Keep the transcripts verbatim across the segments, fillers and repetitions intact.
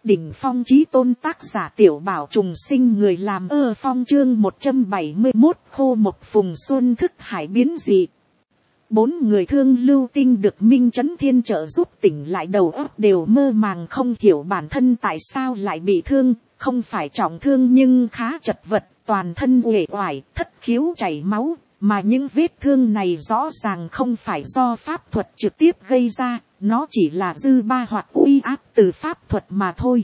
Đỉnh phong chí tôn tác giả Tiểu Bảo trùng sinh, người làm ơ phong, chương một trăm bảy mươi mốt khô một phùng xuân thức hải biến dị. Bốn người thương lưu tinh được Minh Chấn Thiên trợ giúp tỉnh lại, đầu óc đều mơ màng, không hiểu bản thân tại sao lại bị thương, không phải trọng thương nhưng khá chật vật, toàn thân uể oải, thất khiếu chảy máu, mà những vết thương này rõ ràng không phải do pháp thuật trực tiếp gây ra, nó chỉ là dư ba hoặc uy áp từ pháp thuật mà thôi.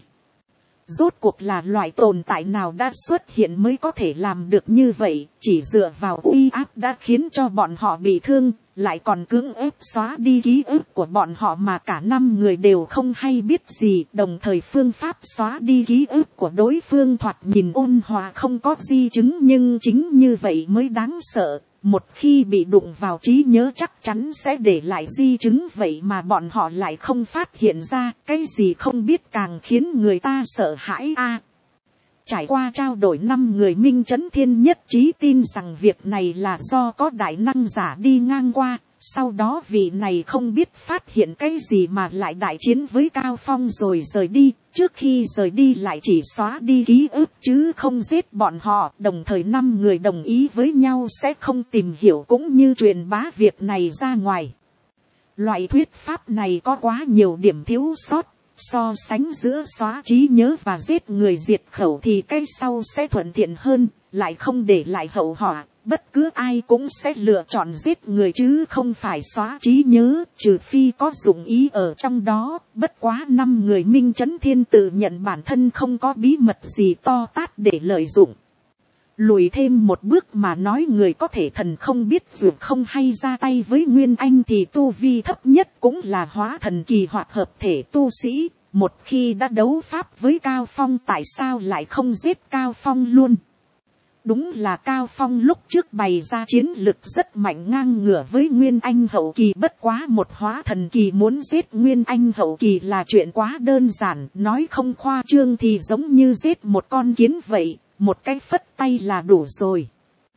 Rốt cuộc là loại tồn tại nào đã xuất hiện mới có thể làm được như vậy, chỉ dựa vào uy áp đã khiến cho bọn họ bị thương, lại còn cưỡng ép xóa đi ký ức của bọn họ mà cả năm người đều không hay biết gì. Đồng thời phương pháp xóa đi ký ức của đối phương thoạt nhìn ôn hòa, không có di chứng, nhưng chính như vậy mới đáng sợ. Một khi bị đụng vào trí nhớ chắc chắn sẽ để lại di chứng, vậy mà bọn họ lại không phát hiện ra, cái gì không biết càng khiến người ta sợ hãi a. À, trải qua trao đổi, năm người Minh Chấn Thiên nhất trí tin rằng việc này là do có đại năng giả đi ngang qua, sau đó vị này không biết phát hiện cái gì mà lại đại chiến với Cao Phong rồi rời đi. Trước khi rời đi lại chỉ xóa đi ký ức chứ không giết bọn họ. Đồng thời năm người đồng ý với nhau sẽ không tìm hiểu cũng như truyền bá việc này ra ngoài. Loại thuyết pháp này có quá nhiều điểm thiếu sót. So sánh giữa xóa trí nhớ và giết người diệt khẩu thì cái sau sẽ thuận tiện hơn, lại không để lại hậu họa. Bất cứ ai cũng sẽ lựa chọn giết người chứ không phải xóa trí nhớ, trừ phi có dụng ý ở trong đó. Bất quá năm người Minh Chấn Thiên tự nhận bản thân không có bí mật gì to tát để lợi dụng. Lùi thêm một bước mà nói, người có thể thần không biết dù không hay ra tay với Nguyên Anh thì tu vi thấp nhất cũng là hóa thần kỳ hoặc hợp thể tu sĩ. Một khi đã đấu pháp với Cao Phong, tại sao lại không giết Cao Phong luôn? Đúng là Cao Phong lúc trước bày ra chiến lực rất mạnh, ngang ngửa với Nguyên Anh hậu kỳ, bất quá một hóa thần kỳ muốn giết Nguyên Anh hậu kỳ là chuyện quá đơn giản, nói không khoa trương thì giống như giết một con kiến vậy, một cái phất tay là đủ rồi.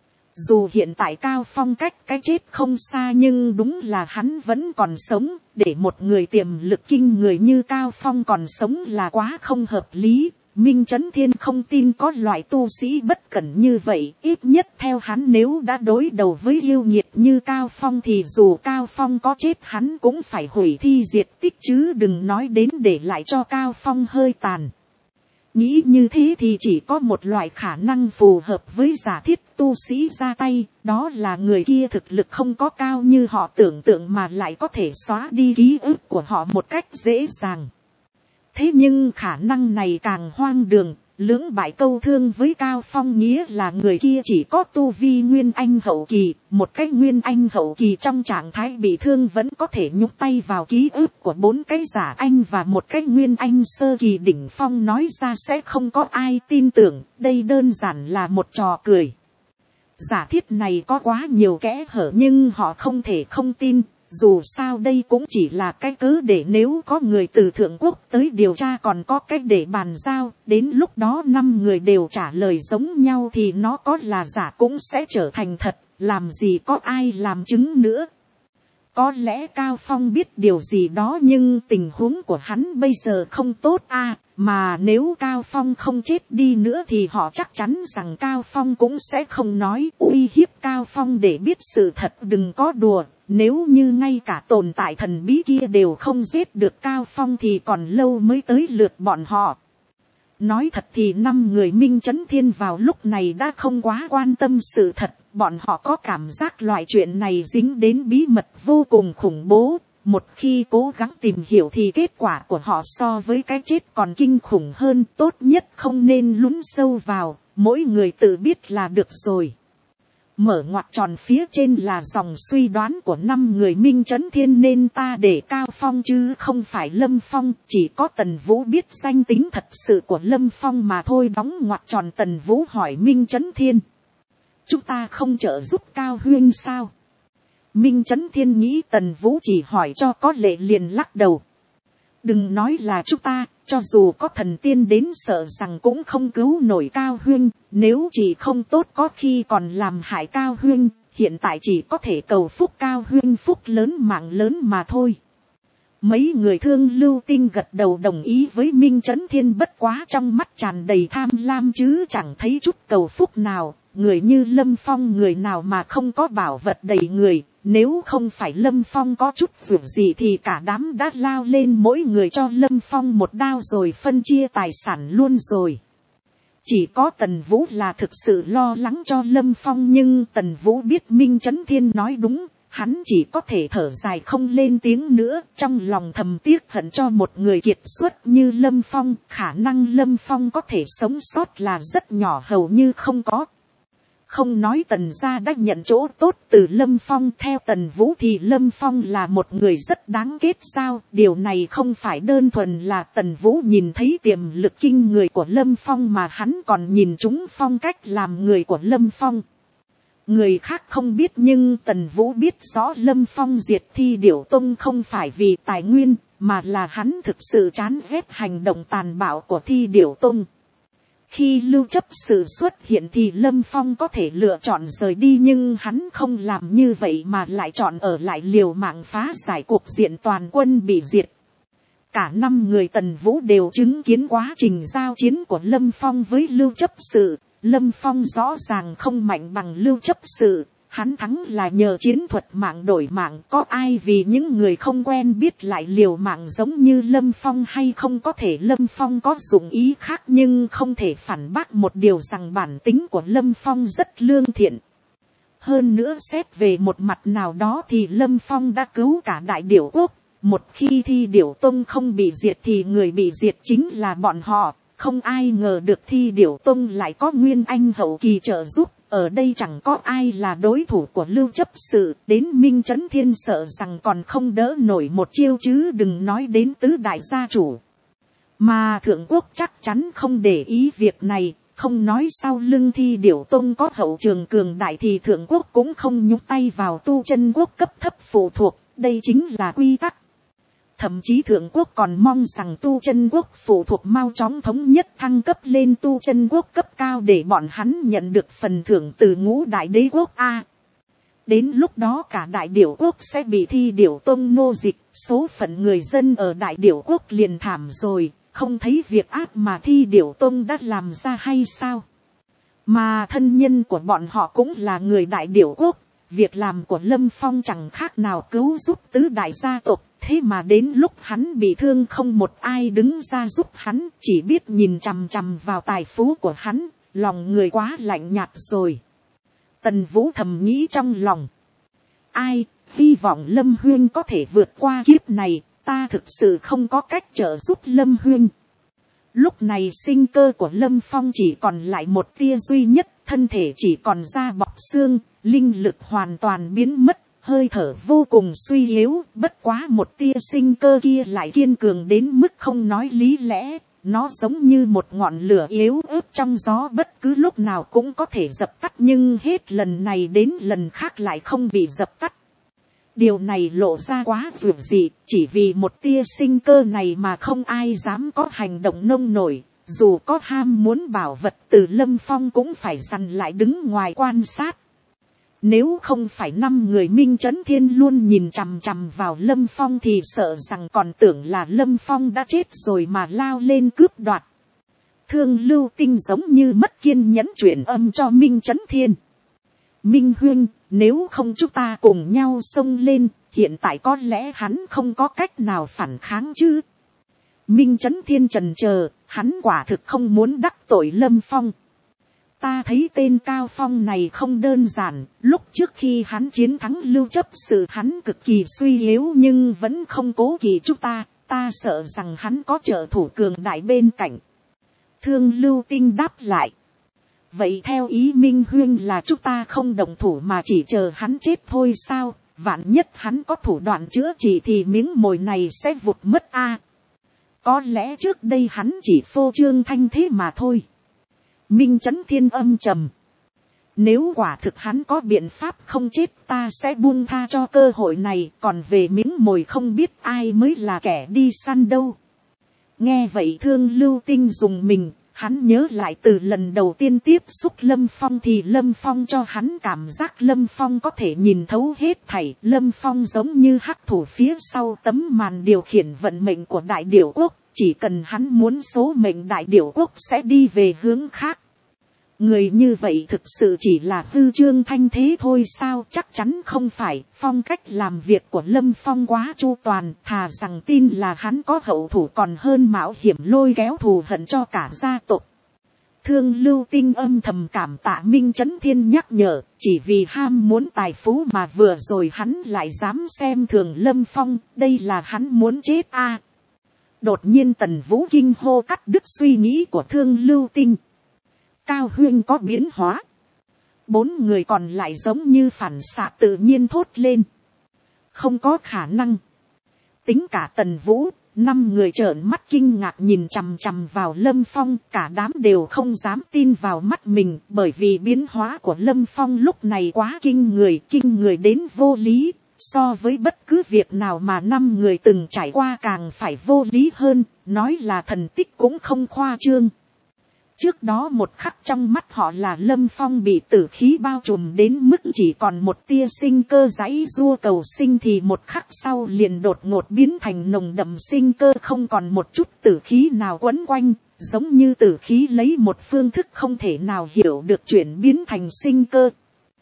Dù hiện tại Cao Phong cách cái chết không xa, nhưng đúng là hắn vẫn còn sống, để một người tiềm lực kinh người như Cao Phong còn sống là quá không hợp lý. Minh Chấn Thiên không tin có loại tu sĩ bất cẩn như vậy, ít nhất theo hắn nếu đã đối đầu với yêu nghiệt như Cao Phong thì dù Cao Phong có chết hắn cũng phải hủy thi diệt tích chứ đừng nói đến để lại cho Cao Phong hơi tàn. Nghĩ như thế thì chỉ có một loại khả năng phù hợp với giả thiết tu sĩ ra tay, đó là người kia thực lực không có cao như họ tưởng tượng mà lại có thể xóa đi ký ức của họ một cách dễ dàng. Thế nhưng khả năng này càng hoang đường, lưỡng bại câu thương với Cao Phong nghĩa là người kia chỉ có tu vi Nguyên Anh hậu kỳ, một cái Nguyên Anh hậu kỳ trong trạng thái bị thương vẫn có thể nhúc tay vào ký ức của bốn cái giả anh và một cái Nguyên Anh sơ kỳ đỉnh phong, nói ra sẽ không có ai tin tưởng, đây đơn giản là một trò cười. Giả thiết này có quá nhiều kẽ hở nhưng họ không thể không tin. Dù sao đây cũng chỉ là cái cớ để nếu có người từ Thượng Quốc tới điều tra còn có cách để bàn giao, đến lúc đó năm người đều trả lời giống nhau thì nó có là giả cũng sẽ trở thành thật, làm gì có ai làm chứng nữa. Có lẽ Cao Phong biết điều gì đó nhưng tình huống của hắn bây giờ không tốt a à, mà nếu Cao Phong không chết đi nữa thì họ chắc chắn rằng Cao Phong cũng sẽ không nói uy hiếp Cao Phong để biết sự thật. Đừng có đùa, nếu như ngay cả tồn tại thần bí kia đều không giết được Cao Phong thì còn lâu mới tới lượt bọn họ. Nói thật thì năm người Minh Chấn Thiên vào lúc này đã không quá quan tâm sự thật. Bọn họ có cảm giác loại chuyện này dính đến bí mật vô cùng khủng bố. Một khi cố gắng tìm hiểu thì kết quả của họ so với cái chết còn kinh khủng hơn. Tốt nhất không nên lún sâu vào, mỗi người tự biết là được rồi. Mở ngoặc tròn phía trên là dòng suy đoán của năm người Minh Chấn Thiên nên ta để Cao Phong chứ không phải Lâm Phong. Chỉ có Tần Vũ biết danh tính thật sự của Lâm Phong mà thôi. Đóng ngoặc tròn, Tần Vũ hỏi Minh Chấn Thiên. Chúng ta không trợ giúp Cao Huyên sao? Minh Chấn Thiên nghĩ Tần Vũ chỉ hỏi cho có lệ liền lắc đầu. Đừng nói là chúng ta, cho dù có thần tiên đến sợ rằng cũng không cứu nổi Cao Huyên. Nếu chỉ không tốt có khi còn làm hại Cao Huyên, hiện tại chỉ có thể cầu phúc Cao Huyên phúc lớn mạng lớn mà thôi. Mấy người thương lưu tinh gật đầu đồng ý với Minh Trấn Thiên, bất quá trong mắt tràn đầy tham lam chứ chẳng thấy chút cầu phúc nào. Người như Lâm Phong người nào mà không có bảo vật đầy người, nếu không phải Lâm Phong có chút việc gì thì cả đám đã lao lên mỗi người cho Lâm Phong một đao rồi phân chia tài sản luôn rồi. Chỉ có Tần Vũ là thực sự lo lắng cho Lâm Phong, nhưng Tần Vũ biết Minh Trấn Thiên nói đúng. Hắn chỉ có thể thở dài không lên tiếng nữa, trong lòng thầm tiếc hận cho một người kiệt xuất như Lâm Phong. Khả năng Lâm Phong có thể sống sót là rất nhỏ, hầu như không có. Không nói Tần gia đã nhận chỗ tốt từ Lâm Phong, theo Tần Vũ thì Lâm Phong là một người rất đáng kết giao. Điều này không phải đơn thuần là Tần Vũ nhìn thấy tiềm lực kinh người của Lâm Phong, mà hắn còn nhìn trúng phong cách làm người của Lâm Phong. Người khác không biết nhưng Tần Vũ biết rõ Lâm Phong diệt Thi Điểu Tông không phải vì tài nguyên, mà là hắn thực sự chán ghét hành động tàn bạo của Thi Điểu Tông. Khi Lưu Chấp Sự xuất hiện thì Lâm Phong có thể lựa chọn rời đi, nhưng hắn không làm như vậy mà lại chọn ở lại liều mạng phá giải cuộc diện toàn quân bị diệt. Cả năm người Tần Vũ đều chứng kiến quá trình giao chiến của Lâm Phong với Lưu Chấp Sự. Lâm Phong rõ ràng không mạnh bằng Lưu Chấp Sự, hắn thắng là nhờ chiến thuật mạng đổi mạng. Có ai vì những người không quen biết lại liều mạng giống như Lâm Phong hay không? Có thể Lâm Phong có dụng ý khác, nhưng không thể phản bác một điều rằng bản tính của Lâm Phong rất lương thiện. Hơn nữa xét về một mặt nào đó thì Lâm Phong đã cứu cả Đại Điểu Quốc. Một khi Thi Điểu Tông không bị diệt thì người bị diệt chính là bọn họ. Không ai ngờ được Thi Điểu Tông lại có Nguyên Anh hậu kỳ trợ giúp. Ở đây chẳng có ai là đối thủ của Lưu Chấp Sự. Đến Minh Trấn Thiên sợ rằng còn không đỡ nổi một chiêu, chứ đừng nói đến tứ đại gia chủ. Mà Thượng Quốc chắc chắn không để ý việc này. Không nói sau lưng Thi Điểu Tông có hậu trường cường đại thì Thượng Quốc cũng không nhúc tay vào Tu Chân Quốc cấp thấp phụ thuộc. Đây chính là quy tắc. Thậm chí Thượng Quốc còn mong rằng Tu Chân Quốc phụ thuộc mau chóng thống nhất thăng cấp lên Tu Chân Quốc cấp cao để bọn hắn nhận được phần thưởng từ Ngũ Đại Đế Quốc A. Đến lúc đó cả Đại Điểu Quốc sẽ bị Thi Điểu Tông nô dịch, số phận người dân ở Đại Điểu Quốc liền thảm rồi. Không thấy việc ác mà Thi Điểu Tông đã làm ra hay sao? Mà thân nhân của bọn họ cũng là người Đại Điểu Quốc. Việc làm của Lâm Phong chẳng khác nào cứu giúp tứ đại gia tộc. Thế mà đến lúc hắn bị thương không một ai đứng ra giúp hắn, chỉ biết nhìn chằm chằm vào tài phú của hắn, lòng người quá lạnh nhạt rồi. Tần Vũ thầm nghĩ trong lòng. Ai, hy vọng Lâm Huyên có thể vượt qua kiếp này, ta thực sự không có cách trợ giúp Lâm Huyên. Lúc này sinh cơ của Lâm Phong chỉ còn lại một tia duy nhất, thân thể chỉ còn da bọc xương, linh lực hoàn toàn biến mất. Hơi thở vô cùng suy yếu, bất quá một tia sinh cơ kia lại kiên cường đến mức không nói lý lẽ. Nó giống như một ngọn lửa yếu ớt trong gió, bất cứ lúc nào cũng có thể dập tắt, nhưng hết lần này đến lần khác lại không bị dập tắt. Điều này lộ ra quá dữ dị, chỉ vì một tia sinh cơ này mà không ai dám có hành động nông nổi. Dù có ham muốn bảo vật từ Lâm Phong cũng phải dằn lại đứng ngoài quan sát. Nếu không phải năm người Minh Trấn Thiên luôn nhìn chằm chằm vào Lâm Phong thì sợ rằng còn tưởng là Lâm Phong đã chết rồi mà lao lên cướp đoạt. Thương Lưu Tinh giống như mất kiên nhẫn chuyển âm cho Minh Trấn Thiên. Minh Huyên, nếu không chúng ta cùng nhau xông lên, hiện tại có lẽ hắn không có cách nào phản kháng chứ. Minh Trấn Thiên chần chờ, hắn quả thực không muốn đắc tội Lâm Phong. Ta thấy tên Cao Phong này không đơn giản, lúc trước khi hắn chiến thắng Lưu Chấp Sự hắn cực kỳ suy yếu nhưng vẫn không cố kỵ chúng ta, ta sợ rằng hắn có trợ thủ cường đại bên cạnh. Thương Lưu Tinh đáp lại. Vậy theo ý Minh Huyên là chúng ta không động thủ mà chỉ chờ hắn chết thôi sao? Vạn nhất hắn có thủ đoạn chữa trị thì miếng mồi này sẽ vụt mất a. Có lẽ trước đây hắn chỉ phô trương thanh thế mà thôi. Minh Trấn Thiên âm trầm. Nếu quả thực hắn có biện pháp không chết ta sẽ buông tha cho cơ hội này. Còn về miếng mồi không biết ai mới là kẻ đi săn đâu. Nghe vậy Thương Lưu Tinh dùng mình. Hắn nhớ lại từ lần đầu tiên tiếp xúc Lâm Phong thì Lâm Phong cho hắn cảm giác Lâm Phong có thể nhìn thấu hết thảy. Lâm Phong giống như hắc thủ phía sau tấm màn điều khiển vận mệnh của đại điểu quốc. Chỉ cần hắn muốn số mệnh đại điểu quốc sẽ đi về hướng khác. Người như vậy thực sự chỉ là hư trương thanh thế thôi sao? Chắc chắn không phải. Phong cách làm việc của Lâm Phong quá chu toàn, thà rằng tin là hắn có hậu thủ còn hơn mạo hiểm lôi kéo thù hận cho cả gia tộc. Thương Lưu Tinh âm thầm cảm tạ Minh Chấn Thiên nhắc nhở, chỉ vì ham muốn tài phú mà vừa rồi hắn lại dám xem thường Lâm Phong, đây là hắn muốn chết a. À, đột nhiên Tần Vũ kinh hô cắt đứt suy nghĩ của Thương Lưu Tinh. Cao Huyên có biến hóa. Bốn người còn lại giống như phản xạ tự nhiên thốt lên. Không có khả năng. Tính cả Tần Vũ, năm người trợn mắt kinh ngạc nhìn chằm chằm vào Lâm Phong. Cả đám đều không dám tin vào mắt mình. Bởi vì biến hóa của Lâm Phong lúc này quá kinh người. Kinh người đến vô lý. So với bất cứ việc nào mà năm người từng trải qua càng phải vô lý hơn. Nói là thần tích cũng không khoa trương. Trước đó một khắc trong mắt họ là Lâm Phong bị tử khí bao trùm đến mức chỉ còn một tia sinh cơ giãy giụa cầu sinh, thì một khắc sau liền đột ngột biến thành nồng đậm sinh cơ, không còn một chút tử khí nào quấn quanh, giống như tử khí lấy một phương thức không thể nào hiểu được chuyển biến thành sinh cơ.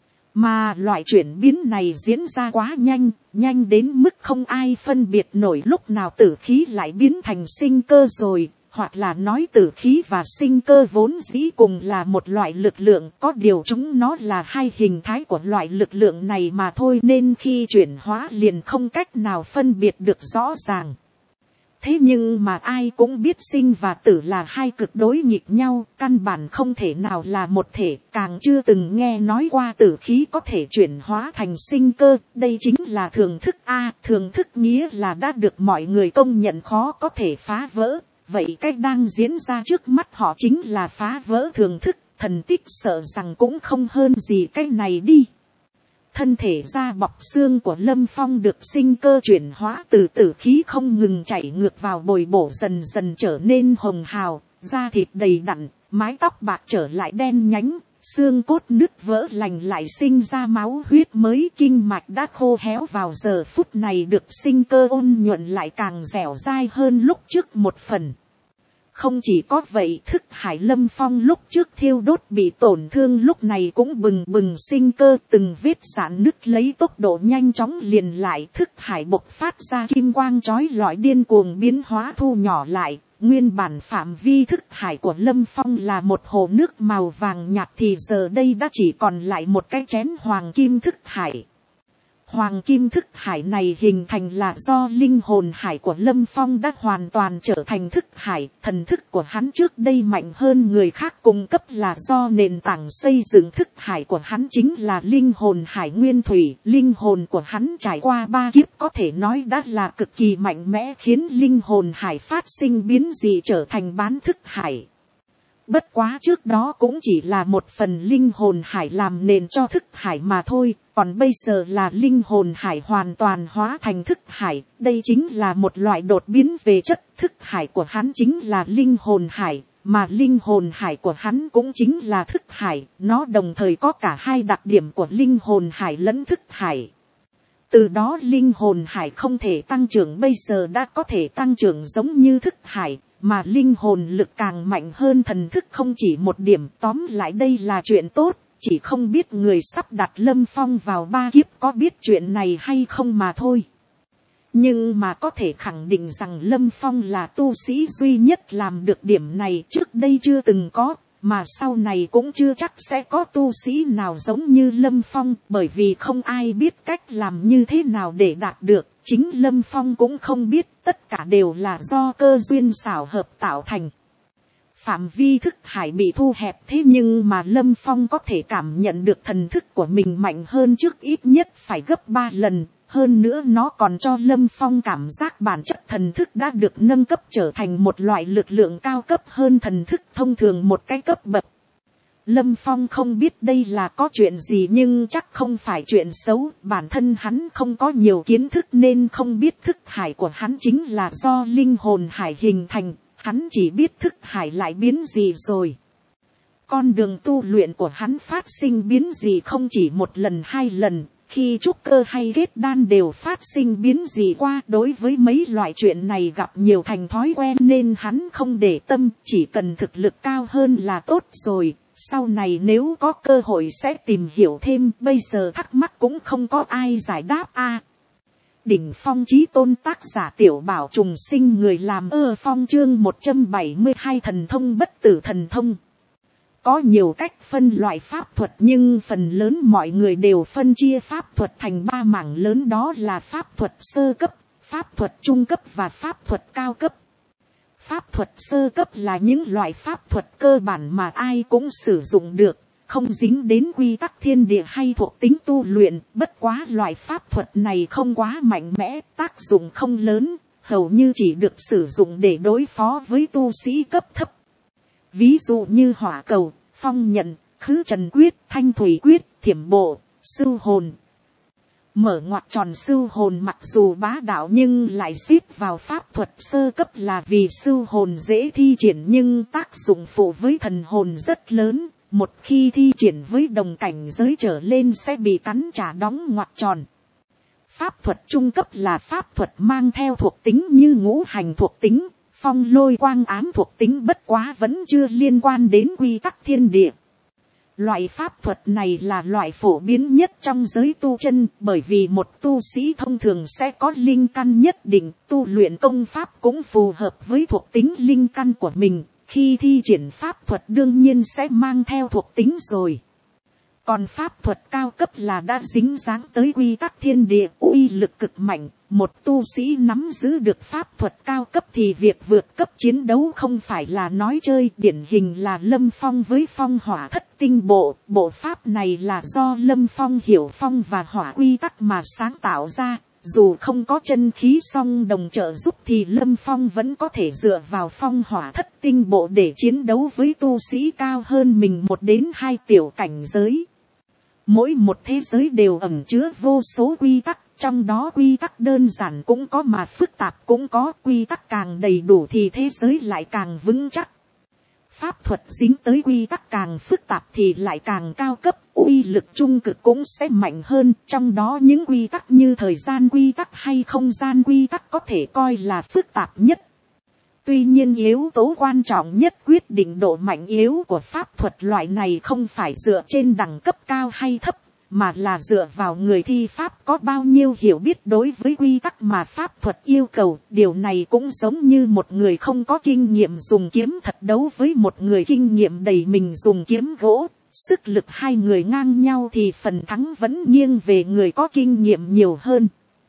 Mà loại chuyển biến này diễn ra quá nhanh, nhanh đến mức không ai phân biệt nổi lúc nào tử khí lại biến thành sinh cơ rồi. Hoặc là nói tử khí và sinh cơ vốn dĩ cùng là một loại lực lượng, có điều chúng nó là hai hình thái của loại lực lượng này mà thôi, nên khi chuyển hóa liền không cách nào phân biệt được rõ ràng. Thế nhưng mà ai cũng biết sinh và tử là hai cực đối nghịch nhau, căn bản không thể nào là một thể, càng chưa từng nghe nói qua tử khí có thể chuyển hóa thành sinh cơ. Đây chính là thường thức A, thường thức nghĩa là đã được mọi người công nhận khó có thể phá vỡ. Vậy cách đang diễn ra trước mắt họ chính là phá vỡ thường thức, thần tích sợ rằng cũng không hơn gì cái này đi. Thân thể da bọc xương của Lâm Phong được sinh cơ chuyển hóa từ tử khí không ngừng chảy ngược vào bồi bổ, dần dần trở nên hồng hào, da thịt đầy đặn, mái tóc bạc trở lại đen nhánh, xương cốt nứt vỡ lành lại sinh ra máu huyết mới, kinh mạch đã khô héo vào giờ phút này được sinh cơ ôn nhuận lại càng dẻo dai hơn lúc trước một phần. Không chỉ có vậy, thức hải Lâm Phong lúc trước thiêu đốt bị tổn thương lúc này cũng bừng bừng sinh cơ, từng vết rạn nứt lấy tốc độ nhanh chóng liền lại, thức hải bộc phát ra kim quang chói lọi điên cuồng biến hóa thu nhỏ lại. Nguyên bản phạm vi thức hải của Lâm Phong là một hồ nước màu vàng nhạt thì giờ đây đã chỉ còn lại một cái chén hoàng kim thức hải. Hoàng kim thức hải này hình thành là do linh hồn hải của Lâm Phong đã hoàn toàn trở thành thức hải. Thần thức của hắn trước đây mạnh hơn người khác cung cấp là do nền tảng xây dựng thức hải của hắn chính là linh hồn hải nguyên thủy. Linh hồn của hắn trải qua ba kiếp có thể nói đã là cực kỳ mạnh mẽ, khiến linh hồn hải phát sinh biến dị trở thành bán thức hải. Bất quá trước đó cũng chỉ là một phần linh hồn hải làm nền cho thức hải mà thôi, còn bây giờ là linh hồn hải hoàn toàn hóa thành thức hải, đây chính là một loại đột biến về chất. Thức hải của hắn chính là linh hồn hải, mà linh hồn hải của hắn cũng chính là thức hải, nó đồng thời có cả hai đặc điểm của linh hồn hải lẫn thức hải. Từ đó linh hồn hải không thể tăng trưởng bây giờ đã có thể tăng trưởng giống như thức hải, mà linh hồn lực càng mạnh hơn thần thức không chỉ một điểm. Tóm lại đây là chuyện tốt, chỉ không biết người sắp đặt Lâm Phong vào ba kiếp có biết chuyện này hay không mà thôi. Nhưng mà có thể khẳng định rằng Lâm Phong là tu sĩ duy nhất làm được điểm này, trước đây chưa từng có, mà sau này cũng chưa chắc sẽ có tu sĩ nào giống như Lâm Phong, bởi vì không ai biết cách làm như thế nào để đạt được, chính Lâm Phong cũng không biết, tất cả đều là do cơ duyên xảo hợp tạo thành. Phạm vi thức hải bị thu hẹp, thế nhưng mà Lâm Phong có thể cảm nhận được thần thức của mình mạnh hơn trước ít nhất phải gấp ba lần. Hơn nữa nó còn cho Lâm Phong cảm giác bản chất thần thức đã được nâng cấp trở thành một loại lực lượng cao cấp hơn thần thức thông thường một cái cấp bậc. Lâm Phong không biết đây là có chuyện gì nhưng chắc không phải chuyện xấu, bản thân hắn không có nhiều kiến thức nên không biết thức hải của hắn chính là do linh hồn hải hình thành. Hắn chỉ biết thức hải lại biến gì rồi. Con đường tu luyện của hắn phát sinh biến gì không chỉ một lần hai lần. Khi trúc cơ hay kết đan đều phát sinh biến gì qua. Đối với mấy loại chuyện này gặp nhiều thành thói quen nên hắn không để tâm. Chỉ cần thực lực cao hơn là tốt rồi. Sau này nếu có cơ hội sẽ tìm hiểu thêm. Bây giờ thắc mắc cũng không có ai giải đáp a. Đỉnh phong chí tôn tác giả Tiểu Bảo trùng sinh người làm ơ phong chương một trăm bảy mươi hai thần thông bất tử thần thông. Có nhiều cách phân loại pháp thuật nhưng phần lớn mọi người đều phân chia pháp thuật thành ba mảng lớn, đó là pháp thuật sơ cấp, pháp thuật trung cấp và pháp thuật cao cấp. Pháp thuật sơ cấp là những loại pháp thuật cơ bản mà ai cũng sử dụng được, không dính đến quy tắc thiên địa hay thuộc tính tu luyện. Bất quá loại pháp thuật này không quá mạnh mẽ, tác dụng không lớn, hầu như chỉ được sử dụng để đối phó với tu sĩ cấp thấp. Ví dụ như hỏa cầu, phong nhận, khứ trần quyết, thanh thủy quyết, thiểm bộ, sưu hồn. Mở ngoặc tròn sưu hồn mặc dù bá đạo nhưng lại xếp vào pháp thuật sơ cấp là vì sưu hồn dễ thi triển nhưng tác dụng phụ với thần hồn rất lớn. Một khi thi triển với đồng cảnh giới trở lên sẽ bị cắn trả đóng ngoặc tròn. Pháp thuật trung cấp là pháp thuật mang theo thuộc tính như ngũ hành thuộc tính, phong lôi quang ám thuộc tính, bất quá vẫn chưa liên quan đến quy tắc thiên địa. Loại pháp thuật này là loại phổ biến nhất trong giới tu chân, bởi vì một tu sĩ thông thường sẽ có linh căn nhất định, tu luyện công pháp cũng phù hợp với thuộc tính linh căn của mình. Khi thi triển pháp thuật đương nhiên sẽ mang theo thuộc tính rồi. Còn pháp thuật cao cấp là đã dính dáng tới quy tắc thiên địa, uy lực cực mạnh. Một tu sĩ nắm giữ được pháp thuật cao cấp thì việc vượt cấp chiến đấu không phải là nói chơi. Điển hình là Lâm Phong với phong hỏa thất tinh bộ. Bộ pháp này là do Lâm Phong hiểu phong và hỏa quy tắc mà sáng tạo ra. Dù không có chân khí song đồng trợ giúp thì Lâm Phong vẫn có thể dựa vào phong hỏa thất tinh bộ để chiến đấu với tu sĩ cao hơn mình một đến hai tiểu cảnh giới. Mỗi một thế giới đều ẩn chứa vô số quy tắc, trong đó quy tắc đơn giản cũng có mà phức tạp cũng có, quy tắc càng đầy đủ thì thế giới lại càng vững chắc. Pháp thuật dính tới quy tắc càng phức tạp thì lại càng cao cấp, uy lực trung cực cũng sẽ mạnh hơn, trong đó những quy tắc như thời gian quy tắc hay không gian quy tắc có thể coi là phức tạp nhất. Tuy nhiên yếu tố quan trọng nhất quyết định độ mạnh yếu của pháp thuật loại này không phải dựa trên đẳng cấp cao hay thấp, mà là dựa vào người thi pháp có bao nhiêu hiểu biết đối với quy tắc mà pháp thuật yêu cầu. Điều này cũng giống như một người không có kinh nghiệm dùng kiếm thật đấu với một người kinh nghiệm đầy mình dùng kiếm gỗ. Sức lực hai người ngang nhau thì phần thắng vẫn nghiêng về người có kinh nghiệm nhiều hơn.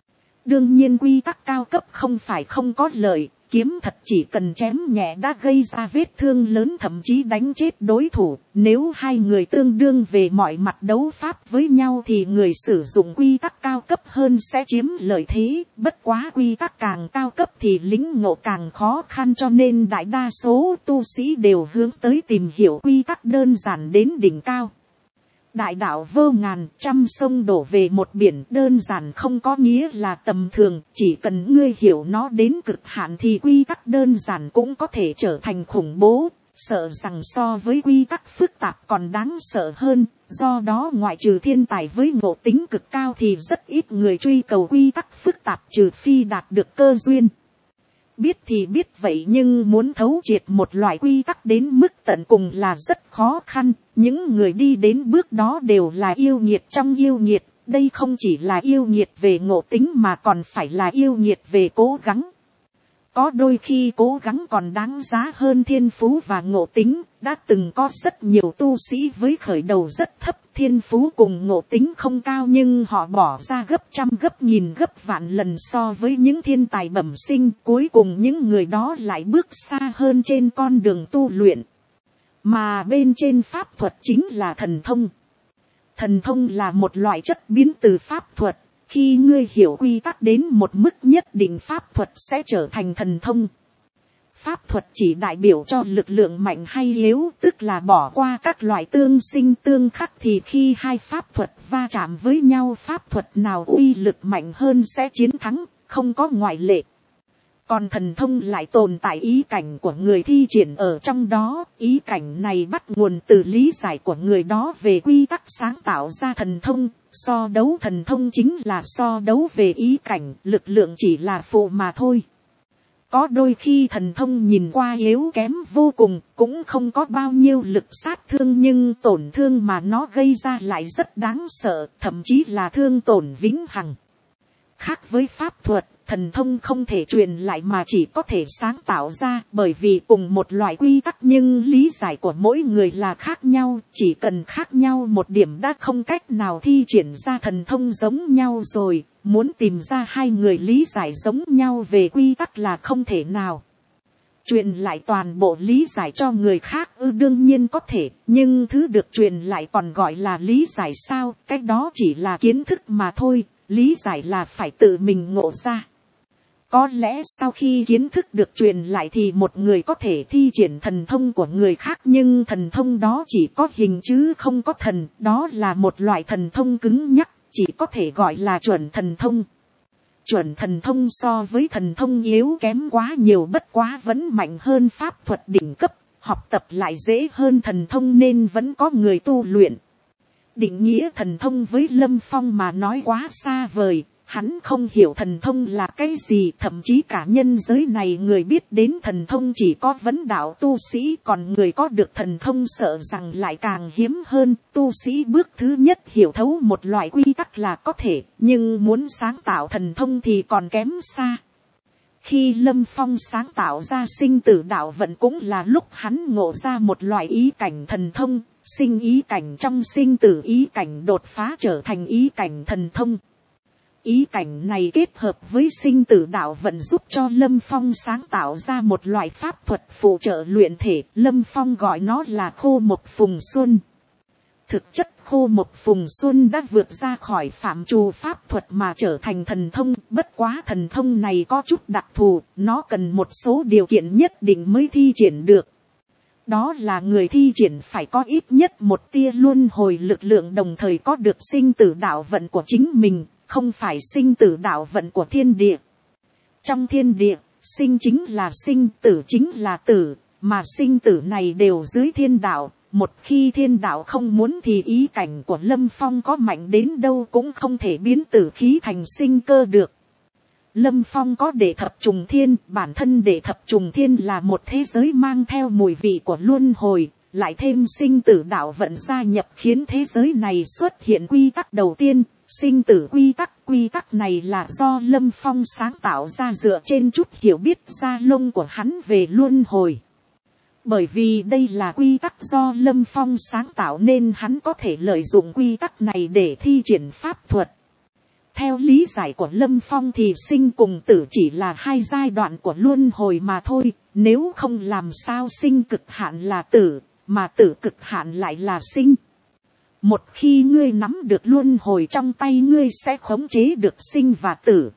Đương nhiên quy tắc cao cấp không phải không có lợi. Kiếm thật chỉ cần chém nhẹ đã gây ra vết thương lớn, thậm chí đánh chết đối thủ. Nếu hai người tương đương về mọi mặt đấu pháp với nhau thì người sử dụng quy tắc cao cấp hơn sẽ chiếm lợi thế. Bất quá quy tắc càng cao cấp thì lĩnh ngộ càng khó khăn, cho nên đại đa số tu sĩ đều hướng tới tìm hiểu quy tắc đơn giản đến đỉnh cao. Đại đạo vô ngàn, trăm sông đổ về một biển, đơn giản không có nghĩa là tầm thường, chỉ cần ngươi hiểu nó đến cực hạn thì quy tắc đơn giản cũng có thể trở thành khủng bố, sợ rằng so với quy tắc phức tạp còn đáng sợ hơn, do đó ngoại trừ thiên tài với ngộ tính cực cao thì rất ít người truy cầu quy tắc phức tạp trừ phi đạt được cơ duyên. Biết thì biết vậy nhưng muốn thấu triệt một loại quy tắc đến mức tận cùng là rất khó khăn. Những người đi đến bước đó đều là yêu nghiệt trong yêu nghiệt. Đây không chỉ là yêu nghiệt về ngộ tính mà còn phải là yêu nghiệt về cố gắng. Có đôi khi cố gắng còn đáng giá hơn thiên phú và ngộ tính. Đã từng có rất nhiều tu sĩ với khởi đầu rất thấp, thiên phú cùng ngộ tính không cao nhưng họ bỏ ra gấp trăm gấp nghìn gấp vạn lần so với những thiên tài bẩm sinh. Cuối cùng những người đó lại bước xa hơn trên con đường tu luyện. Mà bên trên pháp thuật chính là thần thông. Thần thông là một loại chất biến từ pháp thuật. Khi ngươi hiểu quy tắc đến một mức nhất định pháp thuật sẽ trở thành thần thông. Pháp thuật chỉ đại biểu cho lực lượng mạnh hay yếu, tức là bỏ qua các loại tương sinh tương khắc thì khi hai pháp thuật va chạm với nhau pháp thuật nào uy lực mạnh hơn sẽ chiến thắng, không có ngoại lệ. còn thần thông lại tồn tại ý cảnh của người thi triển ở trong đó. Ý cảnh này bắt nguồn từ lý giải của người đó về quy tắc sáng tạo ra thần thông. So đấu thần thông chính là so đấu về ý cảnh, lực lượng chỉ là phụ mà thôi. Có đôi khi thần thông nhìn qua yếu kém vô cùng, cũng không có bao nhiêu lực sát thương, nhưng tổn thương mà nó gây ra lại rất đáng sợ, thậm chí là thương tổn vĩnh hằng. Khác với pháp thuật, thần thông không thể truyền lại mà chỉ có thể sáng tạo ra, bởi vì cùng một loại quy tắc nhưng lý giải của mỗi người là khác nhau, chỉ cần khác nhau một điểm đã không cách nào thi triển ra thần thông giống nhau rồi, muốn tìm ra hai người lý giải giống nhau về quy tắc là không thể nào. Truyền lại toàn bộ lý giải cho người khác ư đương nhiên có thể, nhưng thứ được truyền lại còn gọi là lý giải sao, cái đó chỉ là kiến thức mà thôi, lý giải là phải tự mình ngộ ra. Có lẽ sau khi kiến thức được truyền lại thì một người có thể thi triển thần thông của người khác, nhưng thần thông đó chỉ có hình chứ không có thần, đó là một loại thần thông cứng nhắc, chỉ có thể gọi là chuẩn thần thông. Chuẩn thần thông so với thần thông yếu kém quá nhiều, bất quá vẫn mạnh hơn pháp thuật đỉnh cấp, học tập lại dễ hơn thần thông nên vẫn có người tu luyện. Định nghĩa thần thông với Lâm Phong mà nói quá xa vời. Hắn không hiểu thần thông là cái gì, thậm chí cả nhân giới này người biết đến thần thông chỉ có vấn đạo tu sĩ, còn người có được thần thông sợ rằng lại càng hiếm hơn. Tu sĩ bước thứ nhất hiểu thấu một loại quy tắc là có thể, nhưng muốn sáng tạo thần thông thì còn kém xa. Khi Lâm Phong sáng tạo ra sinh tử đạo vận cũng là lúc hắn ngộ ra một loại ý cảnh thần thông, sinh ý cảnh trong sinh tử ý cảnh đột phá trở thành ý cảnh thần thông. Ý cảnh này kết hợp với sinh tử đạo vận giúp cho Lâm Phong sáng tạo ra một loại pháp thuật phụ trợ luyện thể. Lâm Phong gọi nó là khô mộc phùng xuân. Thực chất khô mộc phùng xuân đã vượt ra khỏi phạm trù pháp thuật mà trở thành thần thông. Bất quá thần thông này có chút đặc thù, nó cần một số điều kiện nhất định mới thi triển được. Đó là người thi triển phải có ít nhất một tia luân hồi lực lượng, đồng thời có được sinh tử đạo vận của chính mình, không phải sinh tử đạo vận của thiên địa. Trong thiên địa, sinh chính là sinh, tử chính là tử, mà sinh tử này đều dưới thiên đạo. Một khi thiên đạo không muốn thì ý cảnh của Lâm Phong có mạnh đến đâu cũng không thể biến tử khí thành sinh cơ được. Lâm Phong có đệ thập trùng thiên, bản thân đệ thập trùng thiên là một thế giới mang theo mùi vị của luân hồi, lại thêm sinh tử đạo vận gia nhập khiến thế giới này xuất hiện quy tắc đầu tiên. Sinh tử quy tắc, quy tắc này là do Lâm Phong sáng tạo ra dựa trên chút hiểu biết da lông của hắn về luân hồi. Bởi vì đây là quy tắc do Lâm Phong sáng tạo nên hắn có thể lợi dụng quy tắc này để thi triển pháp thuật. Theo lý giải của Lâm Phong thì sinh cùng tử chỉ là hai giai đoạn của luân hồi mà thôi, nếu không làm sao sinh cực hạn là tử, mà tử cực hạn lại là sinh. Một khi ngươi nắm được luân hồi trong tay ngươi sẽ khống chế được sinh và tử.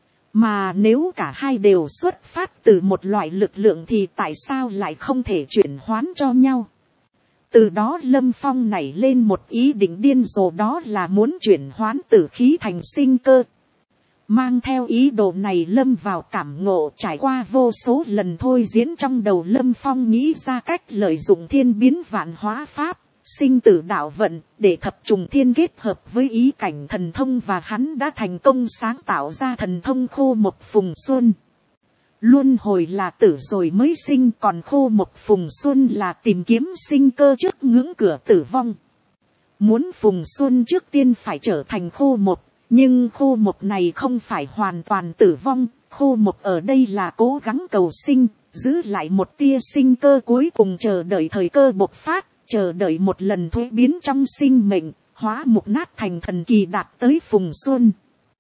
Mà nếu cả hai đều xuất phát từ một loại lực lượng thì tại sao lại không thể chuyển hoán cho nhau? Từ đó Lâm Phong nảy lên một ý định điên rồ, đó là muốn chuyển hoán tử khí thành sinh cơ. Mang theo ý đồ này Lâm vào cảm ngộ, trải qua vô số lần thôi diễn trong đầu Lâm Phong nghĩ ra cách lợi dụng thiên biến vạn hóa pháp. Sinh tử đạo vận để thập trùng thiên kết hợp với ý cảnh thần thông, và hắn đã thành công sáng tạo ra thần thông khô mộc phùng xuân. Luân hồi là tử rồi mới sinh, còn khô mộc phùng xuân là tìm kiếm sinh cơ trước ngưỡng cửa tử vong. Muốn phùng xuân trước tiên phải trở thành khô mộc, nhưng khô mộc này không phải hoàn toàn tử vong, khô mộc ở đây là cố gắng cầu sinh, giữ lại một tia sinh cơ cuối cùng, chờ đợi thời cơ bộc phát. Chờ đợi một lần thuế biến trong sinh mệnh, hóa mục nát thành thần kỳ đạt tới phùng xuân.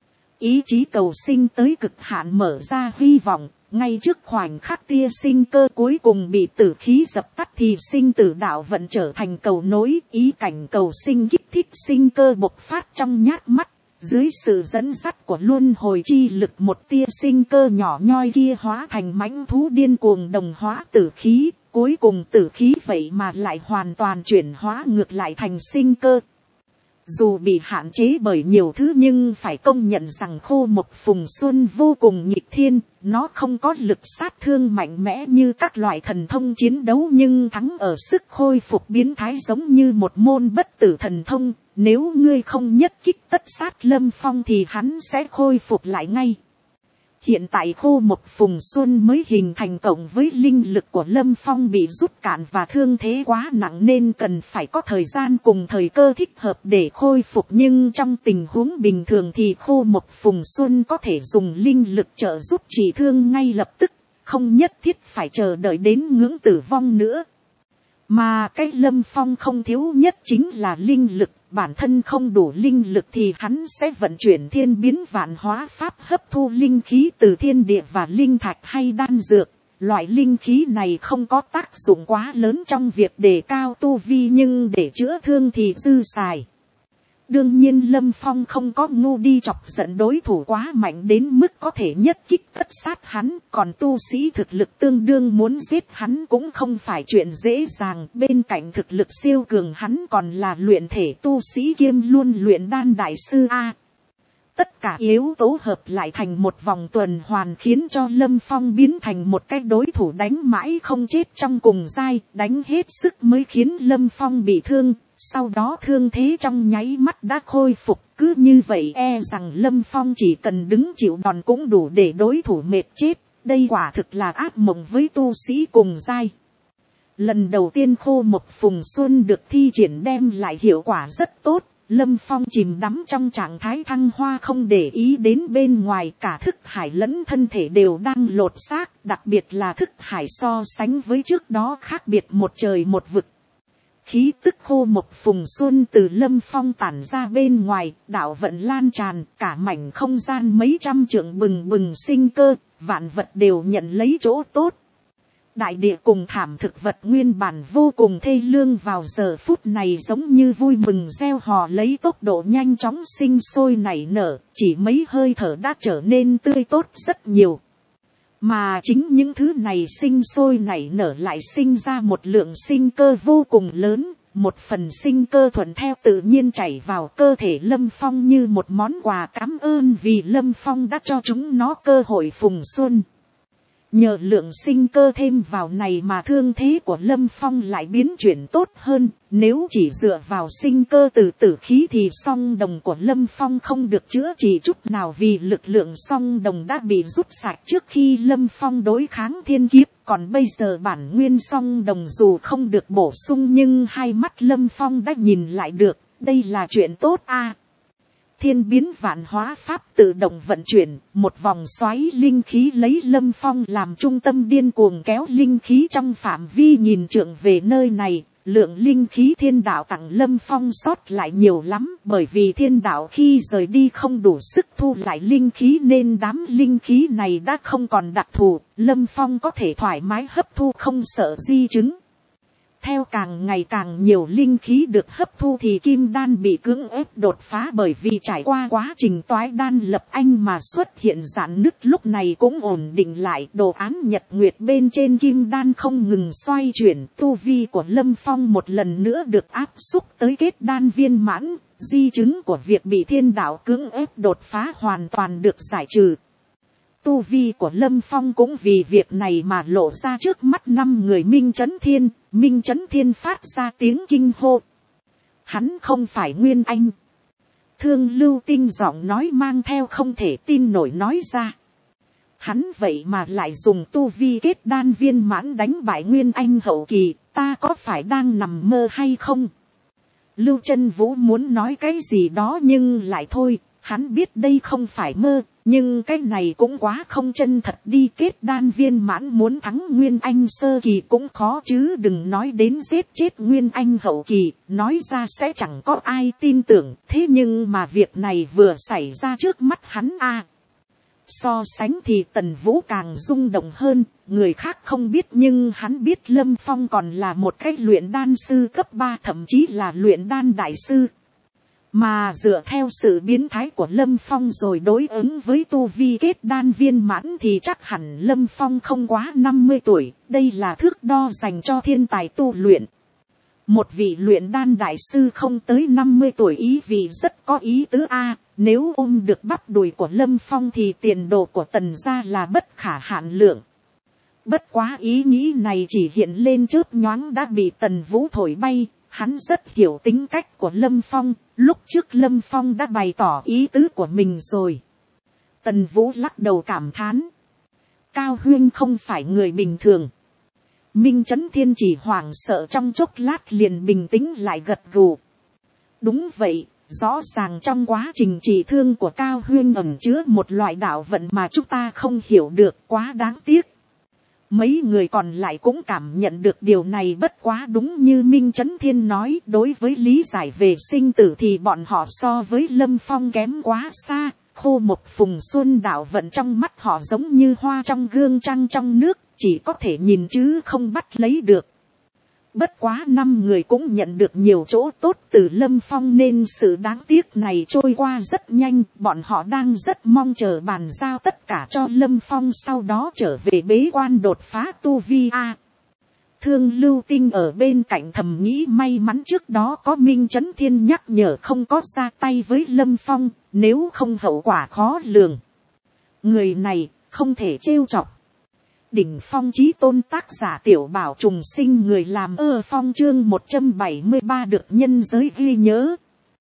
Ý chí cầu sinh tới cực hạn mở ra hy vọng, ngay trước khoảnh khắc tia sinh cơ cuối cùng bị tử khí dập tắt thì sinh tử đạo vận trở thành cầu nối, ý cảnh cầu sinh kích thích sinh cơ bộc phát trong nhát mắt. Dưới sự dẫn dắt của luân hồi chi lực, một tia sinh cơ nhỏ nhoi kia hóa thành mãnh thú điên cuồng đồng hóa tử khí. Cuối cùng tử khí vậy mà lại hoàn toàn chuyển hóa ngược lại thành sinh cơ. Dù bị hạn chế bởi nhiều thứ nhưng phải công nhận rằng Khô Mộc Phùng Xuân vô cùng nghịch thiên. Nó không có lực sát thương mạnh mẽ như các loại thần thông chiến đấu nhưng thắng ở sức khôi phục biến thái giống như một môn bất tử thần thông. Nếu ngươi không nhất kích tất sát Lâm Phong thì hắn sẽ khôi phục lại ngay. Hiện tại Khô Mộc Phùng Xuân mới hình thành cộng với linh lực của Lâm Phong bị rút cạn và thương thế quá nặng nên cần phải có thời gian cùng thời cơ thích hợp để khôi phục. Nhưng trong tình huống bình thường thì Khô Mộc Phùng Xuân có thể dùng linh lực trợ giúp trị thương ngay lập tức, không nhất thiết phải chờ đợi đến ngưỡng tử vong nữa. Mà cái Lâm Phong không thiếu nhất chính là linh lực. Bản thân không đủ linh lực thì hắn sẽ vận chuyển thiên biến vạn hóa pháp hấp thu linh khí từ thiên địa và linh thạch hay đan dược. Loại linh khí này không có tác dụng quá lớn trong việc đề cao tu vi nhưng để chữa thương thì dư xài. Đương nhiên Lâm Phong không có ngu đi chọc giận đối thủ quá mạnh đến mức có thể nhất kích tất sát hắn. Còn tu sĩ thực lực tương đương muốn giết hắn cũng không phải chuyện dễ dàng. Bên cạnh thực lực siêu cường hắn còn là luyện thể tu sĩ kiêm luôn luyện đan đại sư A. Tất cả yếu tố hợp lại thành một vòng tuần hoàn khiến cho Lâm Phong biến thành một cái đối thủ đánh mãi không chết trong cùng giai. Đánh hết sức mới khiến Lâm Phong bị thương. Sau đó thương thế trong nháy mắt đã khôi phục. Cứ như vậy e rằng Lâm Phong chỉ cần đứng chịu đòn cũng đủ để đối thủ mệt chết. Đây quả thực là ác mộng với tu sĩ cùng giai. Lần đầu tiên Khô Mộc Phùng Xuân được thi triển đem lại hiệu quả rất tốt. Lâm Phong chìm đắm trong trạng thái thăng hoa không để ý đến bên ngoài. Cả thức hải lẫn thân thể đều đang lột xác. Đặc biệt là thức hải so sánh với trước đó khác biệt một trời một vực. Khí tức Khô Mộc Phùng Xuân từ Lâm Phong tản ra bên ngoài, đạo vận lan tràn, cả mảnh không gian mấy trăm trượng bừng bừng sinh cơ, vạn vật đều nhận lấy chỗ tốt. Đại địa cùng thảm thực vật nguyên bản vô cùng thê lương vào giờ phút này giống như vui mừng reo hò lấy tốc độ nhanh chóng sinh sôi nảy nở, chỉ mấy hơi thở đã trở nên tươi tốt rất nhiều. Mà chính những thứ này sinh sôi nảy nở lại sinh ra một lượng sinh cơ vô cùng lớn, một phần sinh cơ thuận theo tự nhiên chảy vào cơ thể Lâm Phong như một món quà cảm ơn vì Lâm Phong đã cho chúng nó cơ hội phùng xuân. Nhờ lượng sinh cơ thêm vào này mà thương thế của Lâm Phong lại biến chuyển tốt hơn. Nếu chỉ dựa vào sinh cơ từ tử khí thì song đồng của Lâm Phong không được chữa trị chút nào vì lực lượng song đồng đã bị rút sạch trước khi Lâm Phong đối kháng thiên kiếp. Còn bây giờ bản nguyên song đồng dù không được bổ sung nhưng hai mắt Lâm Phong đã nhìn lại được. Đây là chuyện tốt a. À. Thiên biến vạn hóa pháp tự động vận chuyển, một vòng xoáy linh khí lấy Lâm Phong làm trung tâm điên cuồng kéo linh khí trong phạm vi nghìn trượng về nơi này. Lượng linh khí thiên đạo tặng Lâm Phong sót lại nhiều lắm bởi vì thiên đạo khi rời đi không đủ sức thu lại linh khí nên đám linh khí này đã không còn đặc thù. Lâm Phong có thể thoải mái hấp thu không sợ di chứng. Theo càng ngày càng nhiều linh khí được hấp thu thì kim đan bị cưỡng ép đột phá bởi vì trải qua quá trình toái đan lập anh mà xuất hiện rạn nứt lúc này cũng ổn định lại. Đồ án nhật nguyệt bên trên kim đan không ngừng xoay chuyển, tu vi của Lâm Phong một lần nữa được áp xúc tới kết đan viên mãn, di chứng của việc bị thiên đạo cưỡng ép đột phá hoàn toàn được giải trừ. Tu vi của Lâm Phong cũng vì việc này mà lộ ra trước mắt năm người Minh Chấn Thiên. Minh Chấn Thiên phát ra tiếng kinh hô. Hắn không phải Nguyên Anh. Thương Lưu Tinh giọng nói mang theo không thể tin nổi nói ra. Hắn vậy mà lại dùng tu vi kết đan viên mãn đánh bại Nguyên Anh hậu kỳ. Ta có phải đang nằm mơ hay không? Lưu Chân Vũ muốn nói cái gì đó nhưng lại thôi. Hắn biết đây không phải mơ. Nhưng cái này cũng quá không chân thật đi, kết đan viên mãn muốn thắng Nguyên Anh sơ kỳ cũng khó chứ đừng nói đến giết chết Nguyên Anh hậu kỳ, nói ra sẽ chẳng có ai tin tưởng, thế nhưng mà việc này vừa xảy ra trước mắt hắn a. À. So sánh thì Tần Vũ càng rung động hơn, người khác không biết nhưng hắn biết Lâm Phong còn là một cái luyện đan sư cấp ba thậm chí là luyện đan đại sư. Mà dựa theo sự biến thái của Lâm Phong rồi đối ứng với tu vi kết đan viên mãn thì chắc hẳn Lâm Phong không quá năm mươi tuổi. Đây là thước đo dành cho thiên tài tu luyện. Một vị luyện đan đại sư không tới năm mươi tuổi ý vị rất có ý tứ a. Nếu ôm được bắp đùi của Lâm Phong thì tiền đồ của Tần gia là bất khả hạn lượng. Bất quá ý nghĩ này chỉ hiện lên chớp nhoáng đã bị Tần Vũ thổi bay. Hắn rất hiểu tính cách của Lâm Phong. Lúc trước Lâm Phong đã bày tỏ ý tứ của mình rồi. Tần Vũ lắc đầu cảm thán. Cao Huyên không phải người bình thường. Minh Chấn Thiên chỉ hoảng sợ trong chốc lát liền bình tĩnh lại gật gù. Đúng vậy, rõ ràng trong quá trình trị thương của Cao Huyên ẩn chứa một loại đạo vận mà chúng ta không hiểu được, quá đáng tiếc. Mấy người còn lại cũng cảm nhận được điều này, bất quá đúng như Minh Chấn Thiên nói, đối với lý giải về sinh tử thì bọn họ so với Lâm Phong kém quá xa. Khô một phùng xuân đạo vận trong mắt họ giống như hoa trong gương trăng trong nước, chỉ có thể nhìn chứ không bắt lấy được. Bất quá năm người cũng nhận được nhiều chỗ tốt từ Lâm Phong nên sự đáng tiếc này trôi qua rất nhanh. Bọn họ đang rất mong chờ bàn giao tất cả cho Lâm Phong, sau đó trở về bế quan đột phá tu vi a. Thương Lưu Tinh ở bên cạnh thầm nghĩ may mắn trước đó có Minh Chấn Thiên nhắc nhở không có ra tay với Lâm Phong, nếu không hậu quả khó lường. Người này không thể trêu chọc. Đỉnh phong chí tôn tác giả Tiểu Bảo Trùng Sinh, người làm ơ phong chương một trăm bảy mươi ba được nhân giới ghi nhớ.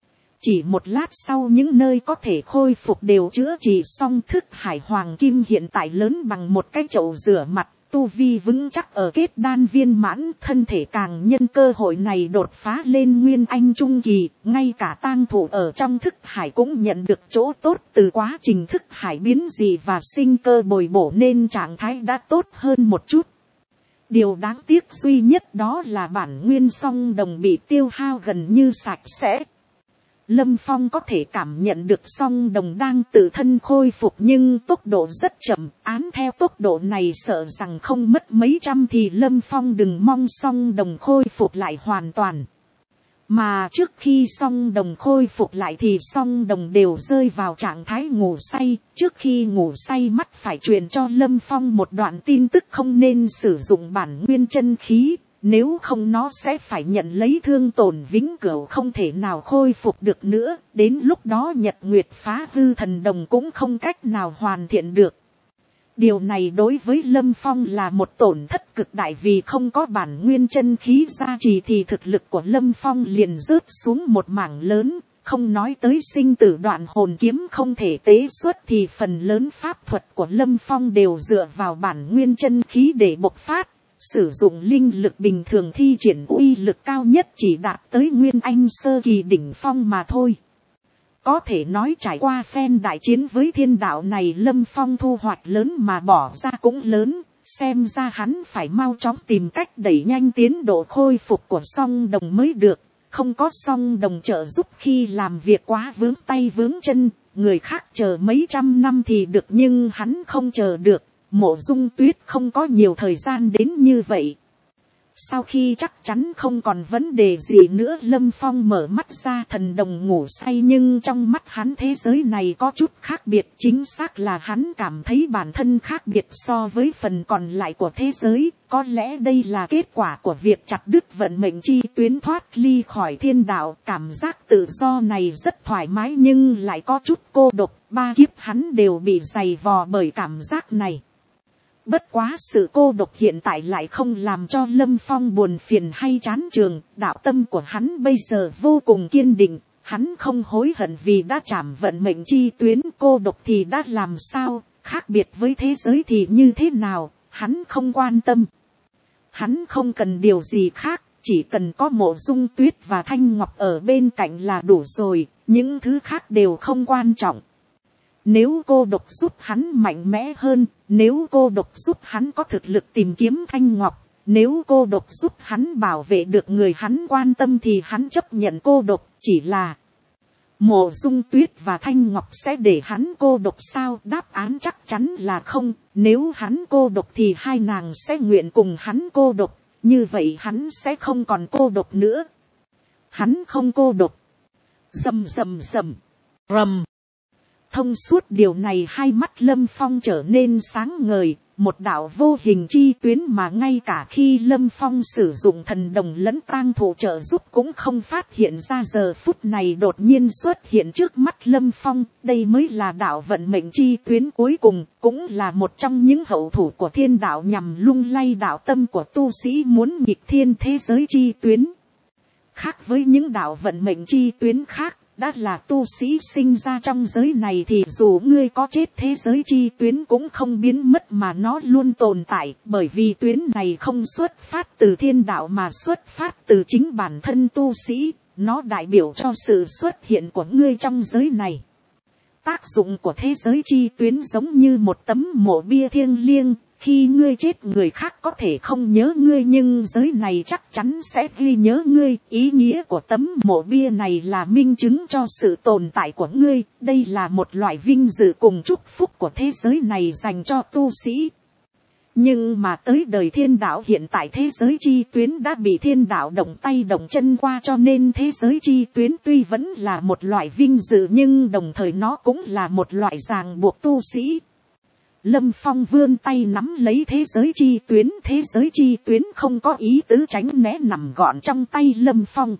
Chỉ một lát sau những nơi có thể khôi phục đều chữa trị xong. Thức hải hoàng kim hiện tại lớn bằng một cái chậu rửa mặt. Tu vi vững chắc ở kết đan viên mãn, thân thể càng nhân cơ hội này đột phá lên nguyên anh trung kỳ. Ngay cả tang thủ ở trong thức hải cũng nhận được chỗ tốt từ quá trình thức hải biến dị và sinh cơ bồi bổ nên trạng thái đã tốt hơn một chút. Điều đáng tiếc duy nhất đó là bản nguyên song đồng bị tiêu hao gần như sạch sẽ. Lâm Phong có thể cảm nhận được song đồng đang tự thân khôi phục nhưng tốc độ rất chậm, án theo tốc độ này sợ rằng không mất mấy trăm thì Lâm Phong đừng mong song đồng khôi phục lại hoàn toàn. Mà trước khi song đồng khôi phục lại thì song đồng đều rơi vào trạng thái ngủ say. Trước khi ngủ say mắt phải truyền cho Lâm Phong một đoạn tin tức không nên sử dụng bản nguyên chân khí. Nếu không nó sẽ phải nhận lấy thương tổn vĩnh cửu, không thể nào khôi phục được nữa. Đến lúc đó nhật nguyệt phá hư thần đồng cũng không cách nào hoàn thiện được. Điều này đối với Lâm Phong là một tổn thất cực đại, vì không có bản nguyên chân khí gia trì thì thực lực của Lâm Phong liền rớt xuống một mảng lớn. Không nói tới sinh tử đoạn hồn kiếm không thể tế xuất thì phần lớn pháp thuật của Lâm Phong đều dựa vào bản nguyên chân khí để bộc phát. Sử dụng linh lực bình thường thi triển uy lực cao nhất chỉ đạt tới nguyên anh sơ kỳ đỉnh phong mà thôi. Có thể nói trải qua phen đại chiến với thiên đạo này, Lâm Phong thu hoạch lớn mà bỏ ra cũng lớn. Xem ra hắn phải mau chóng tìm cách đẩy nhanh tiến độ khôi phục của song đồng mới được. Không có song đồng trợ giúp khi làm việc quá vướng tay vướng chân. Người khác chờ mấy trăm năm thì được nhưng hắn không chờ được. Mộ Dung Tuyết không có nhiều thời gian đến như vậy. Sau khi chắc chắn không còn vấn đề gì nữa, Lâm Phong mở mắt ra, thần đồng ngủ say nhưng trong mắt hắn thế giới này có chút khác biệt. Chính xác là hắn cảm thấy bản thân khác biệt so với phần còn lại của thế giới. Có lẽ đây là kết quả của việc chặt đứt vận mệnh chi tuyến, thoát ly khỏi thiên đạo. Cảm giác tự do này rất thoải mái nhưng lại có chút cô độc. Ba kiếp hắn đều bị dày vò bởi cảm giác này. Bất quá sự cô độc hiện tại lại không làm cho Lâm Phong buồn phiền hay chán chường. Đạo tâm của hắn bây giờ vô cùng kiên định. Hắn không hối hận vì đã chạm vận mệnh chi tuyến. Cô độc thì đã làm sao, khác biệt với thế giới thì như thế nào, hắn không quan tâm. Hắn không cần điều gì khác, chỉ cần có Mộ Dung Tuyết và Thanh Ngọc ở bên cạnh là đủ rồi. Những thứ khác đều không quan trọng. Nếu cô độc giúp hắn mạnh mẽ hơn, nếu cô độc giúp hắn có thực lực tìm kiếm Thanh Ngọc, nếu cô độc giúp hắn bảo vệ được người hắn quan tâm thì hắn chấp nhận cô độc. Chỉ là Mộ Dung Tuyết và Thanh Ngọc sẽ để hắn cô độc sao? Đáp án chắc chắn là không. Nếu hắn cô độc thì hai nàng sẽ nguyện cùng hắn cô độc, như vậy hắn sẽ không còn cô độc nữa. Hắn không cô độc. Rầm rầm rầm, rầm. Thông suốt điều này, hai mắt Lâm Phong trở nên sáng ngời, một đạo vô hình chi tuyến mà ngay cả khi Lâm Phong sử dụng thần đồng lẫn tang thủ trợ giúp cũng không phát hiện ra, giờ phút này đột nhiên xuất hiện trước mắt Lâm Phong. Đây mới là đạo vận mệnh chi tuyến cuối cùng, cũng là một trong những hậu thủ của thiên đạo nhằm lung lay đạo tâm của tu sĩ muốn nghịch thiên thế giới chi tuyến. Khác với những đạo vận mệnh chi tuyến khác, đã là tu sĩ sinh ra trong giới này thì dù ngươi có chết thế giới chi tuyến cũng không biến mất mà nó luôn tồn tại, bởi vì tuyến này không xuất phát từ thiên đạo mà xuất phát từ chính bản thân tu sĩ, nó đại biểu cho sự xuất hiện của ngươi trong giới này. Tác dụng của thế giới chi tuyến giống như một tấm mộ bia thiêng liêng, khi ngươi chết người khác có thể không nhớ ngươi nhưng giới này chắc chắn sẽ ghi nhớ ngươi. Ý nghĩa của tấm mộ bia này là minh chứng cho sự tồn tại của ngươi. Đây là một loại vinh dự cùng chúc phúc của thế giới này dành cho tu sĩ. Nhưng mà tới đời thiên đạo hiện tại thế giới chi tuyến đã bị thiên đạo động tay động chân qua, cho nên thế giới chi tuyến tuy vẫn là một loại vinh dự nhưng đồng thời nó cũng là một loại ràng buộc tu sĩ. Lâm Phong vươn tay nắm lấy thế giới chi tuyến, thế giới chi tuyến không có ý tứ tránh né nằm gọn trong tay Lâm Phong.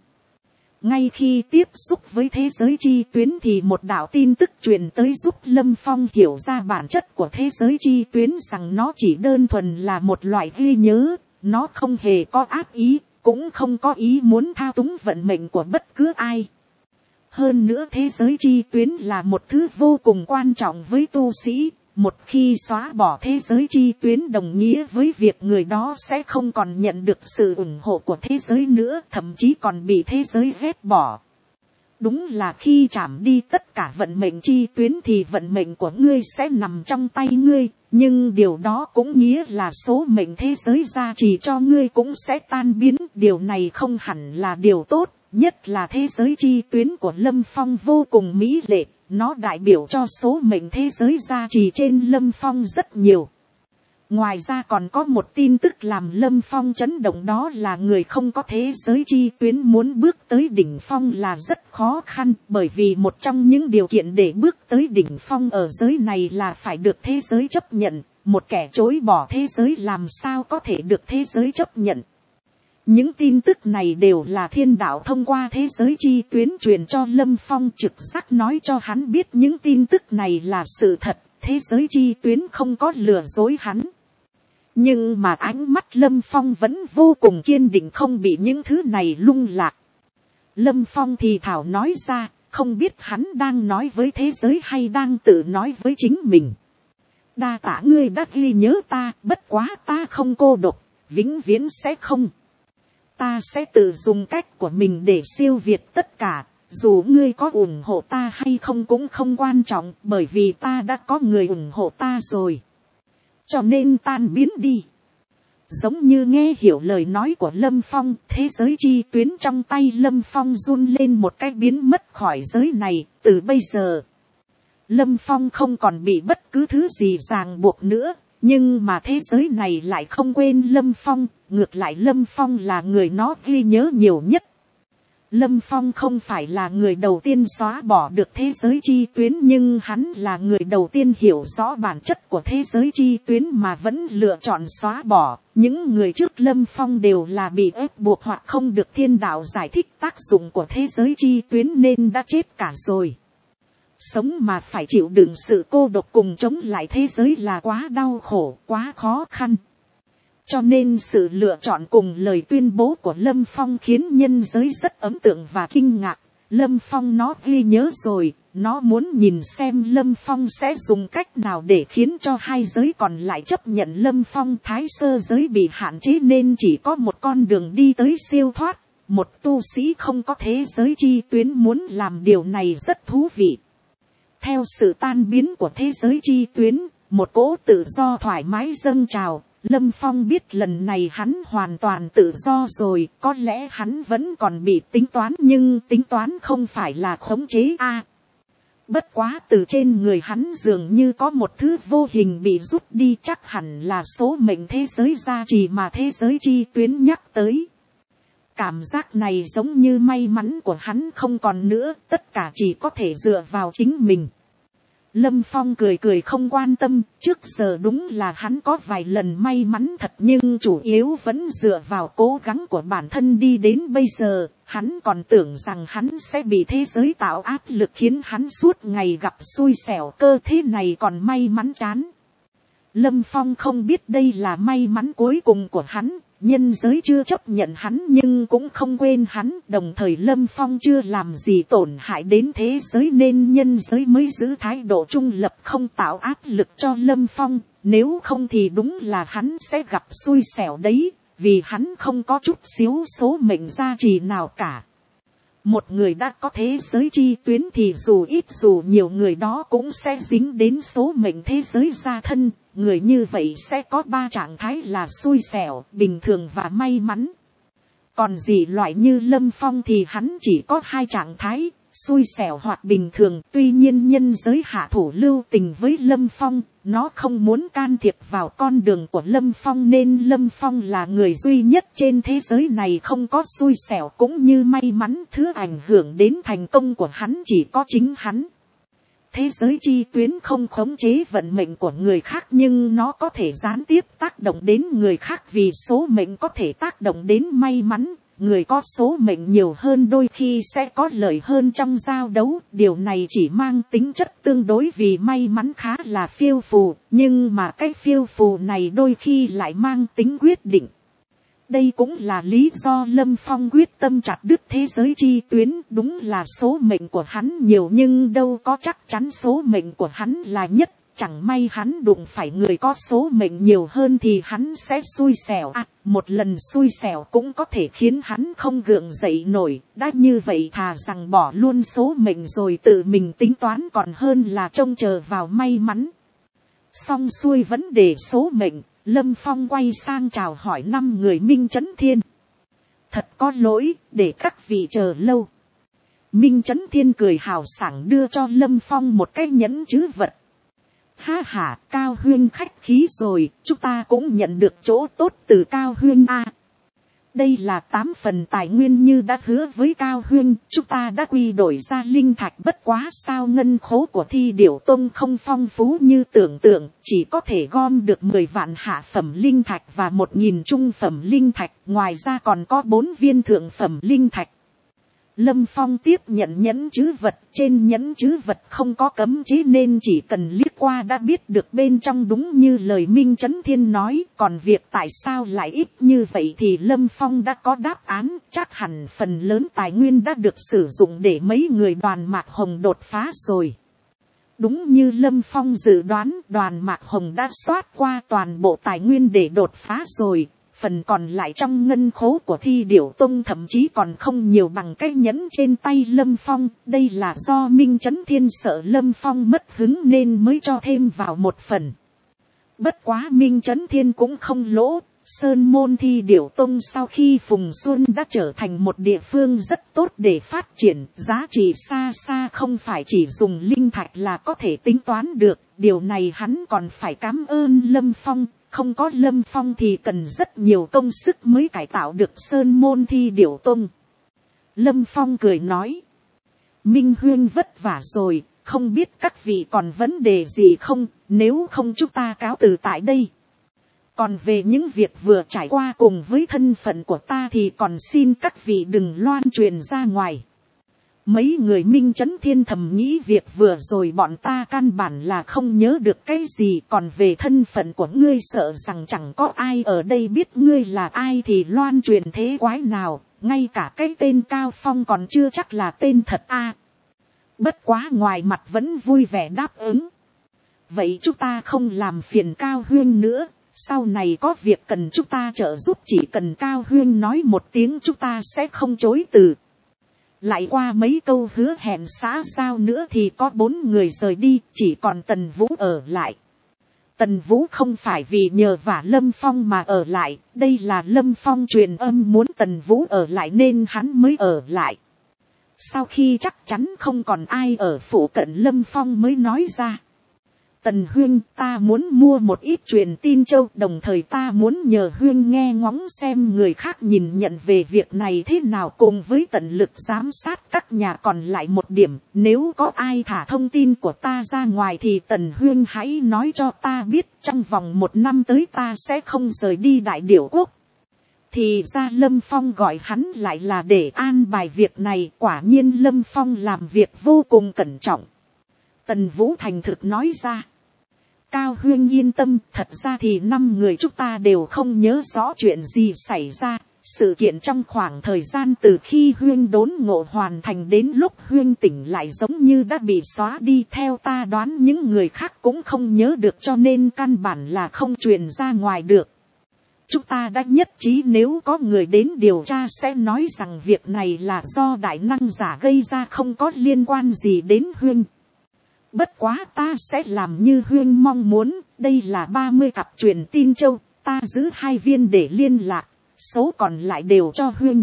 Ngay khi tiếp xúc với thế giới chi tuyến thì một đạo tin tức truyền tới giúp Lâm Phong hiểu ra bản chất của thế giới chi tuyến, rằng nó chỉ đơn thuần là một loại ghi nhớ, nó không hề có ác ý, cũng không có ý muốn thao túng vận mệnh của bất cứ ai. Hơn nữa thế giới chi tuyến là một thứ vô cùng quan trọng với tu sĩ. Một khi xóa bỏ thế giới chi tuyến đồng nghĩa với việc người đó sẽ không còn nhận được sự ủng hộ của thế giới nữa, thậm chí còn bị thế giới ghét bỏ. Đúng là khi chạm đi tất cả vận mệnh chi tuyến thì vận mệnh của ngươi sẽ nằm trong tay ngươi, nhưng điều đó cũng nghĩa là số mệnh thế giới gia trì cho ngươi cũng sẽ tan biến. Điều này không hẳn là điều tốt, nhất là thế giới chi tuyến của Lâm Phong vô cùng mỹ lệ. Nó đại biểu cho số mệnh thế giới gia trì trên Lâm Phong rất nhiều. Ngoài ra còn có một tin tức làm Lâm Phong chấn động, đó là người không có thế giới chi tuyến muốn bước tới đỉnh phong là rất khó khăn, bởi vì một trong những điều kiện để bước tới đỉnh phong ở giới này là phải được thế giới chấp nhận. Một kẻ chối bỏ thế giới làm sao có thể được thế giới chấp nhận. Những tin tức này đều là thiên đạo thông qua thế giới chi tuyến truyền cho Lâm Phong, trực giác nói cho hắn biết những tin tức này là sự thật, thế giới chi tuyến không có lừa dối hắn. Nhưng mà ánh mắt Lâm Phong vẫn vô cùng kiên định, không bị những thứ này lung lạc. Lâm Phong thì thảo nói ra, không biết hắn đang nói với thế giới hay đang tự nói với chính mình. Đa tạ ngươi đã ghi nhớ ta, bất quá ta không cô độc, vĩnh viễn sẽ không. Ta sẽ tự dùng cách của mình để siêu việt tất cả, dù ngươi có ủng hộ ta hay không cũng không quan trọng, bởi vì ta đã có người ủng hộ ta rồi. Cho nên tan biến đi. Giống như nghe hiểu lời nói của Lâm Phong, thế giới chi tuyến trong tay Lâm Phong run lên một cách biến mất khỏi giới này. Từ bây giờ, Lâm Phong không còn bị bất cứ thứ gì ràng buộc nữa. Nhưng mà thế giới này lại không quên Lâm Phong, ngược lại Lâm Phong là người nó ghi nhớ nhiều nhất. Lâm Phong không phải là người đầu tiên xóa bỏ được thế giới chi tuyến, nhưng hắn là người đầu tiên hiểu rõ bản chất của thế giới chi tuyến mà vẫn lựa chọn xóa bỏ. Những người trước Lâm Phong đều là bị ép buộc hoặc không được thiên đạo giải thích tác dụng của thế giới chi tuyến nên đã chết cả rồi. Sống mà phải chịu đựng sự cô độc cùng chống lại thế giới là quá đau khổ, quá khó khăn. Cho nên sự lựa chọn cùng lời tuyên bố của Lâm Phong khiến nhân giới rất ấn tượng và kinh ngạc. Lâm Phong nó ghi nhớ rồi, nó muốn nhìn xem Lâm Phong sẽ dùng cách nào để khiến cho hai giới còn lại chấp nhận Lâm Phong. Thái sơ giới bị hạn chế nên chỉ có một con đường đi tới siêu thoát. Một tu sĩ không có thế giới chi tuyến muốn làm điều này rất thú vị. Theo sự tan biến của thế giới chi tuyến, một cỗ tự do thoải mái dâng trào. Lâm Phong biết lần này hắn hoàn toàn tự do rồi, có lẽ hắn vẫn còn bị tính toán nhưng tính toán không phải là khống chế a. À, bất quá từ trên người hắn dường như có một thứ vô hình bị rút đi, chắc hẳn là số mệnh thế giới gia trì mà thế giới chi tuyến nhắc tới. Cảm giác này giống như may mắn của hắn không còn nữa, tất cả chỉ có thể dựa vào chính mình. Lâm Phong cười cười không quan tâm, trước giờ đúng là hắn có vài lần may mắn thật nhưng chủ yếu vẫn dựa vào cố gắng của bản thân đi đến bây giờ. Hắn còn tưởng rằng hắn sẽ bị thế giới tạo áp lực khiến hắn suốt ngày gặp xui xẻo, cơ thế này còn may mắn chán. Lâm Phong không biết đây là may mắn cuối cùng của hắn. Nhân giới chưa chấp nhận hắn nhưng cũng không quên hắn, đồng thời Lâm Phong chưa làm gì tổn hại đến thế giới nên nhân giới mới giữ thái độ trung lập, không tạo áp lực cho Lâm Phong, nếu không thì đúng là hắn sẽ gặp xui xẻo đấy, vì hắn không có chút xíu số mệnh gia trì nào cả. Một người đã có thế giới chi tuyến thì dù ít dù nhiều người đó cũng sẽ dính đến số mệnh thế giới gia thân. Người như vậy sẽ có ba trạng thái là xui xẻo, bình thường và may mắn. Còn dị loại như Lâm Phong thì hắn chỉ có hai trạng thái, xui xẻo hoặc bình thường. Tuy nhiên nhân giới hạ thủ lưu tình với Lâm Phong, nó không muốn can thiệp vào con đường của Lâm Phong nên Lâm Phong là người duy nhất trên thế giới này không có xui xẻo cũng như may mắn. Thứ ảnh hưởng đến thành công của hắn chỉ có chính hắn. Thế giới chi tuyến không khống chế vận mệnh của người khác nhưng nó có thể gián tiếp tác động đến người khác vì số mệnh có thể tác động đến may mắn. Người có số mệnh nhiều hơn đôi khi sẽ có lợi hơn trong giao đấu. Điều này chỉ mang tính chất tương đối vì may mắn khá là phiêu phù. Nhưng mà cái phiêu phù này đôi khi lại mang tính quyết định. Đây cũng là lý do Lâm Phong quyết tâm chặt đứt thế giới chi tuyến. Đúng là số mệnh của hắn nhiều nhưng đâu có chắc chắn số mệnh của hắn là nhất. Chẳng may hắn đụng phải người có số mệnh nhiều hơn thì hắn sẽ xui xẻo. À, một lần xui xẻo cũng có thể khiến hắn không gượng dậy nổi. Đã như vậy thà rằng bỏ luôn số mệnh rồi tự mình tính toán còn hơn là trông chờ vào may mắn. Xong xuôi vấn đề số mệnh, Lâm Phong quay sang chào hỏi năm người Minh Chấn Thiên. Thật có lỗi, để các vị chờ lâu. Minh Chấn Thiên cười hào sảng đưa cho Lâm Phong một cái nhẫn chữ vật. Ha ha, Cao Huyên khách khí rồi, chúng ta cũng nhận được chỗ tốt từ Cao Huyên a. Đây là tám phần tài nguyên như đã hứa với Cao Huyên, chúng ta đã quy đổi ra linh thạch, bất quá sao ngân khố của Thi Điểu Tông không phong phú như tưởng tượng, chỉ có thể gom được mười vạn hạ phẩm linh thạch và một nghìn trung phẩm linh thạch, ngoài ra còn có bốn viên thượng phẩm linh thạch. Lâm Phong tiếp nhận nhẫn chữ vật, trên nhẫn chữ vật không có cấm chế nên chỉ cần liếc qua đã biết được bên trong đúng như lời Minh Chấn Thiên nói. Còn việc tại sao lại ít như vậy thì Lâm Phong đã có đáp án, chắc hẳn phần lớn tài nguyên đã được sử dụng để mấy người Đoàn Mạc Hồng đột phá rồi. Đúng như Lâm Phong dự đoán, Đoàn Mạc Hồng đã soát qua toàn bộ tài nguyên để đột phá rồi. Phần còn lại trong ngân khố của Thi Điểu Tông thậm chí còn không nhiều bằng cái nhẫn trên tay Lâm Phong. Đây là do Minh Chấn Thiên sợ Lâm Phong mất hứng nên mới cho thêm vào một phần. Bất quá Minh Chấn Thiên cũng không lỗ. Sơn môn Thi Điểu Tông sau khi Phùng Xuân đã trở thành một địa phương rất tốt để phát triển. Giá trị xa xa không phải chỉ dùng linh thạch là có thể tính toán được. Điều này hắn còn phải cảm ơn Lâm Phong. Không có Lâm Phong thì cần rất nhiều công sức mới cải tạo được Sơn môn Thi Điểu Tông. Lâm Phong cười nói. Minh Huyên vất vả rồi, không biết các vị còn vấn đề gì không, nếu không chúng ta cáo từ tại đây. Còn về những việc vừa trải qua cùng với thân phận của ta thì còn xin các vị đừng loan truyền ra ngoài. Mấy người Minh Chấn Thiên thầm nghĩ việc vừa rồi bọn ta căn bản là không nhớ được cái gì. Còn về thân phận của ngươi sợ rằng chẳng có ai ở đây biết ngươi là ai thì loan truyền thế quái nào. Ngay cả cái tên Cao Phong còn chưa chắc là tên thật a. À, bất quá ngoài mặt vẫn vui vẻ đáp ứng. Vậy chúng ta không làm phiền Cao Huyên nữa. Sau này có việc cần chúng ta trợ giúp chỉ cần Cao Huyên nói một tiếng chúng ta sẽ không chối từ. Lại qua mấy câu hứa hẹn xã giao nữa thì có bốn người rời đi, chỉ còn Tần Vũ ở lại. Tần Vũ không phải vì nhờ vả Lâm Phong mà ở lại, đây là Lâm Phong truyền âm muốn Tần Vũ ở lại nên hắn mới ở lại. Sau khi chắc chắn không còn ai ở phụ cận Lâm Phong mới nói ra. Tần Huyên, ta muốn mua một ít truyền tin châu, đồng thời ta muốn nhờ Huyên nghe ngóng xem người khác nhìn nhận về việc này thế nào, cùng với tận lực giám sát các nhà còn lại một điểm. Nếu có ai thả thông tin của ta ra ngoài thì Tần Huyên hãy nói cho ta biết, trong vòng một năm tới ta sẽ không rời đi Đại Điểu Quốc. Thì ra Lâm Phong gọi hắn lại là để an bài việc này, quả nhiên Lâm Phong làm việc vô cùng cẩn trọng. Tần Vũ thành thực nói ra. Cao Huyên yên tâm, thật ra thì năm người chúng ta đều không nhớ rõ chuyện gì xảy ra. Sự kiện trong khoảng thời gian từ khi Huyên đốn ngộ hoàn thành đến lúc Huyên tỉnh lại giống như đã bị xóa đi. Theo ta đoán những người khác cũng không nhớ được, cho nên căn bản là không truyền ra ngoài được. Chúng ta đã nhất trí nếu có người đến điều tra sẽ nói rằng việc này là do đại năng giả gây ra, không có liên quan gì đến Huyên. Bất quá ta sẽ làm như Huyên mong muốn, đây là ba mươi cặp truyền tin châu, ta giữ hai viên để liên lạc, số còn lại đều cho Huyên.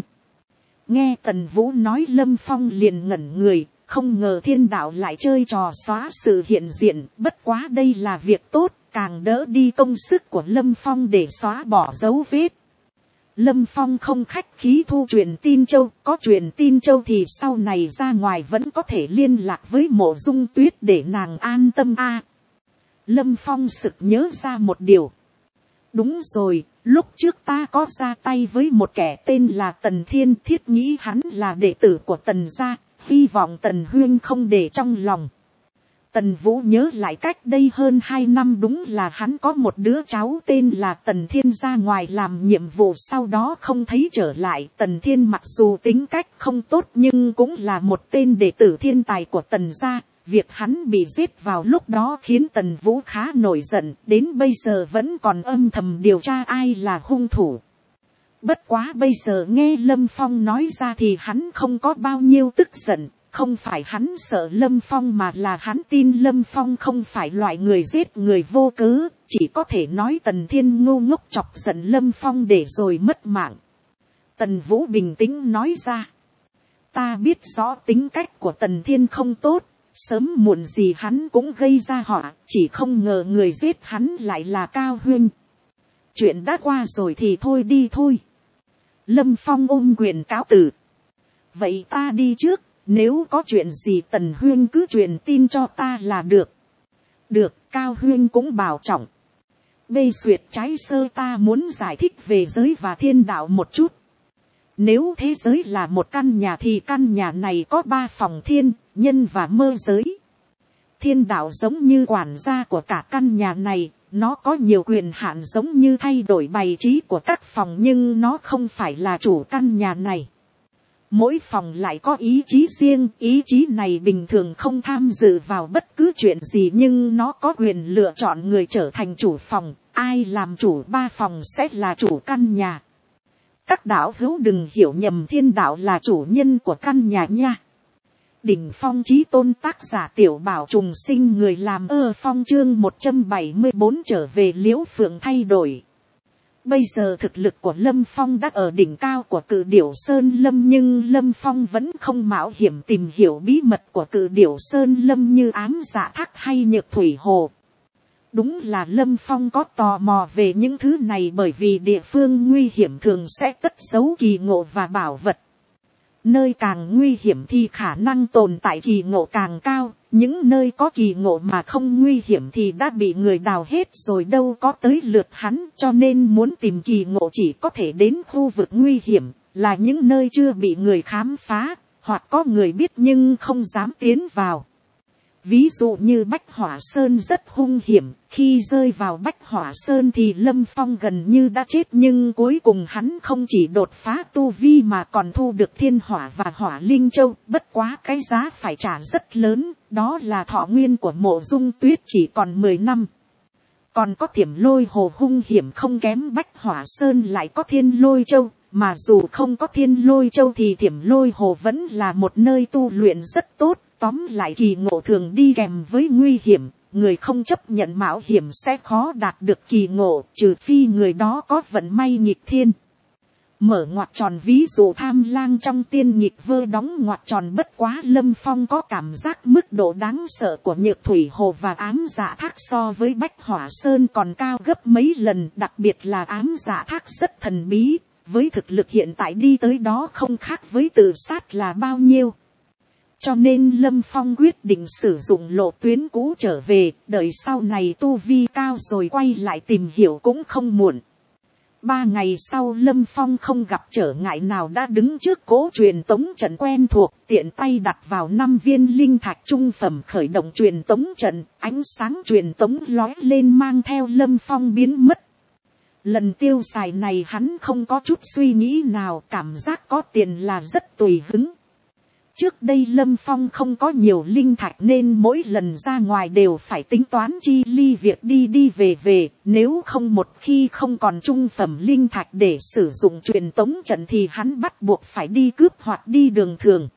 Nghe Tần Vũ nói Lâm Phong liền ngẩn người, không ngờ thiên đạo lại chơi trò xóa sự hiện diện, bất quá đây là việc tốt, càng đỡ đi công sức của Lâm Phong để xóa bỏ dấu vết. Lâm Phong không khách khí thu truyền tin châu, có truyền tin châu thì sau này ra ngoài vẫn có thể liên lạc với Mộ Dung Tuyết để nàng an tâm a. À, Lâm Phong sực nhớ ra một điều. Đúng rồi, lúc trước ta có ra tay với một kẻ tên là Tần Thiên, thiết nghĩ hắn là đệ tử của Tần gia, hy vọng Tần Huyên không để trong lòng. Tần Vũ nhớ lại cách đây hơn hai năm đúng là hắn có một đứa cháu tên là Tần Thiên ra ngoài làm nhiệm vụ sau đó không thấy trở lại. Tần Thiên mặc dù tính cách không tốt nhưng cũng là một tên đệ tử thiên tài của Tần gia. Việc hắn bị giết vào lúc đó khiến Tần Vũ khá nổi giận, đến bây giờ vẫn còn âm thầm điều tra ai là hung thủ. Bất quá bây giờ nghe Lâm Phong nói ra thì hắn không có bao nhiêu tức giận. Không phải hắn sợ Lâm Phong mà là hắn tin Lâm Phong không phải loại người giết người vô cớ, chỉ có thể nói Tần Thiên ngu ngốc chọc giận Lâm Phong để rồi mất mạng. Tần Vũ bình tĩnh nói ra. Ta biết rõ tính cách của Tần Thiên không tốt, sớm muộn gì hắn cũng gây ra họa, chỉ không ngờ người giết hắn lại là Cao Huyên. Chuyện đã qua rồi thì thôi đi thôi. Lâm Phong ôm quyền cáo từ. Vậy ta đi trước. Nếu có chuyện gì Tần Huyên cứ truyền tin cho ta là được. Được, Cao Huyên cũng bảo trọng. Bê Xuyệt trái sơ ta muốn giải thích về giới và thiên đạo một chút. Nếu thế giới là một căn nhà thì căn nhà này có ba phòng thiên, nhân và mơ giới. Thiên đạo giống như quản gia của cả căn nhà này, nó có nhiều quyền hạn giống như thay đổi bày trí của các phòng nhưng nó không phải là chủ căn nhà này. Mỗi phòng lại có ý chí riêng, ý chí này bình thường không tham dự vào bất cứ chuyện gì nhưng nó có quyền lựa chọn người trở thành chủ phòng, ai làm chủ ba phòng sẽ là chủ căn nhà. Các đạo hữu đừng hiểu nhầm thiên đạo là chủ nhân của căn nhà nha. Đỉnh Phong Chí Tôn tác giả Tiểu Bảo Trùng Sinh, người làm ơ phong chương một trăm bảy mươi bốn trở về Liễu Phượng thay đổi. Bây giờ thực lực của Lâm Phong đã ở đỉnh cao của Cự Điểu Sơn Lâm nhưng Lâm Phong vẫn không mạo hiểm tìm hiểu bí mật của Cự Điểu Sơn Lâm như Ám Dạ Thác hay Nhược Thủy Hồ. Đúng là Lâm Phong có tò mò về những thứ này bởi vì địa phương nguy hiểm thường sẽ cất giấu kỳ ngộ và bảo vật. Nơi càng nguy hiểm thì khả năng tồn tại kỳ ngộ càng cao, những nơi có kỳ ngộ mà không nguy hiểm thì đã bị người đào hết rồi đâu có tới lượt hắn, cho nên muốn tìm kỳ ngộ chỉ có thể đến khu vực nguy hiểm, là những nơi chưa bị người khám phá, hoặc có người biết nhưng không dám tiến vào. Ví dụ như Bách Hỏa Sơn rất hung hiểm, khi rơi vào Bách Hỏa Sơn thì Lâm Phong gần như đã chết nhưng cuối cùng hắn không chỉ đột phá tu vi mà còn thu được thiên hỏa và hỏa linh châu, bất quá cái giá phải trả rất lớn, đó là thọ nguyên của Mộ Dung Tuyết chỉ còn mười năm. Còn có Thiểm Lôi Hồ hung hiểm không kém Bách Hỏa Sơn lại có Thiên Lôi Châu, mà dù không có Thiên Lôi Châu thì Thiểm Lôi Hồ vẫn là một nơi tu luyện rất tốt. Tóm lại kỳ ngộ thường đi kèm với nguy hiểm, người không chấp nhận mạo hiểm sẽ khó đạt được kỳ ngộ, trừ phi người đó có vận may nghịch thiên. Mở ngoặt tròn ví dụ tham lang trong tiên nhịp vơ đóng ngoặt tròn, bất quá Lâm Phong có cảm giác mức độ đáng sợ của Nhược Thủy Hồ và Ám Dạ Thác so với Bách Hỏa Sơn còn cao gấp mấy lần, đặc biệt là Ám Dạ Thác rất thần bí, với thực lực hiện tại đi tới đó không khác với tự sát là bao nhiêu. Cho nên Lâm Phong quyết định sử dụng lộ tuyến cũ trở về, đợi sau này tu vi cao rồi quay lại tìm hiểu cũng không muộn. Ba ngày sau Lâm Phong không gặp trở ngại nào đã đứng trước cỗ truyền tống trận quen thuộc, tiện tay đặt vào năm viên linh thạch trung phẩm khởi động truyền tống trận, ánh sáng truyền tống lóe lên mang theo Lâm Phong biến mất. Lần tiêu xài này hắn không có chút suy nghĩ nào, cảm giác có tiền là rất tùy hứng. Trước đây Lâm Phong không có nhiều linh thạch nên mỗi lần ra ngoài đều phải tính toán chi ly việc đi đi về về. Nếu không một khi không còn trung phẩm linh thạch để sử dụng truyền tống trận thì hắn bắt buộc phải đi cướp hoặc đi đường thường.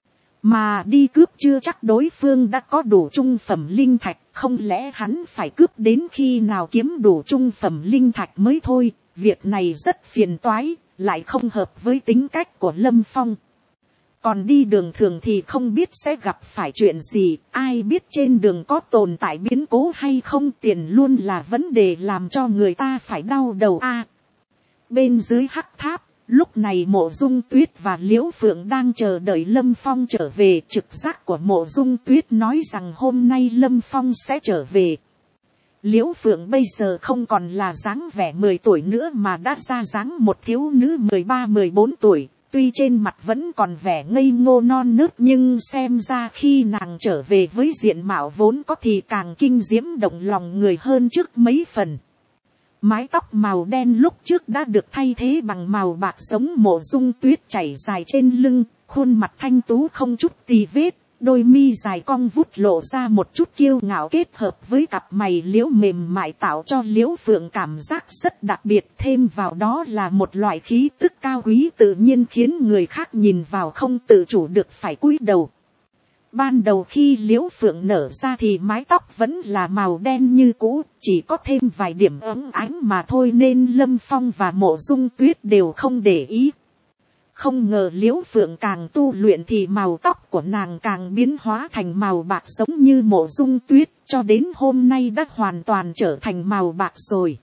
Mà đi cướp chưa chắc đối phương đã có đủ trung phẩm linh thạch, không lẽ hắn phải cướp đến khi nào kiếm đủ trung phẩm linh thạch mới thôi. Việc này rất phiền toái, lại không hợp với tính cách của Lâm Phong. Còn đi đường thường thì không biết sẽ gặp phải chuyện gì, ai biết trên đường có tồn tại biến cố hay không, tiền luôn là vấn đề làm cho người ta phải đau đầu a. Bên dưới hắc tháp, lúc này Mộ Dung Tuyết và Liễu Phượng đang chờ đợi Lâm Phong trở về, trực giác của Mộ Dung Tuyết nói rằng hôm nay Lâm Phong sẽ trở về. Liễu Phượng bây giờ không còn là dáng vẻ mười tuổi nữa mà đã ra dáng một thiếu nữ mười ba mười bốn tuổi. Tuy trên mặt vẫn còn vẻ ngây ngô non nớt nhưng xem ra khi nàng trở về với diện mạo vốn có thì càng kinh diễm động lòng người hơn trước mấy phần. Mái tóc màu đen lúc trước đã được thay thế bằng màu bạc giống Mộ Dung Tuyết chảy dài trên lưng, khuôn mặt thanh tú không chút tì vết, đôi mi dài cong vút lộ ra một chút kiêu ngạo kết hợp với cặp mày liễu mềm mại tạo cho Liễu Phượng cảm giác rất đặc biệt, thêm vào đó là một loại khí tức cao quý tự nhiên khiến người khác nhìn vào không tự chủ được phải cúi đầu. Ban đầu khi Liễu Phượng nở ra thì mái tóc vẫn là màu đen như cũ, chỉ có thêm vài điểm óng ánh mà thôi nên Lâm Phong và Mộ Dung Tuyết đều không để ý. Không ngờ Liễu Phượng càng tu luyện thì màu tóc của nàng càng biến hóa thành màu bạc giống như Mộ Dung Tuyết, cho đến hôm nay đã hoàn toàn trở thành màu bạc rồi.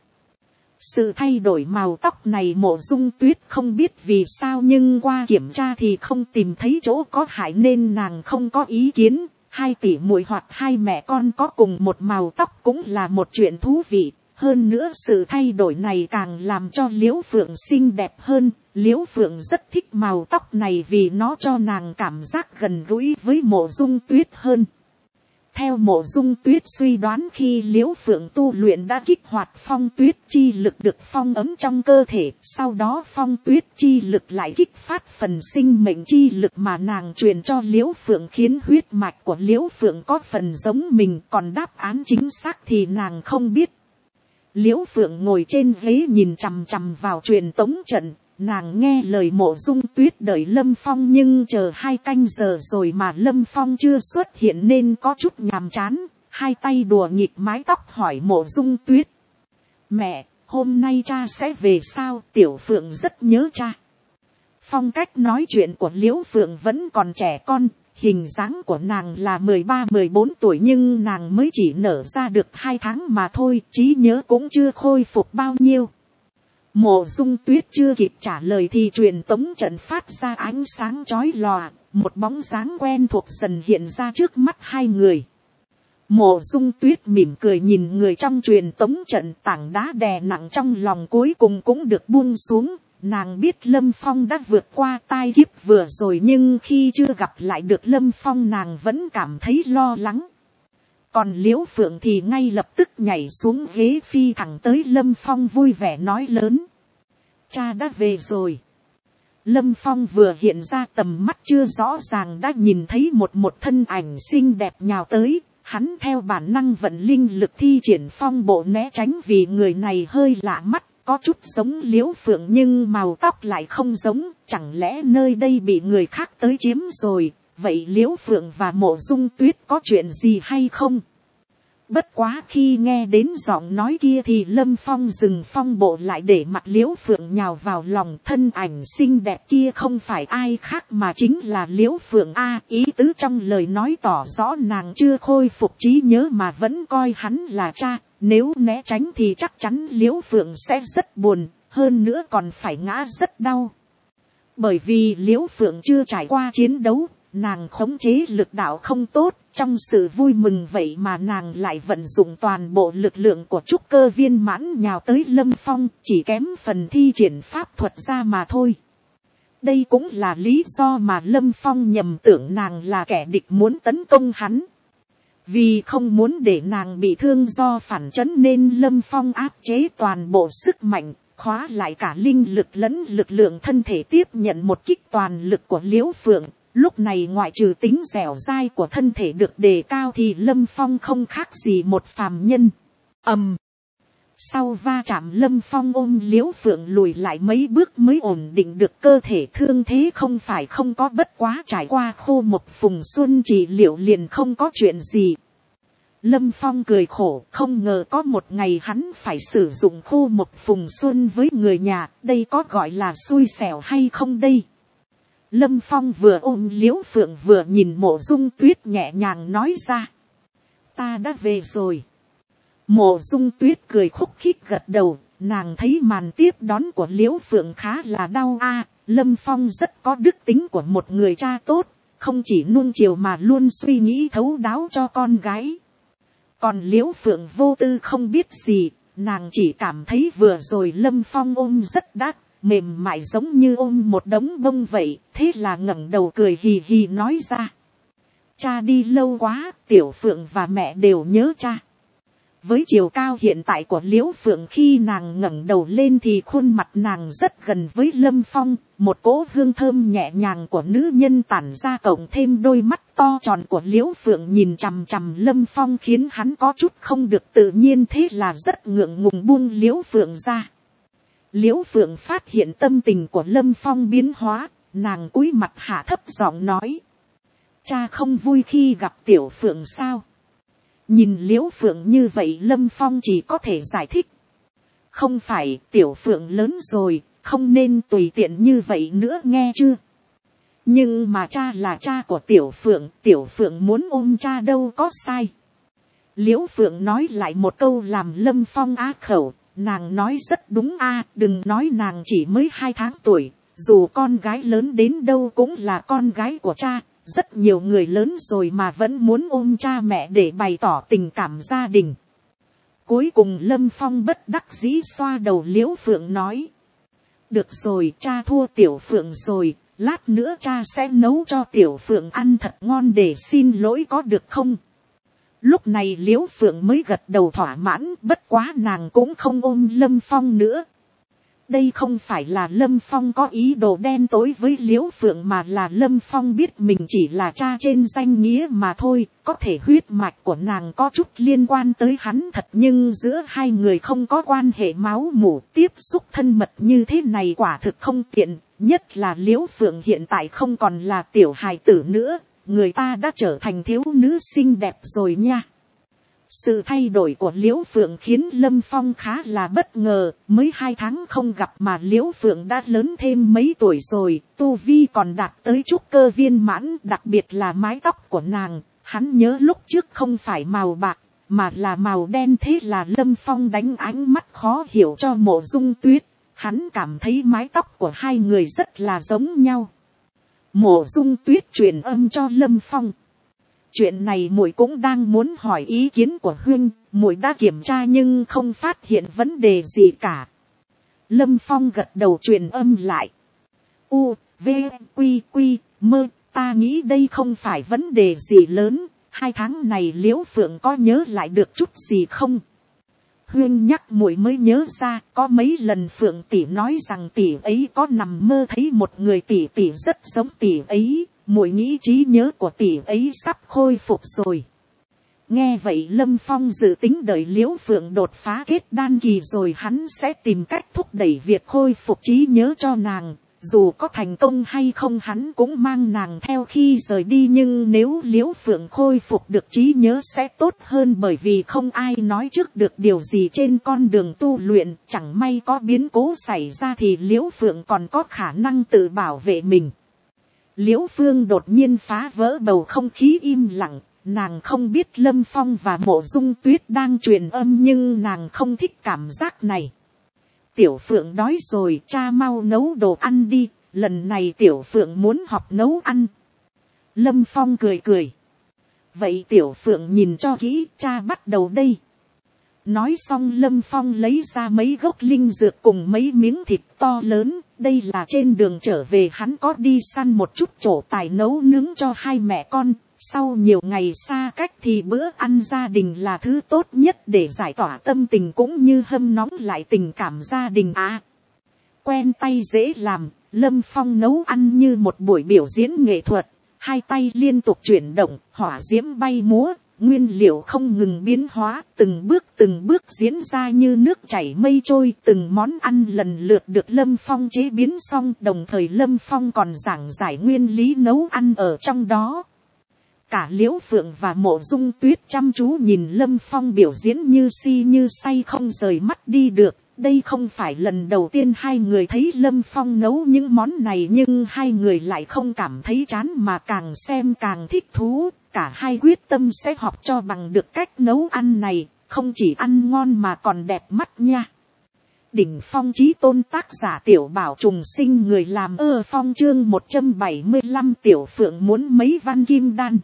Sự thay đổi màu tóc này Mộ Dung Tuyết không biết vì sao nhưng qua kiểm tra thì không tìm thấy chỗ có hại nên nàng không có ý kiến. Hai tỷ muội hoặc hai mẹ con có cùng một màu tóc cũng là một chuyện thú vị. Hơn nữa sự thay đổi này càng làm cho Liễu Phượng xinh đẹp hơn. Liễu Phượng rất thích màu tóc này vì nó cho nàng cảm giác gần gũi với Mộ Dung Tuyết hơn. Theo Mộ Dung Tuyết suy đoán khi Liễu Phượng tu luyện đã kích hoạt phong tuyết chi lực được phong ấm trong cơ thể. Sau đó phong tuyết chi lực lại kích phát phần sinh mệnh chi lực mà nàng truyền cho Liễu Phượng khiến huyết mạch của Liễu Phượng có phần giống mình. Còn đáp án chính xác thì nàng không biết. Liễu Phượng ngồi trên ghế nhìn chằm chằm vào truyền tống trận. Nàng nghe lời Mộ Dung Tuyết đợi Lâm Phong nhưng chờ hai canh giờ rồi mà Lâm Phong chưa xuất hiện nên có chút nhàm chán. Hai tay đùa nghịch mái tóc hỏi Mộ Dung Tuyết. Mẹ, hôm nay cha sẽ về sao? Tiểu Phượng rất nhớ cha. Phong cách nói chuyện của Liễu Phượng vẫn còn trẻ con. Hình dáng của nàng là mười ba mười bốn tuổi nhưng nàng mới chỉ nở ra được hai tháng mà thôi. Trí nhớ cũng chưa khôi phục bao nhiêu. Mộ Dung Tuyết chưa kịp trả lời thì truyền tống trận phát ra ánh sáng chói lòa, một bóng dáng quen thuộc dần hiện ra trước mắt hai người. Mộ Dung Tuyết mỉm cười nhìn người trong truyền tống trận, tảng đá đè nặng trong lòng cuối cùng cũng được buông xuống. Nàng biết Lâm Phong đã vượt qua tai kiếp vừa rồi nhưng khi chưa gặp lại được Lâm Phong nàng vẫn cảm thấy lo lắng. Còn Liễu Phượng thì ngay lập tức nhảy xuống ghế phi thẳng tới Lâm Phong vui vẻ nói lớn. Cha đã về rồi. Lâm Phong vừa hiện ra tầm mắt chưa rõ ràng đã nhìn thấy một một thân ảnh xinh đẹp nhào tới. Hắn theo bản năng vận linh lực thi triển phong bộ né tránh vì người này hơi lạ mắt. Có chút giống Liễu Phượng nhưng màu tóc lại không giống. Chẳng lẽ nơi đây bị người khác tới chiếm rồi. Vậy Liễu Phượng và Mộ Dung Tuyết có chuyện gì hay không? Bất quá khi nghe đến giọng nói kia thì Lâm Phong dừng phong bộ lại để mặt Liễu Phượng nhào vào lòng. Thân ảnh xinh đẹp kia không phải ai khác mà chính là Liễu Phượng a. Ý tứ trong lời nói tỏ rõ nàng chưa khôi phục trí nhớ mà vẫn coi hắn là cha. Nếu né tránh thì chắc chắn Liễu Phượng sẽ rất buồn, hơn nữa còn phải ngã rất đau. Bởi vì Liễu Phượng chưa trải qua chiến đấu, nàng khống chế lực đạo không tốt, trong sự vui mừng vậy mà nàng lại vận dụng toàn bộ lực lượng của trúc cơ viên mãn nhào tới Lâm Phong, chỉ kém phần thi triển pháp thuật ra mà thôi. Đây cũng là lý do mà Lâm Phong nhầm tưởng nàng là kẻ địch muốn tấn công hắn. Vì không muốn để nàng bị thương do phản chấn nên Lâm Phong áp chế toàn bộ sức mạnh, khóa lại cả linh lực lẫn lực lượng thân thể tiếp nhận một kích toàn lực của Liễu Phượng. Lúc này ngoại trừ tính dẻo dai của thân thể được đề cao thì Lâm Phong không khác gì một phàm nhân. ầm. Sau va chạm Lâm Phong ôm Liễu Phượng lùi lại mấy bước mới ổn định được cơ thể. Thương thế không phải không có, bất quá trải qua khô một phùng xuân trị liệu liền không có chuyện gì. Lâm Phong cười khổ, không ngờ có một ngày hắn phải sử dụng khô một phùng xuân với người nhà, đây có gọi là xui xẻo hay không đây? Lâm Phong vừa ôm Liễu Phượng vừa nhìn Mộ Dung Tuyết nhẹ nhàng nói ra. Ta đã về rồi. Mộ Dung Tuyết cười khúc khích gật đầu, nàng thấy màn tiếp đón của Liễu Phượng khá là đau a. Lâm Phong rất có đức tính của một người cha tốt, không chỉ nuông chiều mà luôn suy nghĩ thấu đáo cho con gái. Còn Liễu Phượng vô tư không biết gì, nàng chỉ cảm thấy vừa rồi Lâm Phong ôm rất đắt, mềm mại giống như ôm một đống bông vậy, thế là ngẩng đầu cười hì hì nói ra. Cha đi lâu quá, Tiểu Phượng và mẹ đều nhớ cha. Với chiều cao hiện tại của Liễu Phượng khi nàng ngẩng đầu lên thì khuôn mặt nàng rất gần với Lâm Phong, một cỗ hương thơm nhẹ nhàng của nữ nhân tản ra cộng thêm đôi mắt to tròn của Liễu Phượng nhìn chằm chằm Lâm Phong khiến hắn có chút không được tự nhiên, thế là rất ngượng ngùng buông Liễu Phượng ra. Liễu Phượng phát hiện tâm tình của Lâm Phong biến hóa, nàng cúi mặt hạ thấp giọng nói. Cha không vui khi gặp Tiểu Phượng sao? Nhìn Liễu Phượng như vậy Lâm Phong chỉ có thể giải thích. Không phải, Tiểu Phượng lớn rồi, không nên tùy tiện như vậy nữa nghe chưa? Nhưng mà cha là cha của Tiểu Phượng, Tiểu Phượng muốn ôm cha đâu có sai. Liễu Phượng nói lại một câu làm Lâm Phong á khẩu. Nàng nói rất đúng a, đừng nói nàng chỉ mới hai tháng tuổi, dù con gái lớn đến đâu cũng là con gái của cha, rất nhiều người lớn rồi mà vẫn muốn ôm cha mẹ để bày tỏ tình cảm gia đình. Cuối cùng Lâm Phong bất đắc dĩ xoa đầu Liễu Phượng nói. Được rồi, cha thua Tiểu Phượng rồi, lát nữa cha sẽ nấu cho Tiểu Phượng ăn thật ngon để xin lỗi có được không? Lúc này Liễu Phượng mới gật đầu thỏa mãn, bất quá nàng cũng không ôm Lâm Phong nữa. Đây không phải là Lâm Phong có ý đồ đen tối với Liễu Phượng mà là Lâm Phong biết mình chỉ là cha trên danh nghĩa mà thôi. Có thể huyết mạch của nàng có chút liên quan tới hắn thật nhưng giữa hai người không có quan hệ máu mủ, tiếp xúc thân mật như thế này quả thực không tiện. Nhất là Liễu Phượng hiện tại không còn là tiểu hài tử nữa. Người ta đã trở thành thiếu nữ xinh đẹp rồi nha. Sự thay đổi của Liễu Phượng khiến Lâm Phong khá là bất ngờ. Mới hai tháng không gặp mà Liễu Phượng đã lớn thêm mấy tuổi rồi. Tu vi còn đạt tới trúc cơ viên mãn. Đặc biệt là mái tóc của nàng. Hắn nhớ lúc trước không phải màu bạc mà là màu đen, thế là Lâm Phong đánh ánh mắt khó hiểu cho Mộ Dung Tuyết. Hắn cảm thấy mái tóc của hai người rất là giống nhau. Mộ Dung Tuyết truyền âm cho Lâm Phong. Chuyện này muội cũng đang muốn hỏi ý kiến của huynh, muội đã kiểm tra nhưng không phát hiện vấn đề gì cả. Lâm Phong gật đầu truyền âm lại. U, V, Quy, Quy, Mơ, ta nghĩ đây không phải vấn đề gì lớn, hai tháng này Liễu Phượng có nhớ lại được chút gì không? Huyên nhắc muội mới nhớ ra, có mấy lần Phượng tỷ nói rằng tỷ ấy có nằm mơ thấy một người tỷ tỷ rất giống tỷ ấy, muội nghĩ trí nhớ của tỷ ấy sắp khôi phục rồi. Nghe vậy Lâm Phong dự tính đợi Liễu Phượng đột phá kết đan kỳ rồi hắn sẽ tìm cách thúc đẩy việc khôi phục trí nhớ cho nàng, dù có thành công hay không hắn cũng mang nàng theo khi rời đi, nhưng nếu Liễu Phượng khôi phục được trí nhớ sẽ tốt hơn, bởi vì không ai nói trước được điều gì trên con đường tu luyện, chẳng may có biến cố xảy ra thì Liễu Phượng còn có khả năng tự bảo vệ mình. Liễu Phương đột nhiên phá vỡ bầu không khí im lặng, nàng không biết Lâm Phong và Mộ Dung Tuyết đang truyền âm, nhưng nàng không thích cảm giác này. Tiểu Phượng đói rồi, cha mau nấu đồ ăn đi, lần này Tiểu Phượng muốn học nấu ăn. Lâm Phong cười cười. Vậy Tiểu Phượng nhìn cho kỹ, cha bắt đầu đây. Nói xong Lâm Phong lấy ra mấy gốc linh dược cùng mấy miếng thịt to lớn. Đây là trên đường trở về hắn có đi săn một chút trổ tài nấu nướng cho hai mẹ con. Sau nhiều ngày xa cách thì bữa ăn gia đình là thứ tốt nhất để giải tỏa tâm tình cũng như hâm nóng lại tình cảm gia đình à. Quen tay dễ làm, Lâm Phong nấu ăn như một buổi biểu diễn nghệ thuật. Hai tay liên tục chuyển động, hỏa diễm bay múa, nguyên liệu không ngừng biến hóa, từng bước từng bước diễn ra như nước chảy mây trôi. Từng món ăn lần lượt được Lâm Phong chế biến xong, đồng thời Lâm Phong còn giảng giải nguyên lý nấu ăn ở trong đó. Cả Liễu Phượng và Mộ Dung Tuyết chăm chú nhìn Lâm Phong biểu diễn như si như say không rời mắt đi được. Đây không phải lần đầu tiên hai người thấy Lâm Phong nấu những món này, nhưng hai người lại không cảm thấy chán mà càng xem càng thích thú. Cả hai quyết tâm sẽ học cho bằng được cách nấu ăn này, không chỉ ăn ngon mà còn đẹp mắt nha. Đỉnh phong chí tôn, tác giả Tiểu Bảo trùng sinh, người làm ơ phong, chương một trăm bảy mươi lăm Tiểu Phượng muốn mấy văn kim đan.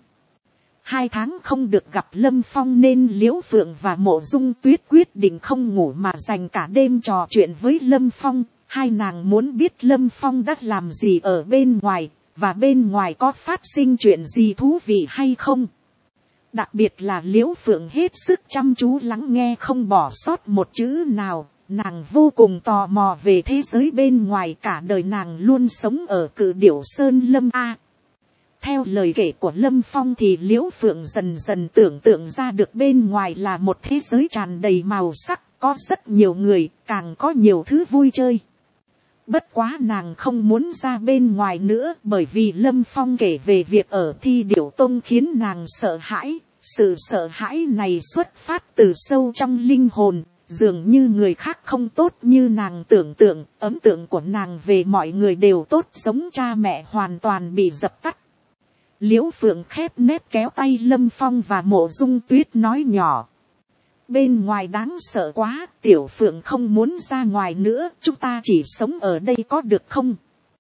Hai tháng không được gặp Lâm Phong nên Liễu Phượng và Mộ Dung Tuyết quyết định không ngủ mà dành cả đêm trò chuyện với Lâm Phong. Hai nàng muốn biết Lâm Phong đã làm gì ở bên ngoài, và bên ngoài có phát sinh chuyện gì thú vị hay không. Đặc biệt là Liễu Phượng hết sức chăm chú lắng nghe, không bỏ sót một chữ nào. Nàng vô cùng tò mò về thế giới bên ngoài, cả đời nàng luôn sống ở Cự Điểu Sơn Lâm A. Theo lời kể của Lâm Phong thì Liễu Phượng dần dần tưởng tượng ra được bên ngoài là một thế giới tràn đầy màu sắc, có rất nhiều người, càng có nhiều thứ vui chơi. Bất quá nàng không muốn ra bên ngoài nữa, bởi vì Lâm Phong kể về việc ở Thi Điểu Tông khiến nàng sợ hãi. Sự sợ hãi này xuất phát từ sâu trong linh hồn, dường như người khác không tốt như nàng tưởng tượng, ấn tượng của nàng về mọi người đều tốt giống cha mẹ hoàn toàn bị dập tắt. Liễu Phượng khép nép kéo tay Lâm Phong và Mộ Dung Tuyết nói nhỏ. Bên ngoài đáng sợ quá, Tiểu Phượng không muốn ra ngoài nữa, chúng ta chỉ sống ở đây có được không?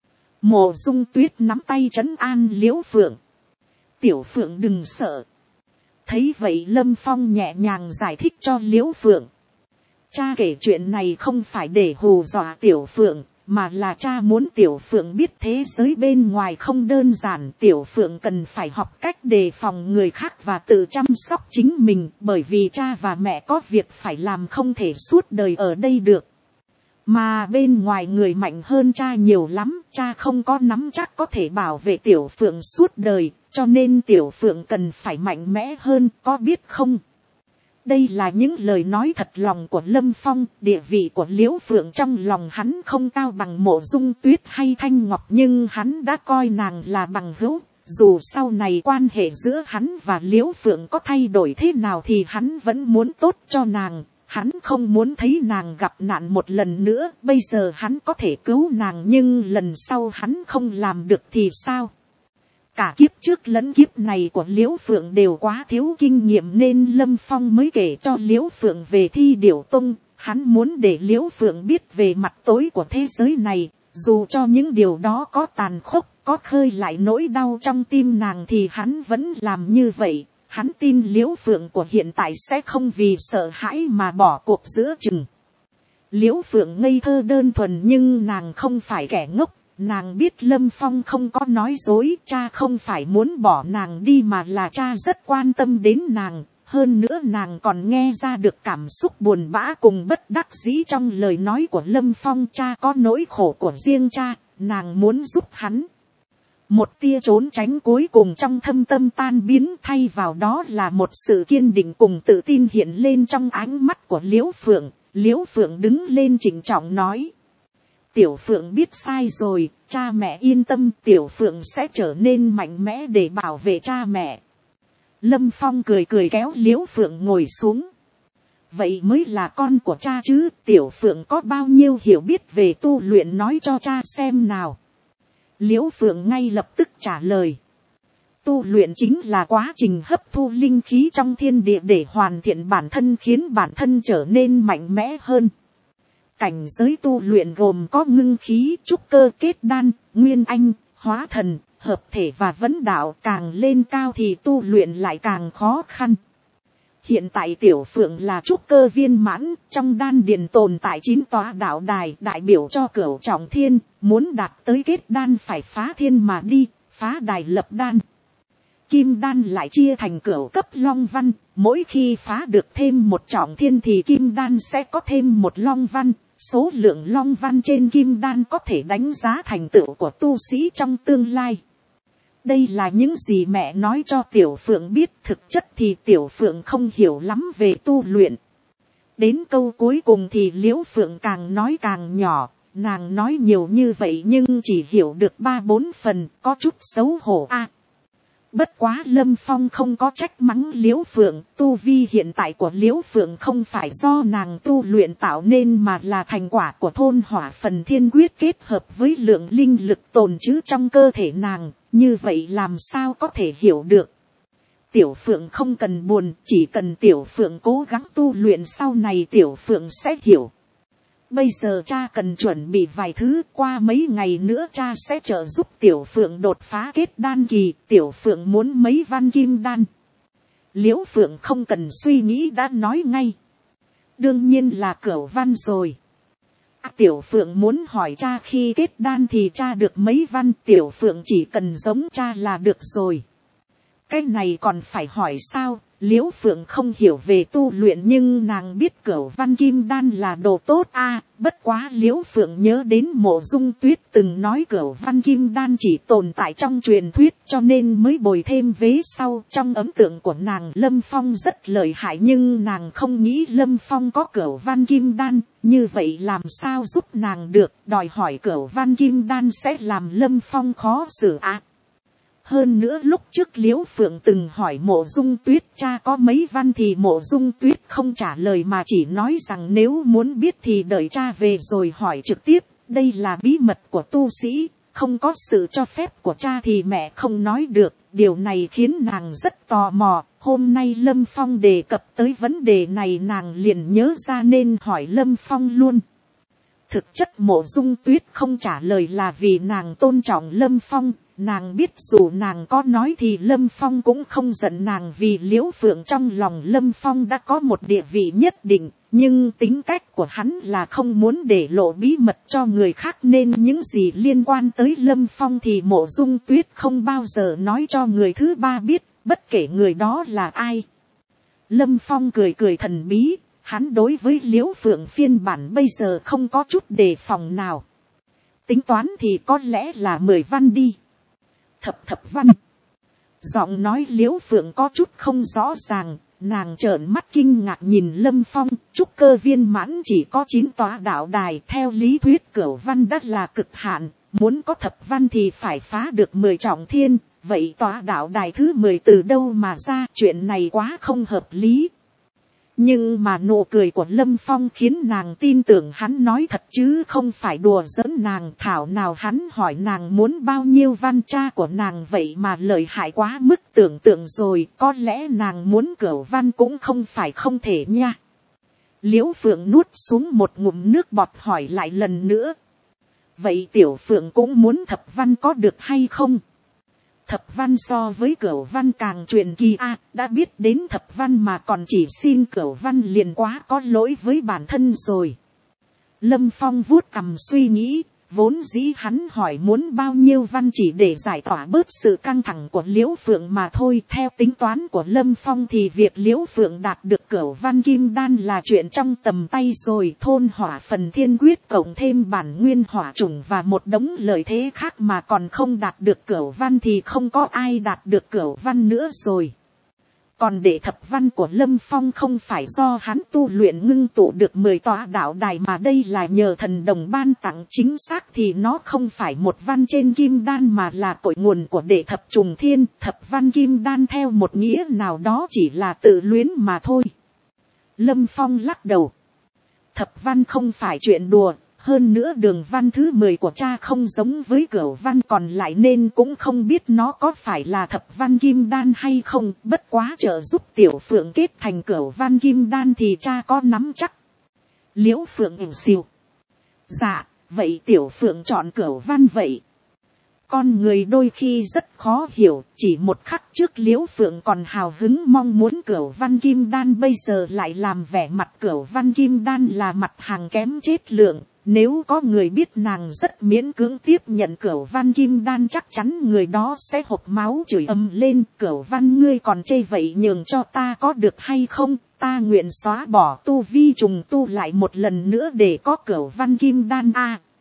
Mộ Dung Tuyết nắm tay trấn an Liễu Phượng. Tiểu Phượng đừng sợ. Thấy vậy Lâm Phong nhẹ nhàng giải thích cho Liễu Phượng. Cha kể chuyện này không phải để hù dọa Tiểu Phượng, mà là cha muốn Tiểu Phượng biết thế giới bên ngoài không đơn giản. Tiểu Phượng cần phải học cách đề phòng người khác và tự chăm sóc chính mình, bởi vì cha và mẹ có việc phải làm, không thể suốt đời ở đây được. Mà bên ngoài người mạnh hơn cha nhiều lắm, cha không có nắm chắc có thể bảo vệ Tiểu Phượng suốt đời, cho nên Tiểu Phượng cần phải mạnh mẽ hơn, có biết không? Đây là những lời nói thật lòng của Lâm Phong. Địa vị của Liễu Phượng trong lòng hắn không cao bằng Mộ Dung Tuyết hay Thanh Ngọc, nhưng hắn đã coi nàng là bằng hữu. Dù sau này quan hệ giữa hắn và Liễu Phượng có thay đổi thế nào thì hắn vẫn muốn tốt cho nàng. Hắn không muốn thấy nàng gặp nạn một lần nữa. Bây giờ hắn có thể cứu nàng, nhưng lần sau hắn không làm được thì sao? Cả kiếp trước lẫn kiếp này của Liễu Phượng đều quá thiếu kinh nghiệm nên Lâm Phong mới kể cho Liễu Phượng về Thi Điểu Tông. Hắn muốn để Liễu Phượng biết về mặt tối của thế giới này. Dù cho những điều đó có tàn khốc, có khơi lại nỗi đau trong tim nàng thì hắn vẫn làm như vậy. Hắn tin Liễu Phượng của hiện tại sẽ không vì sợ hãi mà bỏ cuộc giữa chừng. Liễu Phượng ngây thơ đơn thuần nhưng nàng không phải kẻ ngốc. Nàng biết Lâm Phong không có nói dối, cha không phải muốn bỏ nàng đi mà là cha rất quan tâm đến nàng. Hơn nữa nàng còn nghe ra được cảm xúc buồn bã cùng bất đắc dĩ trong lời nói của Lâm Phong. Cha có nỗi khổ của riêng cha, nàng muốn giúp hắn. Một tia trốn tránh cuối cùng trong thâm tâm tan biến, thay vào đó là một sự kiên định cùng tự tin hiện lên trong ánh mắt của Liễu Phượng. Liễu Phượng đứng lên trịnh trọng nói. tiểu phượng biết sai rồi, cha mẹ yên tâm, tiểu phượng sẽ trở nên mạnh mẽ để bảo vệ cha mẹ. Lâm Phong cười cười kéo Liễu Phượng ngồi xuống. Vậy mới là con của cha chứ, tiểu phượng có bao nhiêu hiểu biết về tu luyện nói cho cha xem nào. Liễu Phượng ngay lập tức trả lời. Tu luyện chính là quá trình hấp thu linh khí trong thiên địa để hoàn thiện bản thân, khiến bản thân trở nên mạnh mẽ hơn. Cảnh giới tu luyện gồm có ngưng khí, trúc cơ, kết đan, nguyên anh, hóa thần, hợp thể và vấn đạo. Càng lên cao thì tu luyện lại càng khó khăn. Hiện tại tiểu phượng là trúc cơ viên mãn, trong đan điền tồn tại chín tòa đạo đài đại biểu cho cửu trọng thiên, muốn đạt tới kết đan phải phá thiên mà đi, phá đài lập đan. Kim đan lại chia thành cửu cấp long văn, mỗi khi phá được thêm một trọng thiên thì kim đan sẽ có thêm một long văn, số lượng long văn trên kim đan có thể đánh giá thành tựu của tu sĩ trong tương lai. Đây là những gì mẹ nói cho tiểu phượng biết, thực chất thì tiểu phượng không hiểu lắm về tu luyện. Đến câu cuối cùng thì Liễu Phượng càng nói càng nhỏ, nàng nói nhiều như vậy nhưng chỉ hiểu được ba bốn phần, có chút xấu hổ a. À, bất quá Lâm Phong không có trách mắng Liễu Phượng, tu vi hiện tại của Liễu Phượng không phải do nàng tu luyện tạo nên mà là thành quả của thôn hỏa phần thiên quyết kết hợp với lượng linh lực tồn trữ trong cơ thể nàng, như vậy làm sao có thể hiểu được. Tiểu Phượng không cần buồn, chỉ cần Tiểu Phượng cố gắng tu luyện sau này Tiểu Phượng sẽ hiểu. Bây giờ cha cần chuẩn bị vài thứ, qua mấy ngày nữa cha sẽ trợ giúp Tiểu Phượng đột phá kết đan kỳ, Tiểu Phượng muốn mấy văn kim đan. Liễu Phượng không cần suy nghĩ đã nói ngay. Đương nhiên là cửu văn rồi. À, Tiểu Phượng muốn hỏi cha khi kết đan thì cha được mấy văn, Tiểu Phượng chỉ cần giống cha là được rồi. Cái này còn phải hỏi sao? Liễu Phượng không hiểu về tu luyện nhưng nàng biết cửu văn kim đan là đồ tốt a. À, bất quá Liễu Phượng nhớ đến Mộ Dung Tuyết từng nói cửu văn kim đan chỉ tồn tại trong truyền thuyết cho nên mới bồi thêm vế sau. Trong ấn tượng của nàng Lâm Phong rất lợi hại nhưng nàng không nghĩ Lâm Phong có cửu văn kim đan, như vậy làm sao giúp nàng được, đòi hỏi cửu văn kim đan sẽ làm Lâm Phong khó xử ạ. À, hơn nữa lúc trước Liễu Phượng từng hỏi Mộ Dung Tuyết cha có mấy văn thì Mộ Dung Tuyết không trả lời mà chỉ nói rằng nếu muốn biết thì đợi cha về rồi hỏi trực tiếp. Đây là bí mật của tu sĩ, không có sự cho phép của cha thì mẹ không nói được. Điều này khiến nàng rất tò mò. Hôm nay Lâm Phong đề cập tới vấn đề này nàng liền nhớ ra nên hỏi Lâm Phong luôn. Thực chất Mộ Dung Tuyết không trả lời là vì nàng tôn trọng Lâm Phong. Nàng biết dù nàng có nói thì Lâm Phong cũng không giận nàng vì Liễu Phượng trong lòng Lâm Phong đã có một địa vị nhất định. Nhưng tính cách của hắn là không muốn để lộ bí mật cho người khác nên những gì liên quan tới Lâm Phong thì Mộ Dung Tuyết không bao giờ nói cho người thứ ba biết, bất kể người đó là ai. Lâm Phong cười cười thần bí, hắn đối với Liễu Phượng phiên bản bây giờ không có chút đề phòng nào. Tính toán thì có lẽ là mười văn đi. Thập thập văn. Giọng nói Liễu Phượng có chút không rõ ràng, nàng trợn mắt kinh ngạc nhìn Lâm Phong. Trúc cơ viên mãn chỉ có chín tòa đạo đài, theo lý thuyết cửu văn đất là cực hạn, muốn có thập văn thì phải phá được mười trọng thiên, vậy tòa đạo đài thứ mười từ đâu mà ra, chuyện này quá không hợp lý. Nhưng mà nụ cười của Lâm Phong khiến nàng tin tưởng hắn nói thật chứ không phải đùa giỡn nàng. Thảo nào hắn hỏi nàng muốn bao nhiêu văn, cha của nàng vậy mà lợi hại quá mức tưởng tượng rồi, có lẽ nàng muốn cửu văn cũng không phải không thể nha. Liễu Phượng nuốt xuống một ngụm nước bọt hỏi lại lần nữa. Vậy Tiểu Phượng cũng muốn thập văn có được hay không? Thập văn so với cửu văn càng truyền kỳ a, à, đã biết đến thập văn mà còn chỉ xin cửu văn liền quá có lỗi với bản thân rồi. Lâm Phong vuốt cằm suy nghĩ, vốn dĩ hắn hỏi muốn bao nhiêu văn chỉ để giải tỏa bớt sự căng thẳng của Liễu Phượng mà thôi. Theo tính toán của Lâm Phong thì việc Liễu Phượng đạt được cửu văn kim đan là chuyện trong tầm tay rồi. Thôn hỏa phần thiên quyết cộng thêm bản nguyên hỏa chủng và một đống lợi thế khác mà còn không đạt được cửu văn thì không có ai đạt được cửu văn nữa rồi. Còn đệ thập văn của Lâm Phong không phải do hắn tu luyện ngưng tụ được mười tòa đạo đài, mà đây là nhờ thần đồng ban tặng. Chính xác thì nó không phải một văn trên kim đan mà là cội nguồn của đệ thập trùng thiên. Thập văn kim đan theo một nghĩa nào đó chỉ là tự luyến mà thôi. Lâm Phong lắc đầu. Thập văn không phải chuyện đùa. Hơn nữa đường văn thứ mười của cha không giống với cửu văn còn lại nên cũng không biết nó có phải là thập văn kim đan hay không. Bất quá trợ giúp Tiểu Phượng kết thành cửu văn kim đan thì cha có nắm chắc. Liễu Phượng ỉu xìu. Dạ, vậy Tiểu Phượng chọn cửu văn vậy. Con người đôi khi rất khó hiểu, chỉ một khắc trước Liễu Phượng còn hào hứng mong muốn cửu văn kim đan, bây giờ lại làm vẻ mặt cửu văn kim đan là mặt hàng kém chết lượng. Nếu có người biết nàng rất miễn cưỡng tiếp nhận cửu văn kim đan, chắc chắn người đó sẽ hộc máu chửi ầm lên. Cửu văn ngươi còn chê vậy, nhường cho ta có được hay không? Ta nguyện xóa bỏ tu vi trùng tu lại một lần nữa để có cửu văn kim đan a. À,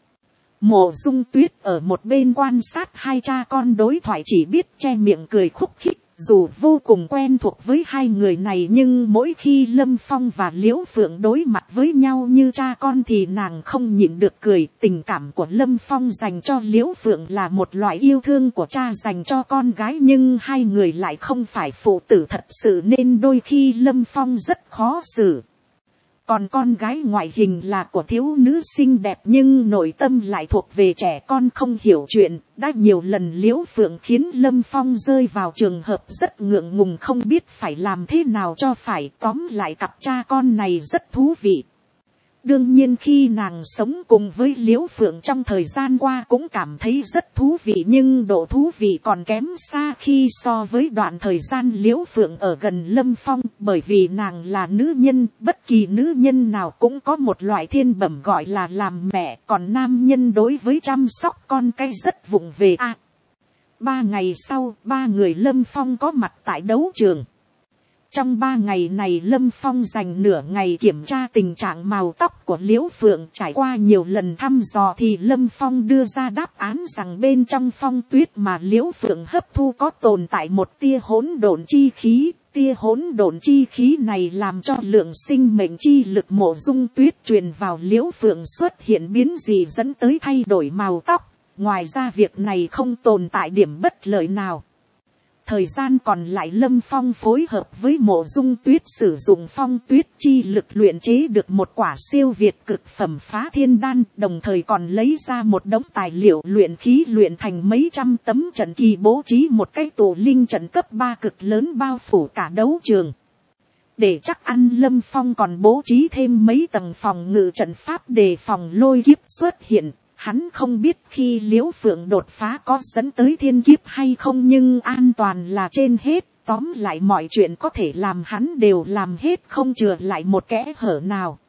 Mộ Dung Tuyết ở một bên quan sát hai cha con đối thoại chỉ biết che miệng cười khúc khích. Dù vô cùng quen thuộc với hai người này nhưng mỗi khi Lâm Phong và Liễu Phượng đối mặt với nhau như cha con thì nàng không nhịn được cười. Tình cảm của Lâm Phong dành cho Liễu Phượng là một loại yêu thương của cha dành cho con gái, nhưng hai người lại không phải phụ tử thật sự nên đôi khi Lâm Phong rất khó xử. Còn con gái ngoại hình là của thiếu nữ xinh đẹp nhưng nội tâm lại thuộc về trẻ con không hiểu chuyện. Đã nhiều lần Liễu Phượng khiến Lâm Phong rơi vào trường hợp rất ngượng ngùng không biết phải làm thế nào cho phải. Tóm lại cặp cha con này rất thú vị. Đương nhiên khi nàng sống cùng với Liễu Phượng trong thời gian qua cũng cảm thấy rất thú vị, nhưng độ thú vị còn kém xa khi so với đoạn thời gian Liễu Phượng ở gần Lâm Phong, bởi vì nàng là nữ nhân, bất kỳ nữ nhân nào cũng có một loại thiên bẩm gọi là làm mẹ, còn nam nhân đối với chăm sóc con cái rất vụng về a. À, ba ngày sau, ba người Lâm Phong có mặt tại đấu trường. Trong ba ngày này Lâm Phong dành nửa ngày kiểm tra tình trạng màu tóc của Liễu Phượng. Trải qua nhiều lần thăm dò thì Lâm Phong đưa ra đáp án rằng bên trong phong tuyết mà Liễu Phượng hấp thu có tồn tại một tia hỗn độn chi khí. Tia hỗn độn chi khí này làm cho lượng sinh mệnh chi lực Mộ Dung Tuyết truyền vào Liễu Phượng xuất hiện biến dị dẫn tới thay đổi màu tóc. Ngoài ra việc này không tồn tại điểm bất lợi nào. Thời gian còn lại Lâm Phong phối hợp với Mộ Dung Tuyết sử dụng phong tuyết chi lực luyện chế được một quả siêu việt cực phẩm phá thiên đan, đồng thời còn lấy ra một đống tài liệu luyện khí luyện thành mấy trăm tấm trận kỳ, bố trí một cái tụ linh trận cấp ba cực lớn bao phủ cả đấu trường. Để chắc ăn Lâm Phong còn bố trí thêm mấy tầng phòng ngự trận pháp đề phòng lôi kiếp xuất hiện. Hắn không biết khi Liễu Phượng đột phá có dẫn tới thiên kiếp hay không, nhưng an toàn là trên hết. Tóm lại mọi chuyện có thể làm hắn đều làm hết, không chừa lại một kẽ hở nào.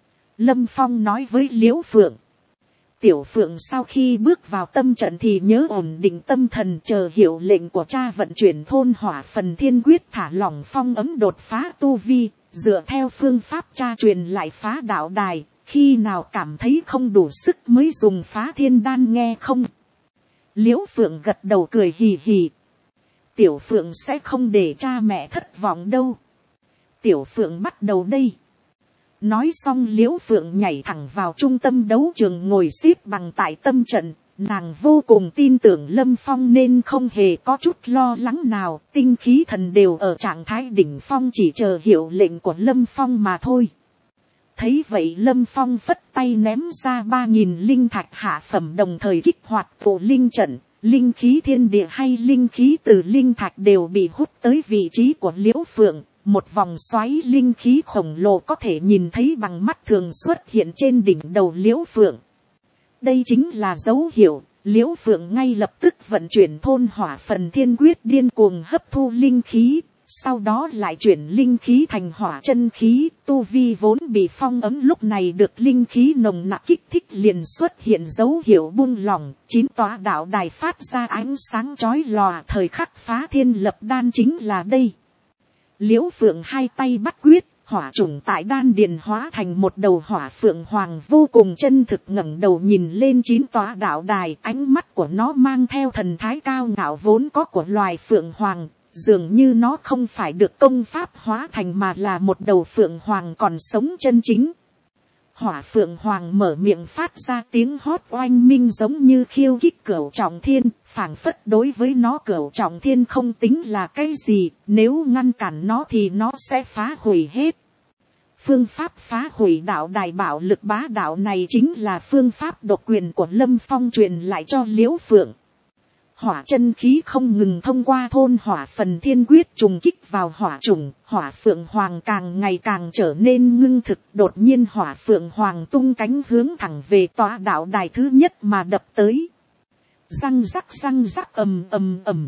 Lâm Phong nói với Liễu Phượng. Tiểu Phượng sau khi bước vào tâm trận thì nhớ ổn định tâm thần, chờ hiệu lệnh của cha vận chuyển thôn hỏa phần thiên quyết, thả lỏng phong ấm đột phá tu vi, dựa theo phương pháp cha truyền lại phá đạo đài. Khi nào cảm thấy không đủ sức mới dùng phá thiên đan, nghe không? Liễu Phượng gật đầu cười hì hì. Tiểu Phượng sẽ không để cha mẹ thất vọng đâu. Tiểu Phượng bắt đầu đây. Nói xong Liễu Phượng nhảy thẳng vào trung tâm đấu trường, ngồi xếp bằng tại tâm trận. Nàng vô cùng tin tưởng Lâm Phong nên không hề có chút lo lắng nào. Tinh khí thần đều ở trạng thái đỉnh phong, chỉ chờ hiệu lệnh của Lâm Phong mà thôi. Thấy vậy Lâm Phong phất tay ném ra ba nghìn linh thạch hạ phẩm, đồng thời kích hoạt tụ linh trận. Linh khí thiên địa hay linh khí từ linh thạch đều bị hút tới vị trí của Liễu Phượng. Một vòng xoáy linh khí khổng lồ có thể nhìn thấy bằng mắt thường xuất hiện trên đỉnh đầu Liễu Phượng. Đây chính là dấu hiệu. Liễu Phượng ngay lập tức vận chuyển thôn hỏa phần thiên quyết, điên cuồng hấp thu linh khí. Sau đó lại chuyển linh khí thành hỏa chân khí, tu vi vốn bị phong ấm lúc này được linh khí nồng nặc kích thích liền xuất hiện dấu hiệu buông lỏng. Chín tòa đạo đài phát ra ánh sáng chói lòa, thời khắc phá thiên lập đan chính là đây. Liễu Phượng hai tay bắt quyết, hỏa chủng tại đan điền hóa thành một đầu hỏa phượng hoàng vô cùng chân thực, ngẩng đầu nhìn lên chín tòa đạo đài, ánh mắt của nó mang theo thần thái cao ngạo vốn có của loài phượng hoàng. dường như nó không phải được công pháp hóa thành mà là một đầu phượng hoàng còn sống chân chính. Hỏa phượng hoàng mở miệng phát ra tiếng hót oanh minh giống như khiêu khích Cửu Trọng Thiên, phảng phất đối với nó Cửu Trọng Thiên không tính là cái gì, nếu ngăn cản nó thì nó sẽ phá hủy hết. Phương pháp phá hủy đạo đài bảo lực bá đạo này chính là phương pháp độc quyền của Lâm Phong truyền lại cho Liễu Phượng. Hỏa chân khí không ngừng thông qua thôn hỏa phần thiên quyết trùng kích vào hỏa trùng, hỏa phượng hoàng càng ngày càng trở nên ngưng thực. Đột nhiên hỏa phượng hoàng tung cánh hướng thẳng về tòa đạo đài thứ nhất mà đập tới. Răng rắc răng rắc ầm ầm ầm.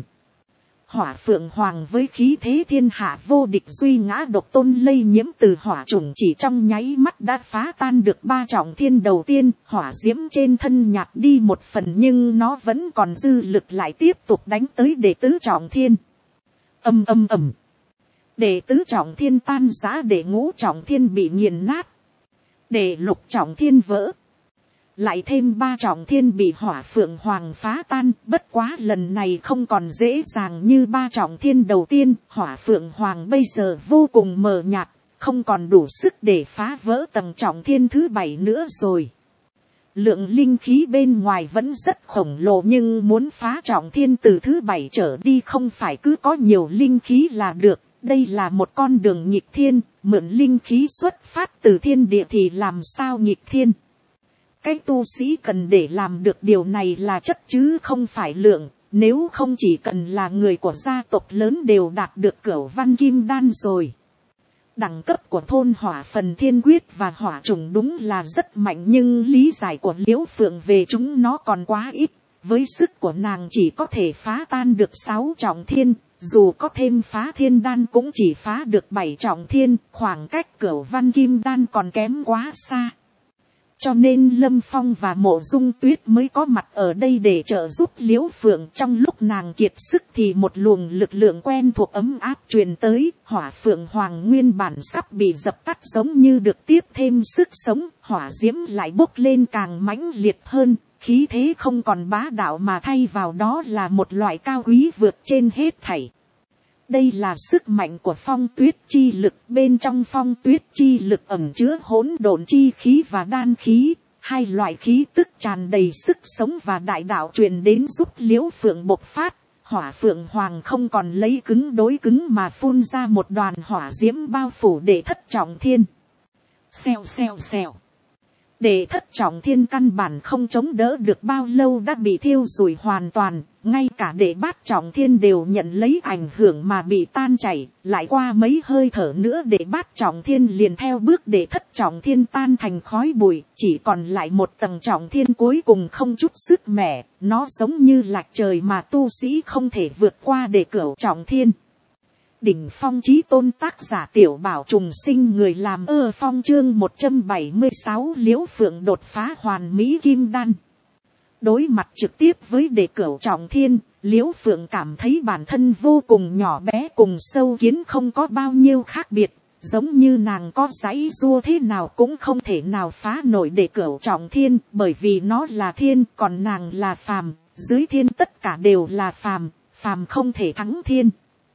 Hỏa phượng hoàng với khí thế thiên hạ vô địch duy ngã độc tôn lây nhiễm từ hỏa trùng chỉ trong nháy mắt đã phá tan được ba trọng thiên đầu tiên. Hỏa diễm trên thân nhạt đi một phần nhưng nó vẫn còn dư lực lại tiếp tục đánh tới đệ tứ trọng thiên. Âm âm ầm. Đệ tứ trọng thiên tan rã, đệ ngũ trọng thiên bị nghiền nát. Đệ lục trọng thiên vỡ. Lại thêm ba trọng thiên bị hỏa phượng hoàng phá tan, bất quá lần này không còn dễ dàng như ba trọng thiên đầu tiên. Hỏa phượng hoàng bây giờ vô cùng mờ nhạt, không còn đủ sức để phá vỡ tầng trọng thiên thứ bảy nữa rồi. Lượng linh khí bên ngoài vẫn rất khổng lồ nhưng muốn phá trọng thiên từ thứ bảy trở đi không phải cứ có nhiều linh khí là được. Đây là một con đường nghịch thiên, mượn linh khí xuất phát từ thiên địa thì làm sao nghịch thiên. Cái tu sĩ cần để làm được điều này là chất chứ không phải lượng, nếu không chỉ cần là người của gia tộc lớn đều đạt được Cửu Văn Kim Đan rồi. Đẳng cấp của thôn hỏa phần thiên quyết và hỏa trùng đúng là rất mạnh nhưng lý giải của Liễu Phượng về chúng nó còn quá ít, với sức của nàng chỉ có thể phá tan được sáu trọng thiên, dù có thêm phá thiên đan cũng chỉ phá được bảy trọng thiên, khoảng cách Cửu Văn Kim Đan còn kém quá xa. Cho nên Lâm Phong và Mộ Dung Tuyết mới có mặt ở đây để trợ giúp Liễu Phượng. Trong lúc nàng kiệt sức thì một luồng lực lượng quen thuộc ấm áp truyền tới. Hỏa phượng hoàng nguyên bản sắp bị dập tắt giống như được tiếp thêm sức sống. Hỏa diễm lại bốc lên càng mãnh liệt hơn. Khí thế không còn bá đạo mà thay vào đó là một loại cao quý vượt trên hết thảy. Đây là sức mạnh của phong tuyết chi lực, bên trong phong tuyết chi lực ẩn chứa hỗn độn chi khí và đan khí, hai loại khí tức tràn đầy sức sống và đại đạo truyền đến giúp Liễu Phượng bộc phát. Hỏa phượng hoàng không còn lấy cứng đối cứng mà phun ra một đoàn hỏa diễm bao phủ đệ thất trọng thiên. Xèo xèo xèo. Đệ thất trọng thiên căn bản không chống đỡ được bao lâu đã bị thiêu rụi hoàn toàn, ngay cả đệ bát trọng thiên đều nhận lấy ảnh hưởng mà bị tan chảy, lại qua mấy hơi thở nữa đệ bát trọng thiên liền theo bước đệ thất trọng thiên tan thành khói bụi, chỉ còn lại một tầng trọng thiên cuối cùng không chút sức mẻ, nó giống như lạch trời mà tu sĩ không thể vượt qua để cửu trọng thiên. Đỉnh phong chí tôn tác giả Tiểu Bảo trùng sinh, người làm ơ phong chương một trăm bảy mươi sáu Liễu Phượng đột phá hoàn mỹ kim đan. Đối mặt trực tiếp với đệ cửu trọng thiên, Liễu Phượng cảm thấy bản thân vô cùng nhỏ bé cùng sâu kiến không có bao nhiêu khác biệt, giống như nàng có giãy giụa thế nào cũng không thể nào phá nổi đệ cửu trọng thiên, bởi vì nó là thiên còn nàng là phàm, dưới thiên tất cả đều là phàm, phàm không thể thắng thiên.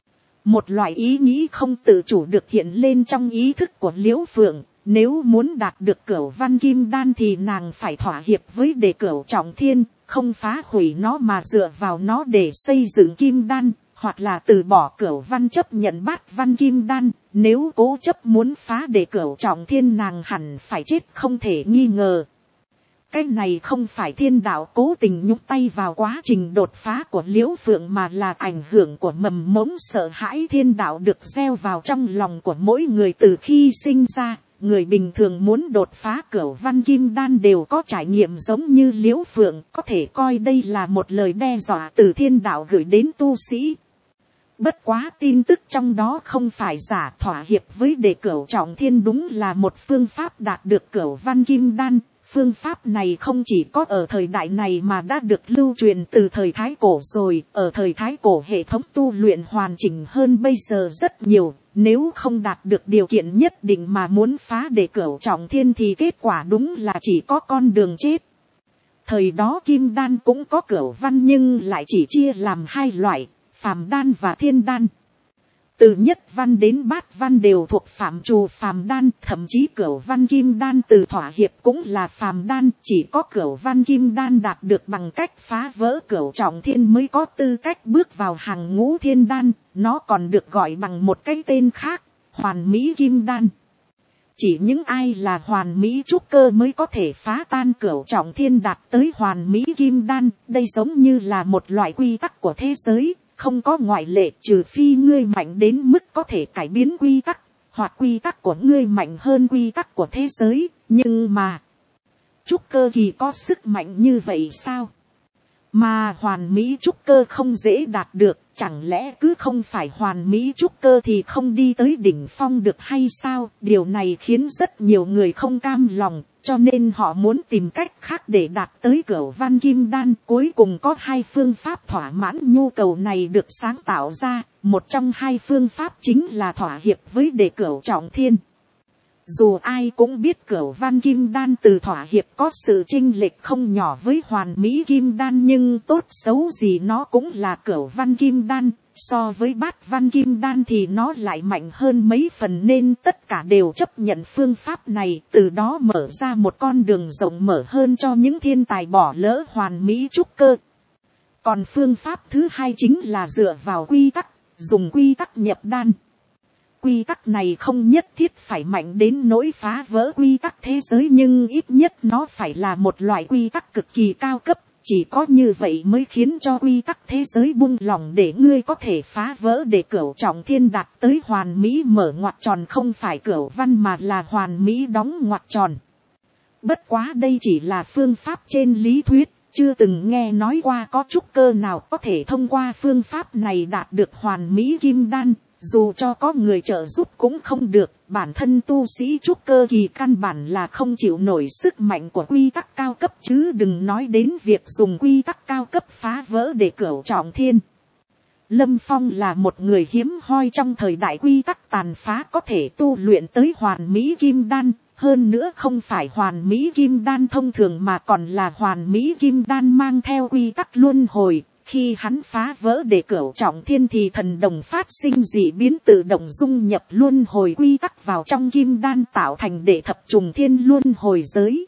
Một loại ý nghĩ không tự chủ được hiện lên trong ý thức của Liễu Phượng, nếu muốn đạt được Cửu Văn Kim Đan thì nàng phải thỏa hiệp với đệ cửu trọng thiên, không phá hủy nó mà dựa vào nó để xây dựng Kim Đan, hoặc là từ bỏ Cửu Văn chấp nhận Bát Văn Kim Đan. Nếu cố chấp muốn phá đệ cửu trọng thiên nàng hẳn phải chết không thể nghi ngờ. Cái này không phải thiên đạo cố tình nhúc tay vào quá trình đột phá của Liễu Phượng mà là ảnh hưởng của mầm mống sợ hãi thiên đạo được gieo vào trong lòng của mỗi người từ khi sinh ra. Người bình thường muốn đột phá Cửu Văn Kim Đan đều có trải nghiệm giống như Liễu Phượng, có thể coi đây là một lời đe dọa từ thiên đạo gửi đến tu sĩ. Bất quá tin tức trong đó không phải giả, thỏa hiệp với đệ cửu trọng thiên đúng là một phương pháp đạt được Cửu Văn Kim Đan. Phương pháp này không chỉ có ở thời đại này mà đã được lưu truyền từ thời Thái Cổ rồi. Ở thời Thái Cổ hệ thống tu luyện hoàn chỉnh hơn bây giờ rất nhiều. Nếu không đạt được điều kiện nhất định mà muốn phá đệ cửu trọng thiên thì kết quả đúng là chỉ có con đường chết. Thời đó Kim Đan cũng có Cửu Văn nhưng lại chỉ chia làm hai loại, phàm đan và thiên đan. Từ nhất văn đến bát văn đều thuộc phạm trù phàm đan, thậm chí cửu văn kim đan từ thỏa hiệp cũng là phàm đan, chỉ có cửu văn kim đan đạt được bằng cách phá vỡ cửu trọng thiên mới có tư cách bước vào hàng ngũ thiên đan, nó còn được gọi bằng một cái tên khác, hoàn mỹ kim đan. Chỉ những ai là hoàn mỹ trúc cơ mới có thể phá tan cửu trọng thiên đạt tới hoàn mỹ kim đan, đây giống như là một loại quy tắc của thế giới. Không có ngoại lệ, trừ phi ngươi mạnh đến mức có thể cải biến quy tắc, hoặc quy tắc của ngươi mạnh hơn quy tắc của thế giới. Nhưng mà, trúc cơ kỳ có sức mạnh như vậy sao? Mà hoàn mỹ trúc cơ không dễ đạt được, chẳng lẽ cứ không phải hoàn mỹ trúc cơ thì không đi tới đỉnh phong được hay sao? Điều này khiến rất nhiều người không cam lòng, cho nên họ muốn tìm cách khác để đạt tới cửu văn kim đan. Cuối cùng có hai phương pháp thỏa mãn nhu cầu này được sáng tạo ra, một trong hai phương pháp chính là thỏa hiệp với đệ cửu trọng thiên. Dù ai cũng biết cửu văn kim đan từ thỏa hiệp có sự chênh lệch không nhỏ với hoàn mỹ kim đan, nhưng tốt xấu gì nó cũng là cửu văn kim đan, so với bát văn kim đan thì nó lại mạnh hơn mấy phần, nên tất cả đều chấp nhận phương pháp này, từ đó mở ra một con đường rộng mở hơn cho những thiên tài bỏ lỡ hoàn mỹ trúc cơ. Còn phương pháp thứ hai chính là dựa vào quy tắc, dùng quy tắc nhập đan. Quy tắc này không nhất thiết phải mạnh đến nỗi phá vỡ quy tắc thế giới, nhưng ít nhất nó phải là một loại quy tắc cực kỳ cao cấp. Chỉ có như vậy mới khiến cho quy tắc thế giới buông lỏng để ngươi có thể phá vỡ để cửu trọng thiên đạt tới hoàn mỹ mở ngoặc tròn, không phải cửu văn mà là hoàn mỹ đóng ngoặc tròn. Bất quá đây chỉ là phương pháp trên lý thuyết, chưa từng nghe nói qua có trúc cơ nào có thể thông qua phương pháp này đạt được hoàn mỹ kim đan. Dù cho có người trợ giúp cũng không được, bản thân tu sĩ trúc cơ kỳ căn bản là không chịu nổi sức mạnh của quy tắc cao cấp, chứ đừng nói đến việc dùng quy tắc cao cấp phá vỡ để cửu trọng thiên. Lâm Phong là một người hiếm hoi trong thời đại quy tắc tàn phá có thể tu luyện tới hoàn mỹ kim đan, hơn nữa không phải hoàn mỹ kim đan thông thường mà còn là hoàn mỹ kim đan mang theo quy tắc luân hồi. Khi hắn phá vỡ để cửu trọng thiên thì thần đồng phát sinh dị biến, tự động dung nhập luân hồi quy tắc vào trong kim đan, tạo thành đệ thập trùng thiên luân hồi giới.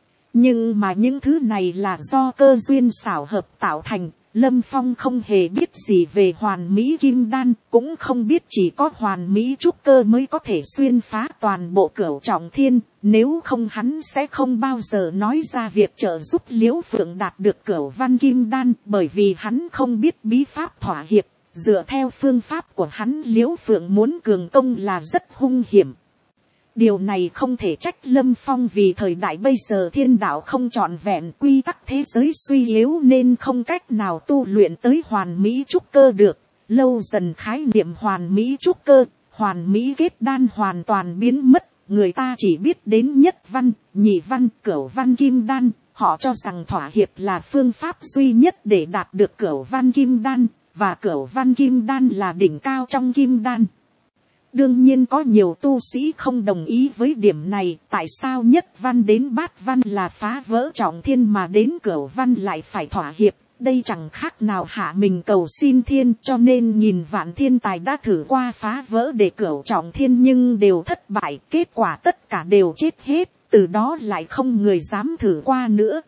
Nhưng mà những thứ này là do cơ duyên xảo hợp tạo thành. Lâm Phong không hề biết gì về hoàn mỹ kim đan, cũng không biết chỉ có hoàn mỹ trúc cơ mới có thể xuyên phá toàn bộ cửu trọng thiên, nếu không hắn sẽ không bao giờ nói ra việc trợ giúp Liễu Phượng đạt được cửu văn kim đan, bởi vì hắn không biết bí pháp thỏa hiệp, dựa theo phương pháp của hắn Liễu Phượng muốn cường công là rất hung hiểm. Điều này không thể trách Lâm Phong, vì thời đại bây giờ thiên đạo không trọn vẹn, quy tắc thế giới suy yếu nên không cách nào tu luyện tới hoàn mỹ trúc cơ được. Lâu dần khái niệm hoàn mỹ trúc cơ, hoàn mỹ kết đan hoàn toàn biến mất. Người ta chỉ biết đến nhất văn, nhị văn, cửu văn kim đan. Họ cho rằng thỏa hiệp là phương pháp duy nhất để đạt được cửu văn kim đan, và cửu văn kim đan là đỉnh cao trong kim đan. Đương nhiên có nhiều tu sĩ không đồng ý với điểm này, tại sao nhất văn đến bát văn là phá vỡ trọng thiên mà đến cửu văn lại phải thỏa hiệp, đây chẳng khác nào hạ mình cầu xin thiên, cho nên nghìn vạn thiên tài đã thử qua phá vỡ để cửu trọng thiên nhưng đều thất bại, kết quả tất cả đều chết hết, từ đó lại không người dám thử qua nữa.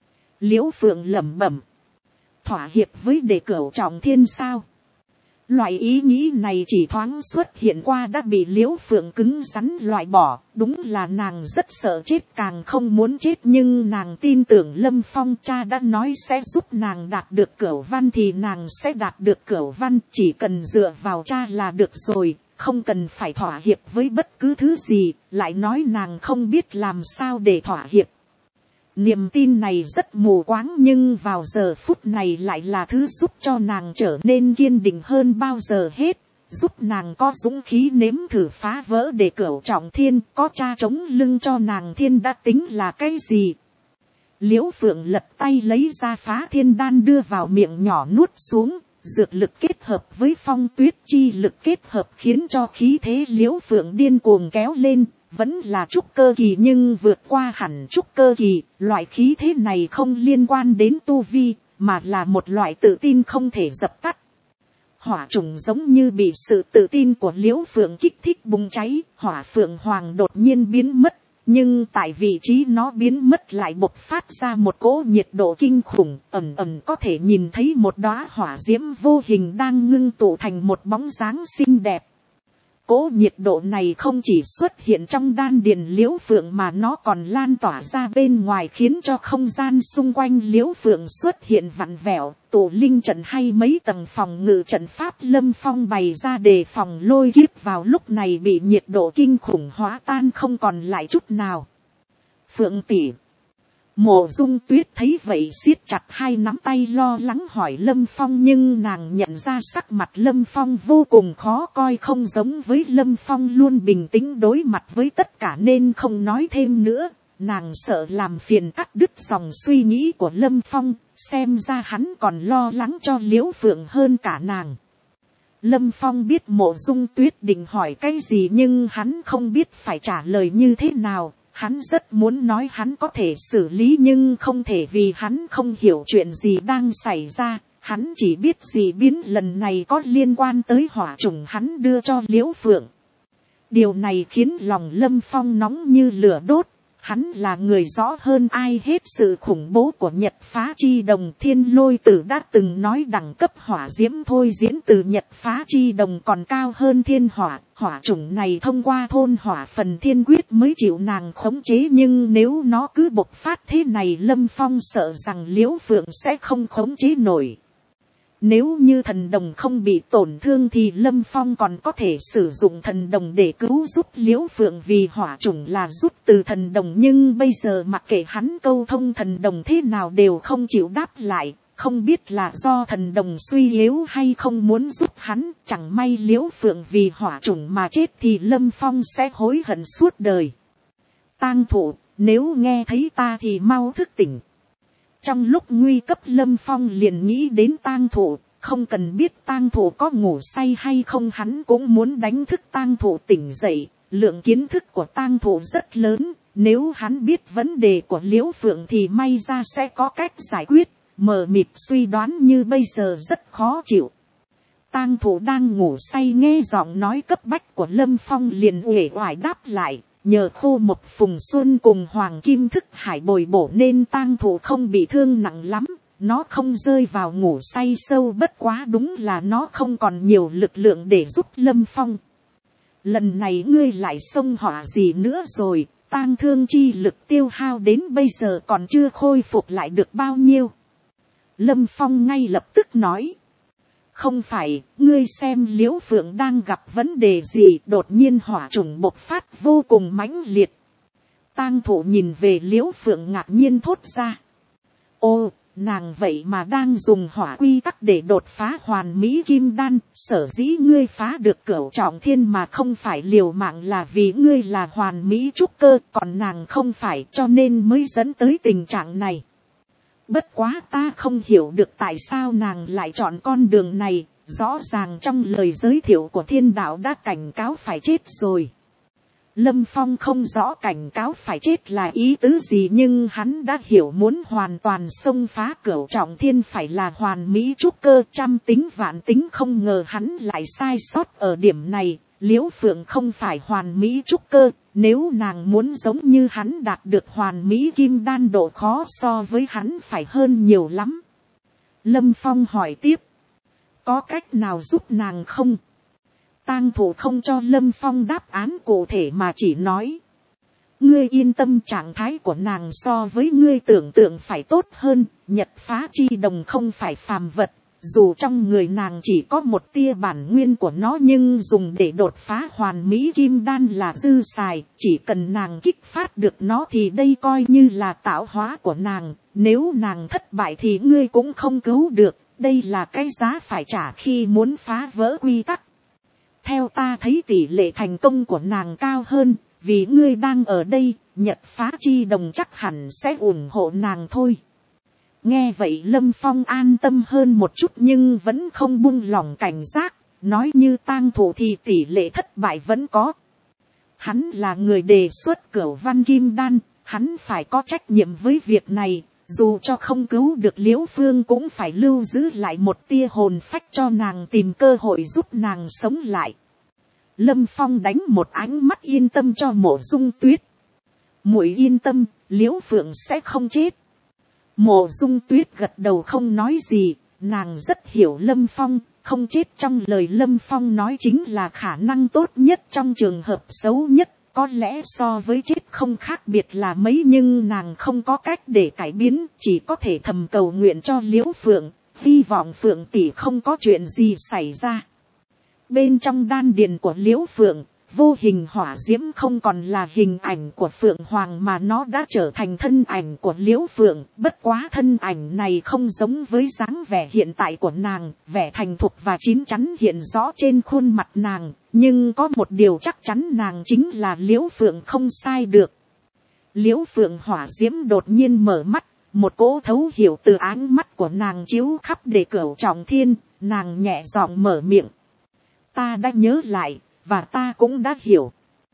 Liễu Phượng lẩm bẩm, thỏa hiệp với để cửu trọng thiên sao? Loại ý nghĩ này chỉ thoáng xuất hiện qua đã bị Liễu Phượng cứng rắn loại bỏ, đúng là nàng rất sợ chết, càng không muốn chết, nhưng nàng tin tưởng Lâm Phong cha đã nói sẽ giúp nàng đạt được cửu văn thì nàng sẽ đạt được cửu văn, chỉ cần dựa vào cha là được rồi, không cần phải thỏa hiệp với bất cứ thứ gì, lại nói nàng không biết làm sao để thỏa hiệp. Niềm tin này rất mù quáng nhưng vào giờ phút này lại là thứ giúp cho nàng trở nên kiên định hơn bao giờ hết, giúp nàng có dũng khí nếm thử phá vỡ để cửu trọng thiên, có cha chống lưng cho nàng thiên đã tính là cái gì. Liễu Phượng lật tay lấy ra phá thiên đan đưa vào miệng nhỏ nuốt xuống, dược lực kết hợp với phong tuyết chi lực kết hợp khiến cho khí thế Liễu Phượng điên cuồng kéo lên. Vẫn là trúc cơ kỳ nhưng vượt qua hẳn trúc cơ kỳ, loại khí thế này không liên quan đến tu vi, mà là một loại tự tin không thể dập tắt. hỏa trùng giống như bị sự tự tin của Liễu Phượng kích thích bùng cháy, hỏa phượng hoàng đột nhiên biến mất, nhưng tại vị trí nó biến mất lại bộc phát ra một cỗ nhiệt độ kinh khủng, ẩm ẩm có thể nhìn thấy một đóa hỏa diễm vô hình đang ngưng tụ thành một bóng dáng xinh đẹp. Cỗ nhiệt độ này không chỉ xuất hiện trong đan điền Liễu Phượng mà nó còn lan tỏa ra bên ngoài, khiến cho không gian xung quanh Liễu Phượng xuất hiện vặn vẹo. Tụ linh trận hay mấy tầng phòng ngự trận pháp Lâm Phong bày ra đề phòng lôi kiếp vào lúc này bị nhiệt độ kinh khủng hóa tan không còn lại chút nào. Phượng tỷ, Mộ Dung Tuyết thấy vậy siết chặt hai nắm tay lo lắng hỏi Lâm Phong, nhưng nàng nhận ra sắc mặt Lâm Phong vô cùng khó coi, không giống với Lâm Phong luôn bình tĩnh đối mặt với tất cả nên không nói thêm nữa. Nàng sợ làm phiền cắt đứt dòng suy nghĩ của Lâm Phong, xem ra hắn còn lo lắng cho Liễu Phượng hơn cả nàng. Lâm Phong biết Mộ Dung Tuyết định hỏi cái gì nhưng hắn không biết phải trả lời như thế nào. Hắn rất muốn nói hắn có thể xử lý nhưng không thể, vì hắn không hiểu chuyện gì đang xảy ra. Hắn chỉ biết dị biến lần này có liên quan tới hỏa trùng hắn đưa cho Liễu Phượng. Điều này khiến lòng Lâm Phong nóng như lửa đốt. Hắn là người rõ hơn ai hết sự khủng bố của Nhật Phá Chi Đồng. Thiên Lôi Tử đã từng nói đẳng cấp hỏa diễm thôi diễn từ Nhật Phá Chi Đồng còn cao hơn thiên hỏa. Hỏa chủng này thông qua thôn hỏa phần thiên quyết mới chịu nàng khống chế, nhưng nếu nó cứ bộc phát thế này Lâm Phong sợ rằng Liễu Phượng sẽ không khống chế nổi. Nếu như thần đồng không bị tổn thương thì Lâm Phong còn có thể sử dụng thần đồng để cứu giúp Liễu Phượng, vì hỏa chủng là rút từ thần đồng, nhưng bây giờ mặc kệ hắn câu thông thần đồng thế nào đều không chịu đáp lại, không biết là do thần đồng suy yếu hay không muốn giúp hắn. Chẳng may Liễu Phượng vì hỏa chủng mà chết thì Lâm Phong sẽ hối hận suốt đời. Tang Thụ, nếu nghe thấy ta thì mau thức tỉnh. Trong lúc nguy cấp Lâm Phong liền nghĩ đến Tang Thụ, không cần biết Tang Thụ có ngủ say hay không hắn cũng muốn đánh thức Tang Thụ tỉnh dậy. Lượng kiến thức của Tang Thụ rất lớn, nếu hắn biết vấn đề của Liễu Phượng thì may ra sẽ có cách giải quyết. Mờ mịt suy đoán như bây giờ rất khó chịu. Tang Thụ đang ngủ say nghe giọng nói cấp bách của Lâm Phong liền uể oải đáp lại. Nhờ Khô Một Phùng Xuân cùng Hoàng Kim Thức Hải bồi bổ nên Tang Thụ không bị thương nặng lắm. Nó không rơi vào ngủ say sâu, bất quá đúng là nó không còn nhiều lực lượng để giúp Lâm Phong. Lần này ngươi lại xông họa gì nữa rồi, tang thương chi lực tiêu hao đến bây giờ còn chưa khôi phục lại được bao nhiêu. Lâm Phong ngay lập tức nói. Không phải, ngươi xem Liễu Phượng đang gặp vấn đề gì, đột nhiên hỏa trùng bộc phát vô cùng mãnh liệt. Tang Thụ nhìn về Liễu Phượng ngạc nhiên thốt ra. Ô, nàng vậy mà đang dùng hỏa quy tắc để đột phá hoàn mỹ kim đan, sở dĩ ngươi phá được cửu trọng thiên mà không phải liều mạng là vì ngươi là hoàn mỹ trúc cơ, còn nàng không phải, cho nên mới dẫn tới tình trạng này. Bất quá ta không hiểu được tại sao nàng lại chọn con đường này, rõ ràng trong lời giới thiệu của thiên đạo đã cảnh cáo phải chết rồi. Lâm Phong không rõ cảnh cáo phải chết là ý tứ gì, nhưng hắn đã hiểu muốn hoàn toàn xông phá cửu trọng thiên phải là hoàn mỹ trúc cơ, trăm tính vạn tính không ngờ hắn lại sai sót ở điểm này. Liễu Phượng không phải hoàn mỹ trúc cơ, nếu nàng muốn giống như hắn đạt được hoàn mỹ kim đan độ khó so với hắn phải hơn nhiều lắm. Lâm Phong hỏi tiếp, có cách nào giúp nàng không? Tang Thụ không cho Lâm Phong đáp án cụ thể mà chỉ nói, ngươi yên tâm, trạng thái của nàng so với ngươi tưởng tượng phải tốt hơn. Nhật Phá Chi Đồng không phải phàm vật, dù trong người nàng chỉ có một tia bản nguyên của nó, nhưng dùng để đột phá hoàn mỹ kim đan là dư xài. Chỉ cần nàng kích phát được nó thì đây coi như là tạo hóa của nàng, nếu nàng thất bại thì ngươi cũng không cứu được. Đây là cái giá phải trả khi muốn phá vỡ quy tắc. Theo ta thấy tỷ lệ thành công của nàng cao hơn, vì ngươi đang ở đây, Nhật Phá Chi Đồng chắc hẳn sẽ ủng hộ nàng thôi. Nghe vậy Lâm Phong an tâm hơn một chút nhưng vẫn không buông lỏng cảnh giác, nói như Tang Thụ thì tỷ lệ thất bại vẫn có. Hắn là người đề xuất cửu văn kim đan, hắn phải có trách nhiệm với việc này, Dù cho không cứu được Liễu Phương cũng phải lưu giữ lại một tia hồn phách cho nàng tìm cơ hội giúp nàng sống lại. Lâm Phong đánh một ánh mắt yên tâm cho Mộ Dung Tuyết. Muội yên tâm, Liễu Phượng sẽ không chết. Mộ Dung Tuyết gật đầu không nói gì, nàng rất hiểu Lâm Phong, không chết trong lời Lâm Phong nói chính là khả năng tốt nhất trong trường hợp xấu nhất. Có lẽ so với chết không khác biệt là mấy, nhưng nàng không có cách để cải biến, chỉ có thể thầm cầu nguyện cho Liễu Phượng, hy vọng Phượng tỷ không có chuyện gì xảy ra. Bên trong đan điền của Liễu Phượng, vô hình hỏa diễm không còn là hình ảnh của Phượng Hoàng mà nó đã trở thành thân ảnh của Liễu Phượng. Bất quá thân ảnh này không giống với dáng vẻ hiện tại của nàng, vẻ thành thục và chín chắn hiện rõ trên khuôn mặt nàng. Nhưng có một điều chắc chắn, nàng chính là Liễu Phượng không sai được. Liễu Phượng hỏa diễm đột nhiên mở mắt, một cỗ thấu hiểu từ ánh mắt của nàng chiếu khắp để cửu trọng thiên, nàng nhẹ giọng mở miệng. Ta đã nhớ lại, và ta cũng đã hiểu.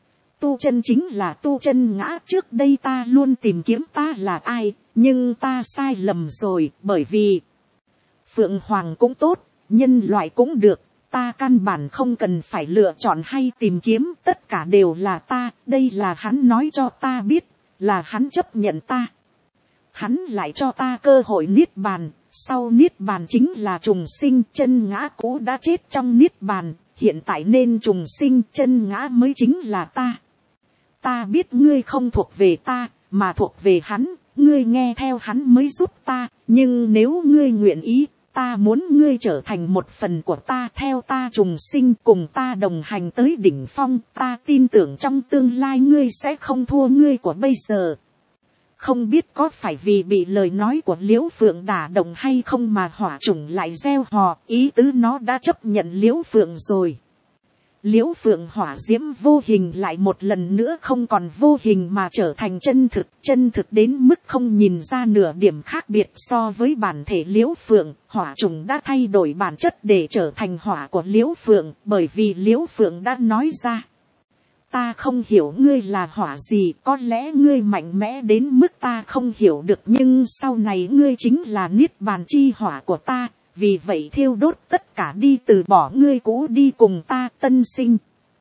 Tu chân chính là tu chân ngã, trước đây ta luôn tìm kiếm ta là ai, nhưng ta sai lầm rồi, bởi vì Phượng Hoàng cũng tốt, nhân loại cũng được, ta căn bản không cần phải lựa chọn hay tìm kiếm, tất cả đều là ta, đây là hắn nói cho ta biết, là hắn chấp nhận ta. Hắn lại cho ta cơ hội niết bàn, sau niết bàn chính là trùng sinh, chân ngã cũ đã chết trong niết bàn, hiện tại nên trùng sinh, chân ngã mới chính là ta. Ta biết ngươi không thuộc về ta, mà thuộc về hắn, ngươi nghe theo hắn mới giúp ta, nhưng nếu ngươi nguyện ý, ta muốn ngươi trở thành một phần của ta, theo ta trùng sinh, cùng ta đồng hành tới đỉnh phong, ta tin tưởng trong tương lai ngươi sẽ không thua ngươi của bây giờ. Không biết có phải vì bị lời nói của Liễu Phượng đả động hay không mà hỏa chủng lại gieo hò, ý tứ nó đã chấp nhận Liễu Phượng rồi. Liễu Phượng hỏa diễm vô hình lại một lần nữa không còn vô hình mà trở thành chân thực, chân thực đến mức không nhìn ra nửa điểm khác biệt so với bản thể Liễu Phượng. Hỏa chủng đã thay đổi bản chất để trở thành hỏa của Liễu Phượng, bởi vì Liễu Phượng đã nói ra. Ta không hiểu ngươi là hỏa gì, có lẽ ngươi mạnh mẽ đến mức ta không hiểu được, nhưng sau này ngươi chính là niết bàn chi hỏa của ta, vì vậy thiêu đốt tất cả đi, từ bỏ ngươi cũ đi cùng ta tân sinh.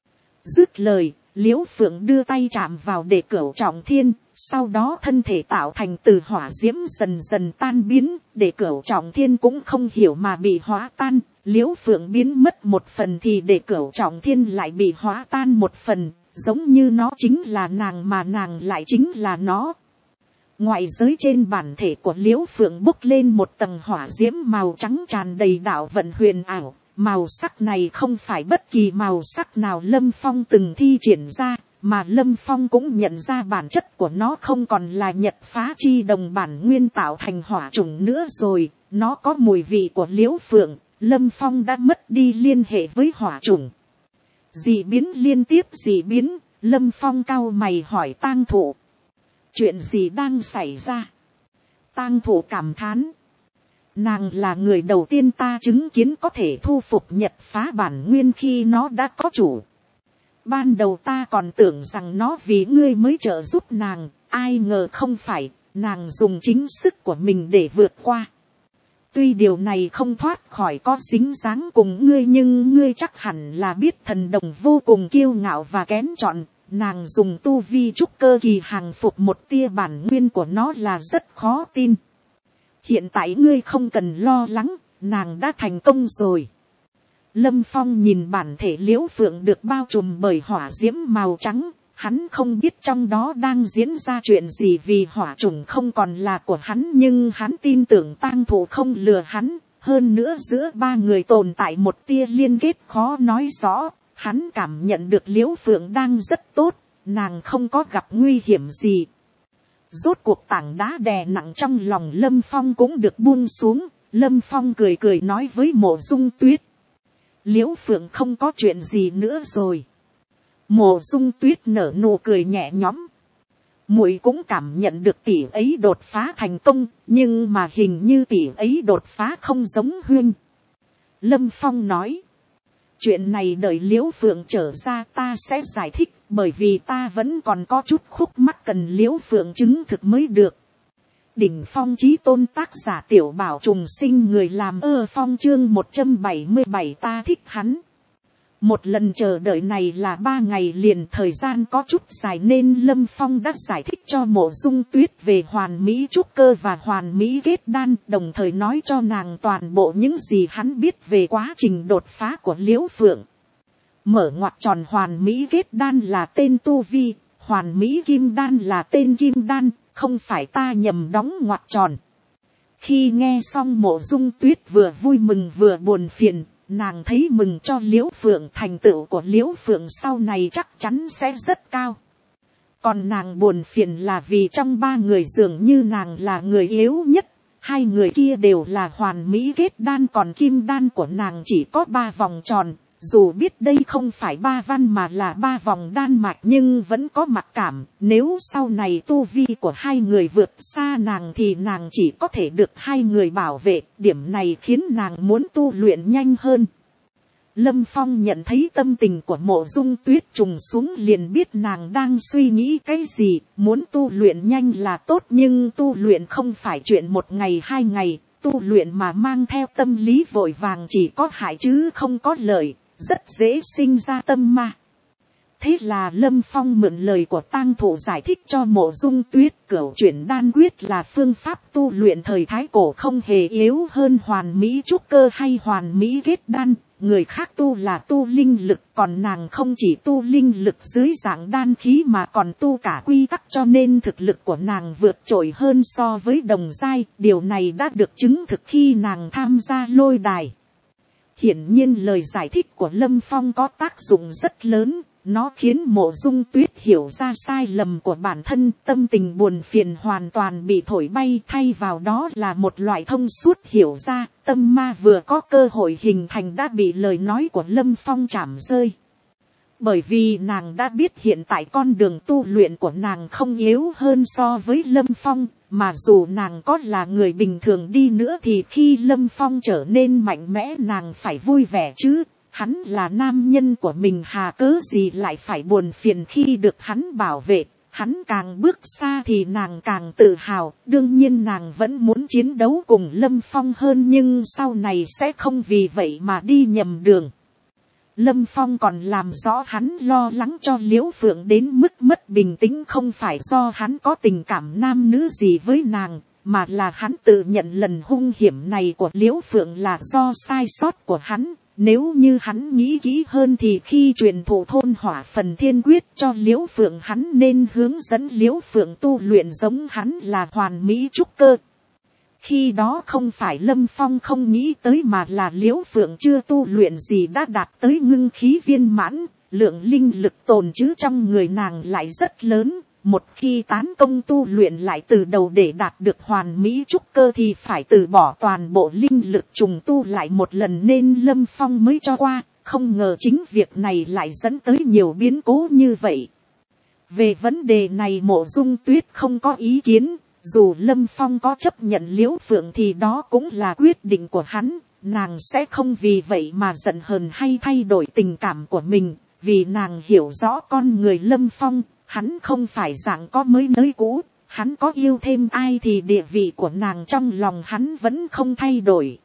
Dứt lời, Liễu Phượng đưa tay chạm vào để cửu trọng thiên, sau đó thân thể tạo thành từ hỏa diễm dần dần tan biến, để cửu trọng thiên cũng không hiểu mà bị hóa tan. Liễu Phượng biến mất một phần thì để cửu trọng thiên lại bị hóa tan một phần, giống như nó chính là nàng mà nàng lại chính là nó. Ngoại giới trên bản thể của Liễu Phượng bốc lên một tầng hỏa diễm màu trắng tràn đầy đạo vận huyền ảo, màu sắc này không phải bất kỳ màu sắc nào Lâm Phong từng thi triển ra, mà Lâm Phong cũng nhận ra bản chất của nó không còn là nhật phá chi đồng bản nguyên tạo thành hỏa chủng nữa rồi, nó có mùi vị của Liễu Phượng. Lâm Phong đã mất đi liên hệ với hỏa chủng. Dị biến liên tiếp dị biến, Lâm Phong cau mày hỏi tang thụ. Chuyện gì đang xảy ra? Tang thụ cảm thán. Nàng là người đầu tiên ta chứng kiến có thể thu phục nhật phá bản nguyên khi nó đã có chủ. Ban đầu ta còn tưởng rằng nó vì ngươi mới trợ giúp nàng, ai ngờ không phải, nàng dùng chính sức của mình để vượt qua. Tuy điều này không thoát khỏi có dính dáng cùng ngươi, nhưng ngươi chắc hẳn là biết thần đồng vô cùng kiêu ngạo và kén chọn. Nàng dùng tu vi trúc cơ kỳ hàng phục một tia bản nguyên của nó là rất khó tin. Hiện tại ngươi không cần lo lắng, nàng đã thành công rồi. Lâm Phong nhìn bản thể Liễu Phượng được bao trùm bởi hỏa diễm màu trắng. Hắn không biết trong đó đang diễn ra chuyện gì vì hỏa chủng không còn là của hắn, nhưng hắn tin tưởng tang thụ không lừa hắn. Hơn nữa giữa ba người tồn tại một tia liên kết khó nói rõ. Hắn cảm nhận được Liễu Phượng đang rất tốt, nàng không có gặp nguy hiểm gì. Rốt cuộc tảng đá đè nặng trong lòng Lâm Phong cũng được buông xuống. Lâm Phong cười cười nói với Mộ Dung Tuyết. Liễu Phượng không có chuyện gì nữa rồi. Mộ Dung Tuyết nở nụ cười nhẹ nhõm. Muội cũng cảm nhận được tỷ ấy đột phá thành công, nhưng mà hình như tỷ ấy đột phá không giống Huynh. Lâm Phong nói. Chuyện này đợi Liễu Phượng trở ra ta sẽ giải thích, bởi vì ta vẫn còn có chút khúc mắc cần Liễu Phượng chứng thực mới được. đỉnh phong chí tôn tác giả tiểu bảo trùng sinh người làm ơ phong chương một trăm bảy mươi bảy ta thích hắn. Một lần chờ đợi này là ba ngày liền, thời gian có chút dài nên Lâm Phong đã giải thích cho Mộ Dung Tuyết về hoàn mỹ trúc cơ và hoàn mỹ kết đan, đồng thời nói cho nàng toàn bộ những gì hắn biết về quá trình đột phá của Liễu Phượng. Mở ngoặc tròn, hoàn mỹ kết đan là tên tu vi, hoàn mỹ kim đan là tên kim đan, không phải ta nhầm đóng ngoặc tròn. Khi nghe xong Mộ Dung Tuyết vừa vui mừng vừa buồn phiền. Nàng thấy mừng cho Liễu Phượng, thành tựu của Liễu Phượng sau này chắc chắn sẽ rất cao. Còn nàng buồn phiền là vì trong ba người dường như nàng là người yếu nhất. Hai người kia đều là hoàn mỹ kết đan, còn kim đan của nàng chỉ có ba vòng tròn. Dù biết đây không phải ba văn mà là ba vòng đan mạch nhưng vẫn có mặc cảm. Nếu sau này tu vi của hai người vượt xa nàng thì nàng chỉ có thể được hai người bảo vệ. Điểm này khiến nàng muốn tu luyện nhanh hơn. Lâm Phong nhận thấy tâm tình của Mộ Dung Tuyết trùng xuống liền biết nàng đang suy nghĩ cái gì. Muốn tu luyện nhanh là tốt nhưng tu luyện không phải chuyện một ngày hai ngày. Tu luyện mà mang theo tâm lý vội vàng chỉ có hại chứ không có lợi. Rất dễ sinh ra tâm ma. Thế là Lâm Phong mượn lời của tang thụ giải thích cho Mộ Dung Tuyết, cửu chuyển đan quyết là phương pháp tu luyện thời thái cổ, không hề yếu hơn hoàn mỹ trúc cơ hay hoàn mỹ kết đan. Người khác tu là tu linh lực, còn nàng không chỉ tu linh lực dưới dạng đan khí mà còn tu cả quy tắc, cho nên thực lực của nàng vượt trội hơn so với đồng giai. Điều này đã được chứng thực khi nàng tham gia lôi đài. Hiển nhiên lời giải thích của Lâm Phong có tác dụng rất lớn, nó khiến Mộ Dung Tuyết hiểu ra sai lầm của bản thân, tâm tình buồn phiền hoàn toàn bị thổi bay, thay vào đó là một loại thông suốt hiểu ra, tâm ma vừa có cơ hội hình thành đã bị lời nói của Lâm Phong chảm rơi. Bởi vì nàng đã biết hiện tại con đường tu luyện của nàng không yếu hơn so với Lâm Phong, mà dù nàng có là người bình thường đi nữa thì khi Lâm Phong trở nên mạnh mẽ nàng phải vui vẻ chứ. Hắn là nam nhân của mình, hà cớ gì lại phải buồn phiền khi được hắn bảo vệ. Hắn càng bước xa thì nàng càng tự hào, đương nhiên nàng vẫn muốn chiến đấu cùng Lâm Phong hơn nhưng sau này sẽ không vì vậy mà đi nhầm đường. Lâm Phong còn làm rõ hắn lo lắng cho Liễu Phượng đến mức mất bình tĩnh không phải do hắn có tình cảm nam nữ gì với nàng, mà là hắn tự nhận lần hung hiểm này của Liễu Phượng là do sai sót của hắn. Nếu như hắn nghĩ kỹ hơn thì khi truyền thụ thôn hỏa phần thiên quyết cho Liễu Phượng hắn nên hướng dẫn Liễu Phượng tu luyện giống hắn là hoàn mỹ trúc cơ. Khi đó không phải Lâm Phong không nghĩ tới mà là Liễu Phượng chưa tu luyện gì đã đạt tới ngưng khí viên mãn, lượng linh lực tồn trữ trong người nàng lại rất lớn. Một khi tán công tu luyện lại từ đầu để đạt được hoàn mỹ trúc cơ thì phải từ bỏ toàn bộ linh lực trùng tu lại một lần nên Lâm Phong mới cho qua, không ngờ chính việc này lại dẫn tới nhiều biến cố như vậy. Về vấn đề này Mộ Dung Tuyết không có ý kiến. Dù Lâm Phong có chấp nhận Liễu Phượng thì đó cũng là quyết định của hắn, nàng sẽ không vì vậy mà giận hờn hay thay đổi tình cảm của mình, vì nàng hiểu rõ con người Lâm Phong, hắn không phải dạng có mới nới cũ, hắn có yêu thêm ai thì địa vị của nàng trong lòng hắn vẫn không thay đổi.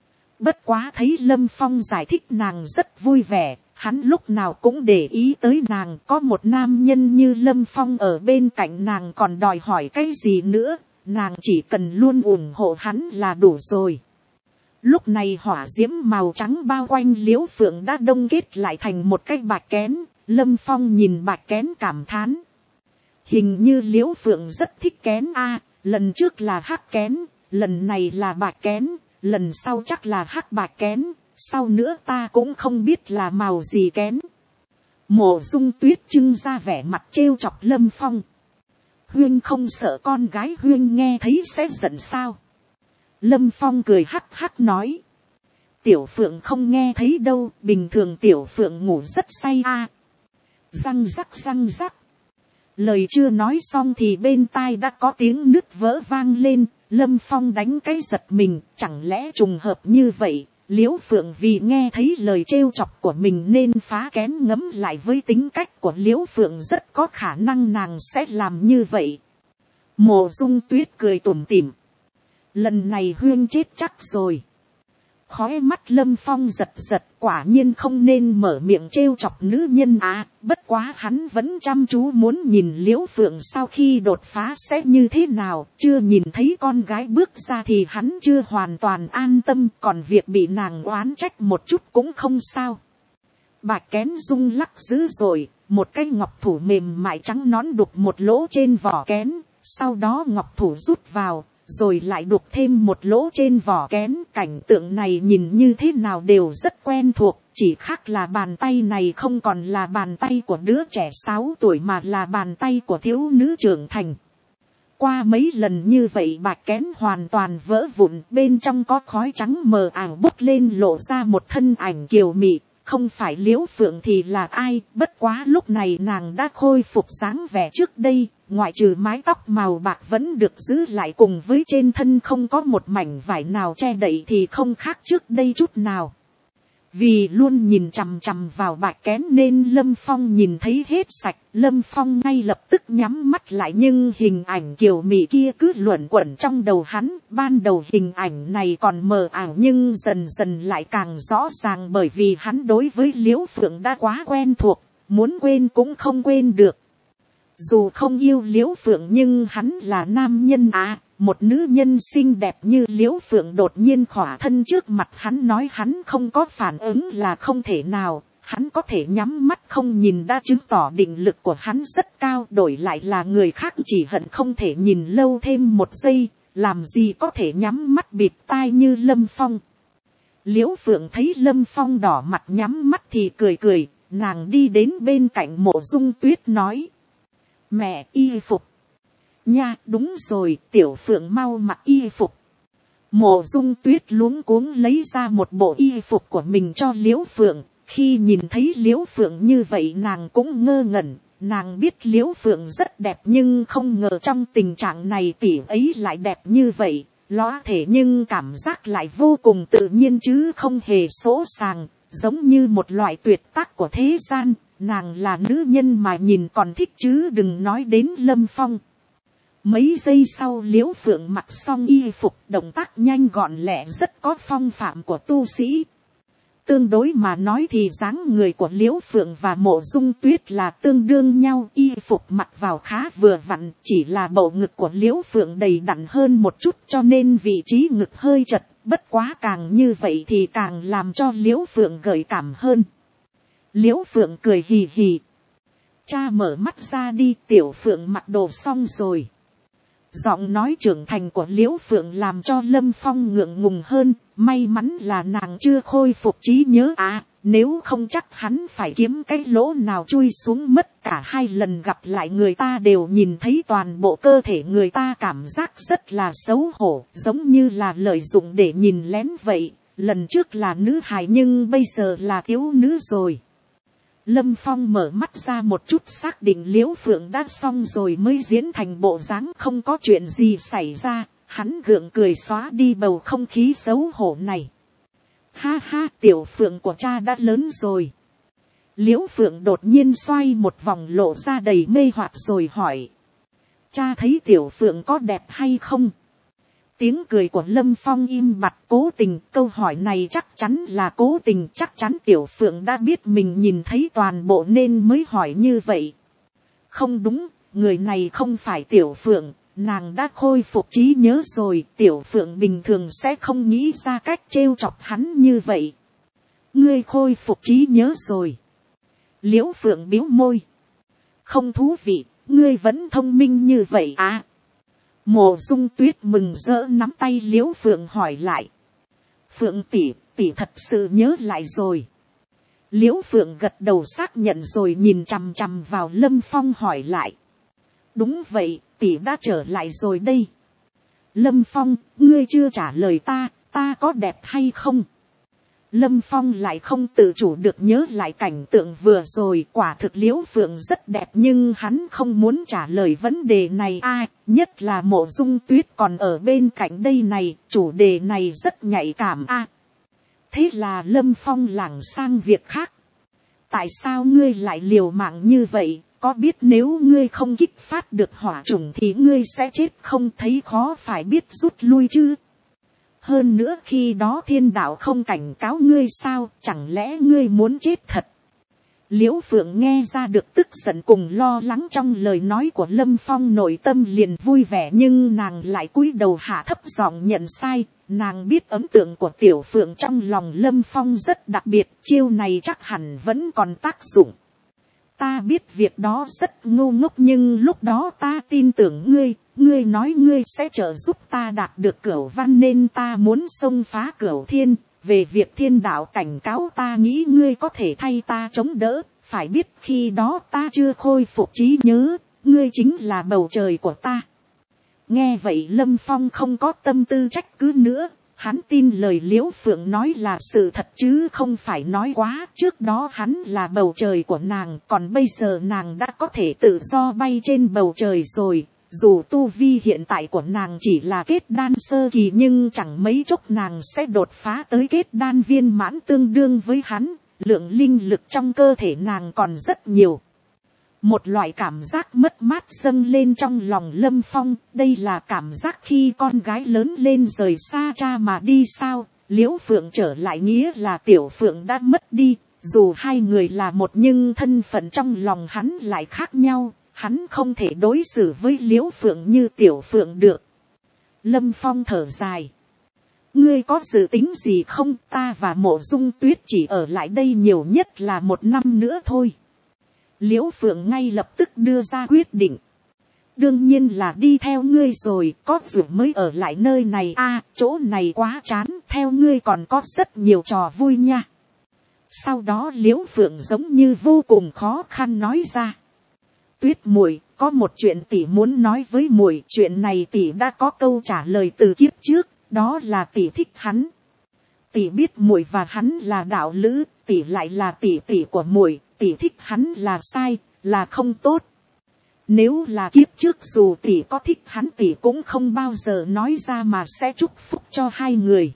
Bất quá thấy Lâm Phong giải thích nàng rất vui vẻ. Hắn lúc nào cũng để ý tới nàng, có một nam nhân như Lâm Phong ở bên cạnh nàng còn đòi hỏi cái gì nữa, nàng chỉ cần luôn ủng hộ hắn là đủ rồi. Lúc này hỏa diễm màu trắng bao quanh Liễu Phượng đã đông kết lại thành một cái bạch kén, Lâm Phong nhìn bạch kén cảm thán. Hình như Liễu Phượng rất thích kén a, lần trước là hắc kén, lần này là bạch kén, lần sau chắc là hắc bạch kén. Sau nữa ta cũng không biết là màu gì kén. Mộ Dung Tuyết trưng ra vẻ mặt trêu chọc Lâm Phong. Huyên không sợ con gái Huyên nghe thấy sẽ giận sao? Lâm Phong cười hắc hắc nói. Tiểu Phượng không nghe thấy đâu, bình thường Tiểu Phượng ngủ rất say a. À. Răng rắc răng rắc. Lời chưa nói xong thì bên tai đã có tiếng nứt vỡ vang lên. Lâm Phong đánh cái giật mình, chẳng lẽ trùng hợp như vậy? Liễu Phượng vì nghe thấy lời trêu chọc của mình nên phá kén ngấm lại, với tính cách của Liễu Phượng rất có khả năng nàng sẽ làm như vậy. Mộ Dung Tuyết cười tủm tỉm. Lần này Huyên chết chắc rồi. Khói mắt Lâm Phong giật giật, quả nhiên không nên mở miệng trêu chọc nữ nhân à, bất quá hắn vẫn chăm chú muốn nhìn Liễu Phượng sau khi đột phá sẽ như thế nào, chưa nhìn thấy con gái bước ra thì hắn chưa hoàn toàn an tâm, còn việc bị nàng oán trách một chút cũng không sao. Bạch Kén rung lắc dữ dội, một cái ngọc thủ mềm mại trắng nõn đục một lỗ trên vỏ kén, sau đó ngọc thủ rút vào, rồi lại đục thêm một lỗ trên vỏ kén. Cảnh tượng này nhìn như thế nào đều rất quen thuộc, chỉ khác là bàn tay này không còn là bàn tay của đứa trẻ sáu tuổi mà là bàn tay của thiếu nữ trưởng thành. Qua mấy lần như vậy bạch kén hoàn toàn vỡ vụn, bên trong có khói trắng mờ ảo bốc lên lộ ra một thân ảnh kiều mị. Không phải Liễu Phượng thì là ai, bất quá lúc này nàng đã khôi phục dáng vẻ trước đây, ngoại trừ mái tóc màu bạc vẫn được giữ lại cùng với trên thân không có một mảnh vải nào che đậy thì không khác trước đây chút nào. Vì luôn nhìn chằm chằm vào bạch kén nên Lâm Phong nhìn thấy hết sạch, Lâm Phong ngay lập tức nhắm mắt lại, nhưng hình ảnh kiều mị kia cứ luẩn quẩn trong đầu hắn. Ban đầu hình ảnh này còn mờ ảo nhưng dần dần lại càng rõ ràng, bởi vì hắn đối với Liễu Phượng đã quá quen thuộc, muốn quên cũng không quên được. Dù không yêu Liễu Phượng nhưng hắn là nam nhân à, một nữ nhân xinh đẹp như Liễu Phượng đột nhiên khỏa thân trước mặt hắn nói hắn không có phản ứng là không thể nào, hắn có thể nhắm mắt không nhìn đã chứng tỏ định lực của hắn rất cao, đổi lại là người khác chỉ hận không thể nhìn lâu thêm một giây, làm gì có thể nhắm mắt bịt tai như Lâm Phong. Liễu Phượng thấy Lâm Phong đỏ mặt nhắm mắt thì cười cười, nàng đi đến bên cạnh Mộ Dung Tuyết nói. Mẹ, y phục. Nha, đúng rồi, Tiểu Phượng mau mặc y phục. Mộ Dung Tuyết luống cuống lấy ra một bộ y phục của mình cho Liễu Phượng. Khi nhìn thấy Liễu Phượng như vậy nàng cũng ngơ ngẩn. Nàng biết Liễu Phượng rất đẹp nhưng không ngờ trong tình trạng này tỷ ấy lại đẹp như vậy. Lóa thể nhưng cảm giác lại vô cùng tự nhiên chứ không hề sỗ sàng, giống như một loại tuyệt tác của thế gian. Nàng là nữ nhân mà nhìn còn thích chứ đừng nói đến Lâm Phong. Mấy giây sau Liễu Phượng mặc xong y phục, động tác nhanh gọn lẹ rất có phong phạm của tu sĩ. Tương đối mà nói thì dáng người của Liễu Phượng và Mộ Dung Tuyết là tương đương nhau, y phục mặc vào khá vừa vặn, chỉ là bầu ngực của Liễu Phượng đầy đặn hơn một chút cho nên vị trí ngực hơi chật, bất quá càng như vậy thì càng làm cho Liễu Phượng gợi cảm hơn. Liễu Phượng cười hì hì. Cha mở mắt ra đi, Tiểu Phượng mặc đồ xong rồi. Giọng nói trưởng thành của Liễu Phượng làm cho Lâm Phong ngượng ngùng hơn, may mắn là nàng chưa khôi phục trí nhớ à, nếu không chắc hắn phải kiếm cái lỗ nào chui xuống mất. Cả hai lần gặp lại người ta đều nhìn thấy toàn bộ cơ thể người ta, cảm giác rất là xấu hổ, giống như là lợi dụng để nhìn lén vậy. Lần trước là nữ hài nhưng bây giờ là thiếu nữ rồi. Lâm Phong mở mắt ra một chút, xác định Liễu Phượng đã xong rồi mới diễn thành bộ dáng không có chuyện gì xảy ra. Hắn gượng cười xóa đi bầu không khí xấu hổ này. Ha ha, Tiểu Phượng của cha đã lớn rồi. Liễu Phượng đột nhiên xoay một vòng lộ ra đầy mê hoặc rồi hỏi. Cha thấy Tiểu Phượng có đẹp hay không? Tiếng cười của Lâm Phong im bặt, cố tình. Câu hỏi này chắc chắn là cố tình, chắc chắn Tiểu Phượng đã biết mình nhìn thấy toàn bộ nên mới hỏi như vậy. Không đúng, người này không phải Tiểu Phượng, nàng đã khôi phục trí nhớ rồi. Tiểu Phượng bình thường sẽ không nghĩ ra cách trêu chọc hắn như vậy. Ngươi khôi phục trí nhớ rồi. Liễu Phượng biếu môi. Không thú vị, ngươi vẫn thông minh như vậy à? Mộ Dung Tuyết mừng rỡ nắm tay Liễu Phượng hỏi lại. Phượng tỷ, tỷ thật sự nhớ lại rồi. Liễu Phượng gật đầu xác nhận rồi nhìn chằm chằm vào Lâm Phong hỏi lại. Đúng vậy, tỷ đã trở lại rồi đây. Lâm Phong, ngươi chưa trả lời ta, ta có đẹp hay không? Lâm Phong lại không tự chủ được nhớ lại cảnh tượng vừa rồi, quả thực Liễu Phượng rất đẹp nhưng hắn không muốn trả lời vấn đề này ai, nhất là Mộ Dung Tuyết còn ở bên cạnh đây này, chủ đề này rất nhạy cảm a. Thế là Lâm Phong lảng sang việc khác. Tại sao ngươi lại liều mạng như vậy, có biết nếu ngươi không kích phát được hỏa chủng thì ngươi sẽ chết không, thấy khó phải biết rút lui chứ. Hơn nữa khi đó thiên đạo không cảnh cáo ngươi sao, chẳng lẽ ngươi muốn chết thật. Liễu Phượng nghe ra được tức giận cùng lo lắng trong lời nói của Lâm Phong, nội tâm liền vui vẻ, nhưng nàng lại cúi đầu hạ thấp giọng nhận sai. Nàng biết ấn tượng của Tiểu Phượng trong lòng Lâm Phong rất đặc biệt, chiêu này chắc hẳn vẫn còn tác dụng. Ta biết việc đó rất ngu ngốc, nhưng lúc đó ta tin tưởng ngươi, ngươi nói ngươi sẽ trợ giúp ta đạt được cửu văn nên ta muốn xông phá cửu thiên. Về việc thiên đạo cảnh cáo ta nghĩ ngươi có thể thay ta chống đỡ, phải biết khi đó ta chưa khôi phục trí nhớ, ngươi chính là bầu trời của ta. Nghe vậy Lâm Phong không có tâm tư trách cứ nữa, hắn tin lời Liễu Phượng nói là sự thật chứ không phải nói quá. Trước đó hắn là bầu trời của nàng, còn bây giờ nàng đã có thể tự do bay trên bầu trời rồi. Dù tu vi hiện tại của nàng chỉ là kết đan sơ kỳ, nhưng chẳng mấy chốc nàng sẽ đột phá tới kết đan viên mãn tương đương với hắn. Lượng linh lực trong cơ thể nàng còn rất nhiều. Một loại cảm giác mất mát dâng lên trong lòng Lâm Phong. Đây là cảm giác khi con gái lớn lên rời xa cha mà đi sao. Liễu Phượng trở lại nghĩa là Tiểu Phượng đã mất đi. Dù hai người là một nhưng thân phận trong lòng hắn lại khác nhau. Hắn không thể đối xử với Liễu Phượng như Tiểu Phượng được. Lâm Phong thở dài. Ngươi có dự tính gì không? Ta và Mộ Dung Tuyết chỉ ở lại đây nhiều nhất là một năm nữa thôi. Liễu Phượng ngay lập tức đưa ra quyết định. Đương nhiên là đi theo ngươi rồi, có duyên mới ở lại nơi này. A, à, chỗ này quá chán, theo ngươi còn có rất nhiều trò vui nha. Sau đó Liễu Phượng giống như vô cùng khó khăn nói ra. Tuyết muội, có một chuyện tỷ muốn nói với muội. Chuyện này tỷ đã có câu trả lời từ kiếp trước, đó là tỷ thích hắn. Tỷ biết muội và hắn là đạo lữ, tỷ lại là tỷ tỷ của muội, tỷ thích hắn là sai, là không tốt. Nếu là kiếp trước dù tỷ có thích hắn tỷ cũng không bao giờ nói ra mà sẽ chúc phúc cho hai người.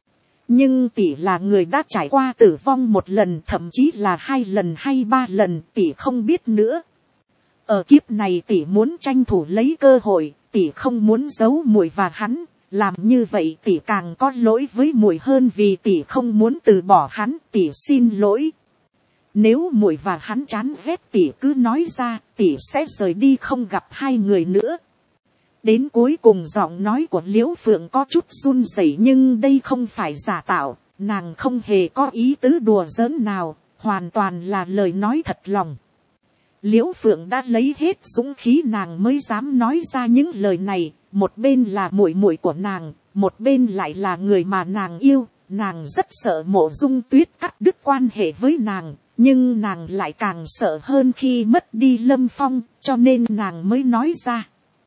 Nhưng tỷ là người đã trải qua tử vong một lần, thậm chí là hai lần hay ba lần, tỷ không biết nữa. Ở kiếp này tỷ muốn tranh thủ lấy cơ hội, tỷ không muốn giấu muội và hắn, làm như vậy tỷ càng có lỗi với muội hơn vì tỷ không muốn từ bỏ hắn, tỷ xin lỗi. Nếu muội và hắn chán ghét tỷ cứ nói ra, tỷ sẽ rời đi không gặp hai người nữa. Đến cuối cùng giọng nói của Liễu Phượng có chút run rẩy, nhưng đây không phải giả tạo, nàng không hề có ý tứ đùa giỡn nào, hoàn toàn là lời nói thật lòng. Liễu Phượng đã lấy hết dũng khí nàng mới dám nói ra những lời này, một bên là muội muội của nàng, một bên lại là người mà nàng yêu, nàng rất sợ Mộ Dung Tuyết cắt đứt quan hệ với nàng, nhưng nàng lại càng sợ hơn khi mất đi Lâm Phong, cho nên nàng mới nói ra.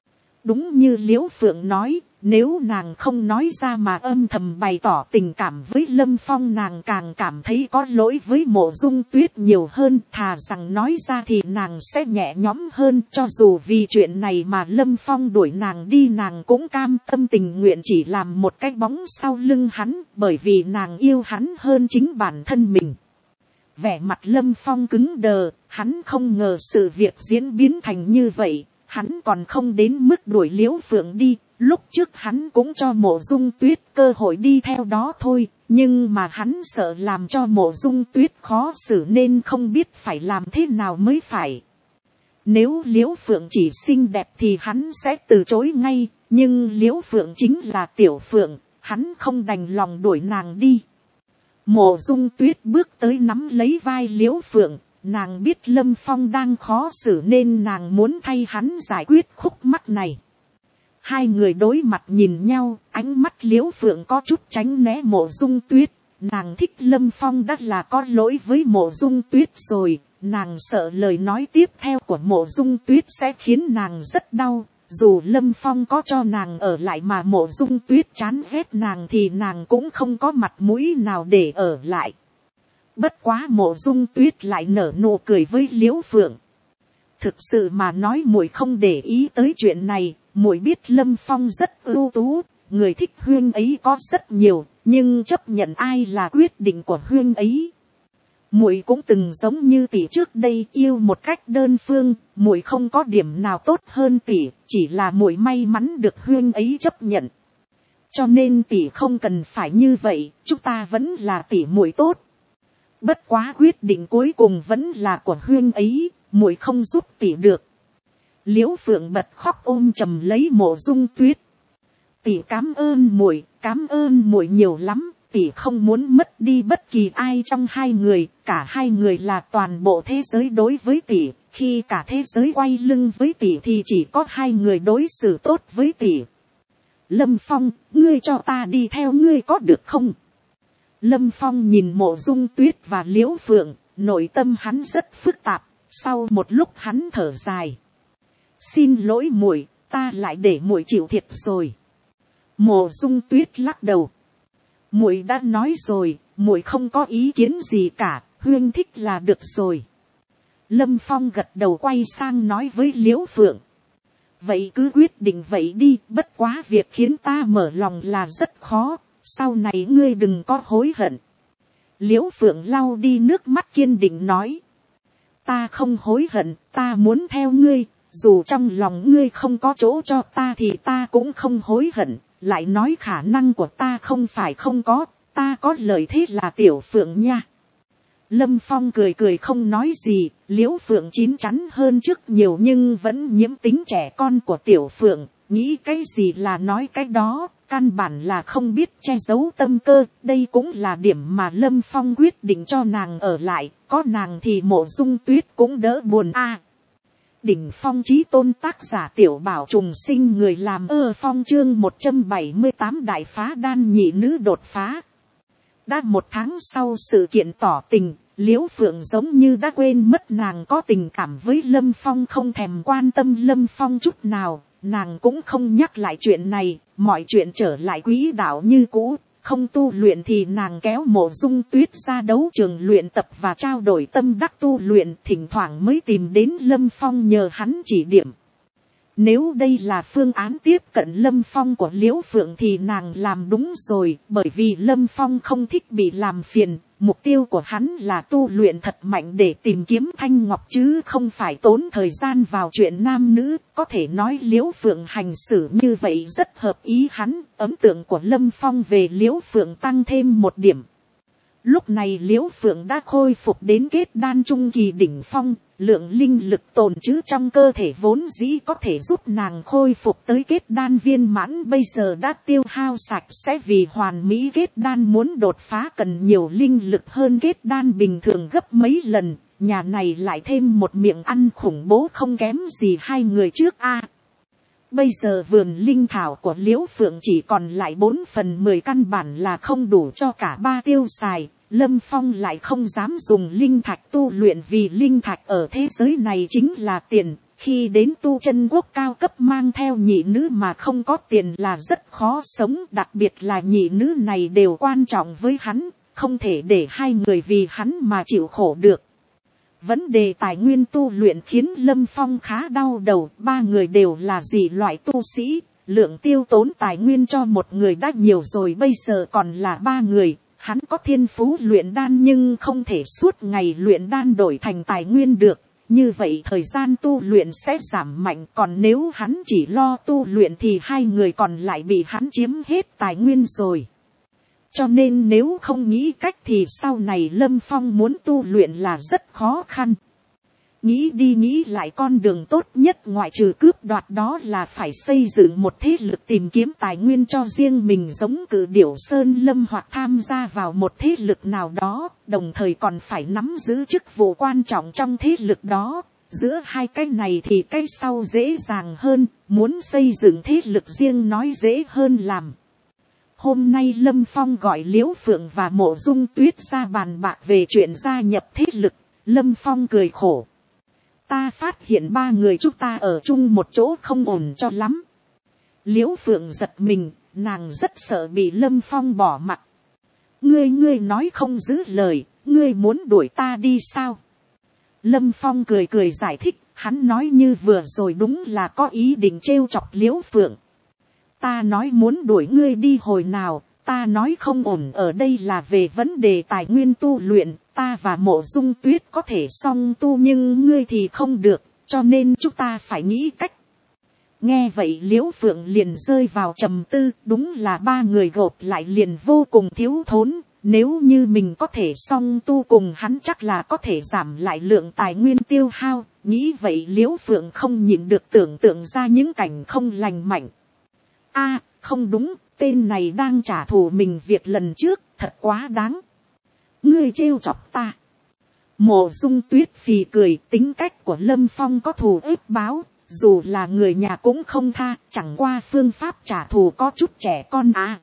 Đúng như Liễu Phượng nói, nếu nàng không nói ra mà âm thầm bày tỏ tình cảm với Lâm Phong, nàng càng cảm thấy có lỗi với Mộ Dung Tuyết nhiều hơn, thà rằng nói ra thì nàng sẽ nhẹ nhõm hơn. Cho dù vì chuyện này mà Lâm Phong đuổi nàng đi, nàng cũng cam tâm tình nguyện chỉ làm một cái bóng sau lưng hắn, bởi vì nàng yêu hắn hơn chính bản thân mình. Vẻ mặt Lâm Phong cứng đờ, hắn không ngờ sự việc diễn biến thành như vậy. Hắn còn không đến mức đuổi Liễu Phượng đi, lúc trước hắn cũng cho Mộ Dung Tuyết cơ hội đi theo đó thôi, nhưng mà hắn sợ làm cho Mộ Dung Tuyết khó xử nên không biết phải làm thế nào mới phải. Nếu Liễu Phượng chỉ xinh đẹp thì hắn sẽ từ chối ngay, nhưng Liễu Phượng chính là Tiểu Phượng, hắn không đành lòng đuổi nàng đi. Mộ Dung Tuyết bước tới nắm lấy vai Liễu Phượng. Nàng biết Lâm Phong đang khó xử nên nàng muốn thay hắn giải quyết khúc mắc này. Hai người đối mặt nhìn nhau, ánh mắt Liễu Phượng có chút tránh né Mộ Dung Tuyết. Nàng thích Lâm Phong đã là có lỗi với Mộ Dung Tuyết rồi. Nàng sợ lời nói tiếp theo của Mộ Dung Tuyết sẽ khiến nàng rất đau. Dù Lâm Phong có cho nàng ở lại mà Mộ Dung Tuyết chán ghét nàng thì nàng cũng không có mặt mũi nào để ở lại. Bất quá Mộ Dung Tuyết lại nở nụ cười với Liễu Phượng. Thực sự mà nói muội không để ý tới chuyện này, muội biết Lâm Phong rất ưu tú, người thích huynh ấy có rất nhiều, nhưng chấp nhận ai là quyết định của huynh ấy. muội cũng từng giống như tỷ trước đây yêu một cách đơn phương, muội không có điểm nào tốt hơn tỷ, chỉ là muội may mắn được huynh ấy chấp nhận. Cho nên tỷ không cần phải như vậy, chúng ta vẫn là tỷ muội tốt. Bất quá quyết định cuối cùng vẫn là của huynh ấy, muội không giúp tỷ được. Liễu Phượng bật khóc ôm chầm lấy Mộ Dung Tuyết. Tỷ cảm ơn muội, cảm ơn muội nhiều lắm, tỷ không muốn mất đi bất kỳ ai trong hai người, cả hai người là toàn bộ thế giới đối với tỷ, khi cả thế giới quay lưng với tỷ thì chỉ có hai người đối xử tốt với tỷ. Lâm Phong, ngươi cho ta đi theo ngươi có được không? Lâm Phong nhìn Mộ Dung Tuyết và Liễu Phượng, nội tâm hắn rất phức tạp, sau một lúc hắn thở dài. Xin lỗi muội, ta lại để muội chịu thiệt rồi. Mộ Dung Tuyết lắc đầu. Muội đã nói rồi, muội không có ý kiến gì cả, huynh thích là được rồi. Lâm Phong gật đầu quay sang nói với Liễu Phượng. Vậy cứ quyết định vậy đi, bất quá việc khiến ta mở lòng là rất khó, sau này ngươi đừng có hối hận. Liễu Phượng lau đi nước mắt kiên định nói. Ta không hối hận, ta muốn theo ngươi, dù trong lòng ngươi không có chỗ cho ta thì ta cũng không hối hận. Lại nói khả năng của ta không phải không có, ta có lợi thế là Tiểu Phượng nha. Lâm Phong cười cười không nói gì, Liễu Phượng chín chắn hơn trước nhiều nhưng vẫn nhiễm tính trẻ con của Tiểu Phượng, nghĩ cái gì là nói cái đó, căn bản là không biết che giấu tâm cơ, đây cũng là điểm mà Lâm Phong quyết định cho nàng ở lại, có nàng thì Mộ Dung Tuyết cũng đỡ buồn a. Đỉnh phong chí tôn tác giả Tiểu Bảo trùng sinh, người làm ơ phong chương một trăm bảy mươi tám đại phá đan nhị nữ đột phá. Đã một tháng sau sự kiện tỏ tình, Liễu Phượng giống như đã quên mất nàng có tình cảm với Lâm Phong, không thèm quan tâm Lâm Phong chút nào, nàng cũng không nhắc lại chuyện này, mọi chuyện trở lại quỹ đạo như cũ. Không tu luyện thì nàng kéo Mộ Dung Tuyết ra đấu trường luyện tập và trao đổi tâm đắc tu luyện, thỉnh thoảng mới tìm đến Lâm Phong nhờ hắn chỉ điểm. Nếu đây là phương án tiếp cận Lâm Phong của Liễu Phượng thì nàng làm đúng rồi, bởi vì Lâm Phong không thích bị làm phiền, mục tiêu của hắn là tu luyện thật mạnh để tìm kiếm thanh ngọc chứ không phải tốn thời gian vào chuyện nam nữ, có thể nói Liễu Phượng hành xử như vậy rất hợp ý hắn, ấn tượng của Lâm Phong về Liễu Phượng tăng thêm một điểm. Lúc này Liễu Phượng đã khôi phục đến kết đan trung kỳ đỉnh phong, lượng linh lực tồn trữ trong cơ thể vốn dĩ có thể giúp nàng khôi phục tới kết đan viên mãn bây giờ đã tiêu hao sạch sẽ, vì hoàn mỹ kết đan muốn đột phá cần nhiều linh lực hơn kết đan bình thường gấp mấy lần, nhà này lại thêm một miệng ăn khủng bố không kém gì hai người trước a. Bây giờ vườn linh thảo của Liễu Phượng chỉ còn lại bốn phần mười, căn bản là không đủ cho cả ba tiêu xài. Lâm Phong lại không dám dùng linh thạch tu luyện vì linh thạch ở thế giới này chính là tiền. Khi đến tu chân quốc cao cấp mang theo nhị nữ mà không có tiền là rất khó sống. Đặc biệt là nhị nữ này đều quan trọng với hắn. Không thể để hai người vì hắn mà chịu khổ được. Vấn đề tài nguyên tu luyện khiến Lâm Phong khá đau đầu. Ba người đều là dị loại tu sĩ. Lượng tiêu tốn tài nguyên cho một người đã nhiều rồi, bây giờ còn là ba người. Hắn có thiên phú luyện đan nhưng không thể suốt ngày luyện đan đổi thành tài nguyên được. Như vậy thời gian tu luyện sẽ giảm mạnh. Còn nếu hắn chỉ lo tu luyện thì hai người còn lại bị hắn chiếm hết tài nguyên rồi. Cho nên nếu không nghĩ cách thì sau này Lâm Phong muốn tu luyện là rất khó khăn. Nghĩ đi nghĩ lại, con đường tốt nhất ngoại trừ cướp đoạt đó là phải xây dựng một thế lực tìm kiếm tài nguyên cho riêng mình, giống Cự Điểu Sơn Lâm, hoặc tham gia vào một thế lực nào đó, đồng thời còn phải nắm giữ chức vụ quan trọng trong thế lực đó. Giữa hai cái này thì cái sau dễ dàng hơn, muốn xây dựng thế lực riêng nói dễ hơn làm. Hôm nay Lâm Phong gọi Liễu Phượng và Mộ Dung Tuyết ra bàn bạc về chuyện gia nhập thế lực. Lâm Phong cười khổ. Ta phát hiện ba người chúng ta ở chung một chỗ không ổn cho lắm. Liễu Phượng giật mình, nàng rất sợ bị Lâm Phong bỏ mặc. Ngươi ngươi nói không giữ lời, ngươi muốn đuổi ta đi sao? Lâm Phong cười cười giải thích, hắn nói như vừa rồi đúng là có ý định trêu chọc Liễu Phượng. Ta nói muốn đuổi ngươi đi hồi nào, ta nói không ổn ở đây là về vấn đề tài nguyên tu luyện, ta và Mộ Dung Tuyết có thể song tu nhưng ngươi thì không được, cho nên chúng ta phải nghĩ cách. Nghe vậy Liễu Phượng liền rơi vào trầm tư, đúng là ba người gộp lại liền vô cùng thiếu thốn, nếu như mình có thể song tu cùng hắn chắc là có thể giảm lại lượng tài nguyên tiêu hao, nghĩ vậy Liễu Phượng không nhịn được tưởng tượng ra những cảnh không lành mạnh. A, không đúng, tên này đang trả thù mình việc lần trước, thật quá đáng. Ngươi trêu chọc ta. Mộ Dung Tuyết phì cười, tính cách của Lâm Phong có thù ếp báo, dù là người nhà cũng không tha, chẳng qua phương pháp trả thù có chút trẻ con à.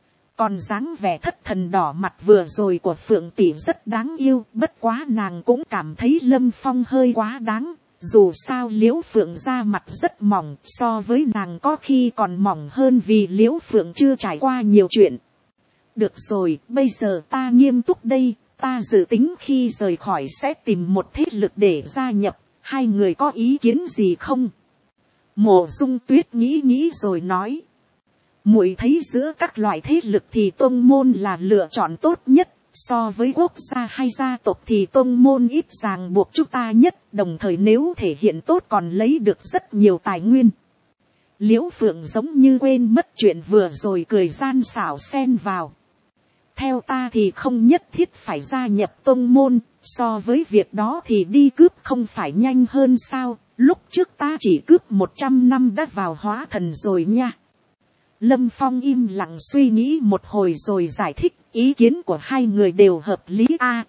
Còn dáng vẻ thất thần đỏ mặt vừa rồi của Phượng tỷ rất đáng yêu, bất quá nàng cũng cảm thấy Lâm Phong hơi quá đáng. Dù sao Liễu Phượng da mặt rất mỏng, so với nàng có khi còn mỏng hơn vì Liễu Phượng chưa trải qua nhiều chuyện. Được rồi, bây giờ ta nghiêm túc đây, ta dự tính khi rời khỏi sẽ tìm một thế lực để gia nhập, hai người có ý kiến gì không? Mộ Dung Tuyết nghĩ nghĩ rồi nói. Muội thấy giữa các loại thế lực thì tông môn là lựa chọn tốt nhất, so với quốc gia hay gia tộc thì tông môn ít ràng buộc chúng ta nhất, đồng thời nếu thể hiện tốt còn lấy được rất nhiều tài nguyên. Liễu Phượng giống như quên mất chuyện vừa rồi cười gian xảo xen vào. Theo ta thì không nhất thiết phải gia nhập tông môn, so với việc đó thì đi cướp không phải nhanh hơn sao, lúc trước ta chỉ cướp một trăm năm đã vào hóa thần rồi nha. Lâm Phong im lặng suy nghĩ một hồi rồi giải thích, ý kiến của hai người đều hợp lý a.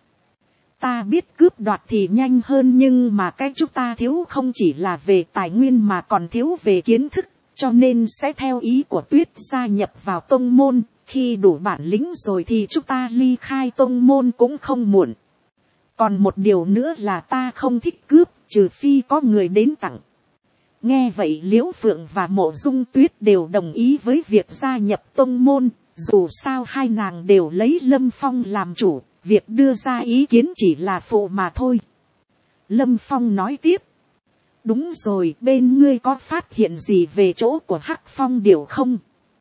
Ta biết cướp đoạt thì nhanh hơn nhưng mà cái chúng ta thiếu không chỉ là về tài nguyên mà còn thiếu về kiến thức, cho nên sẽ theo ý của Tuyết gia nhập vào tông môn, khi đủ bản lĩnh rồi thì chúng ta ly khai tông môn cũng không muộn. Còn một điều nữa là ta không thích cướp, trừ phi có người đến tặng. Nghe vậy Liễu Phượng và Mộ Dung Tuyết đều đồng ý với việc gia nhập tông môn, dù sao hai nàng đều lấy Lâm Phong làm chủ, việc đưa ra ý kiến chỉ là phụ mà thôi. Lâm Phong nói tiếp. Đúng rồi, bên ngươi có phát hiện gì về chỗ của Hắc Phong Điểu không?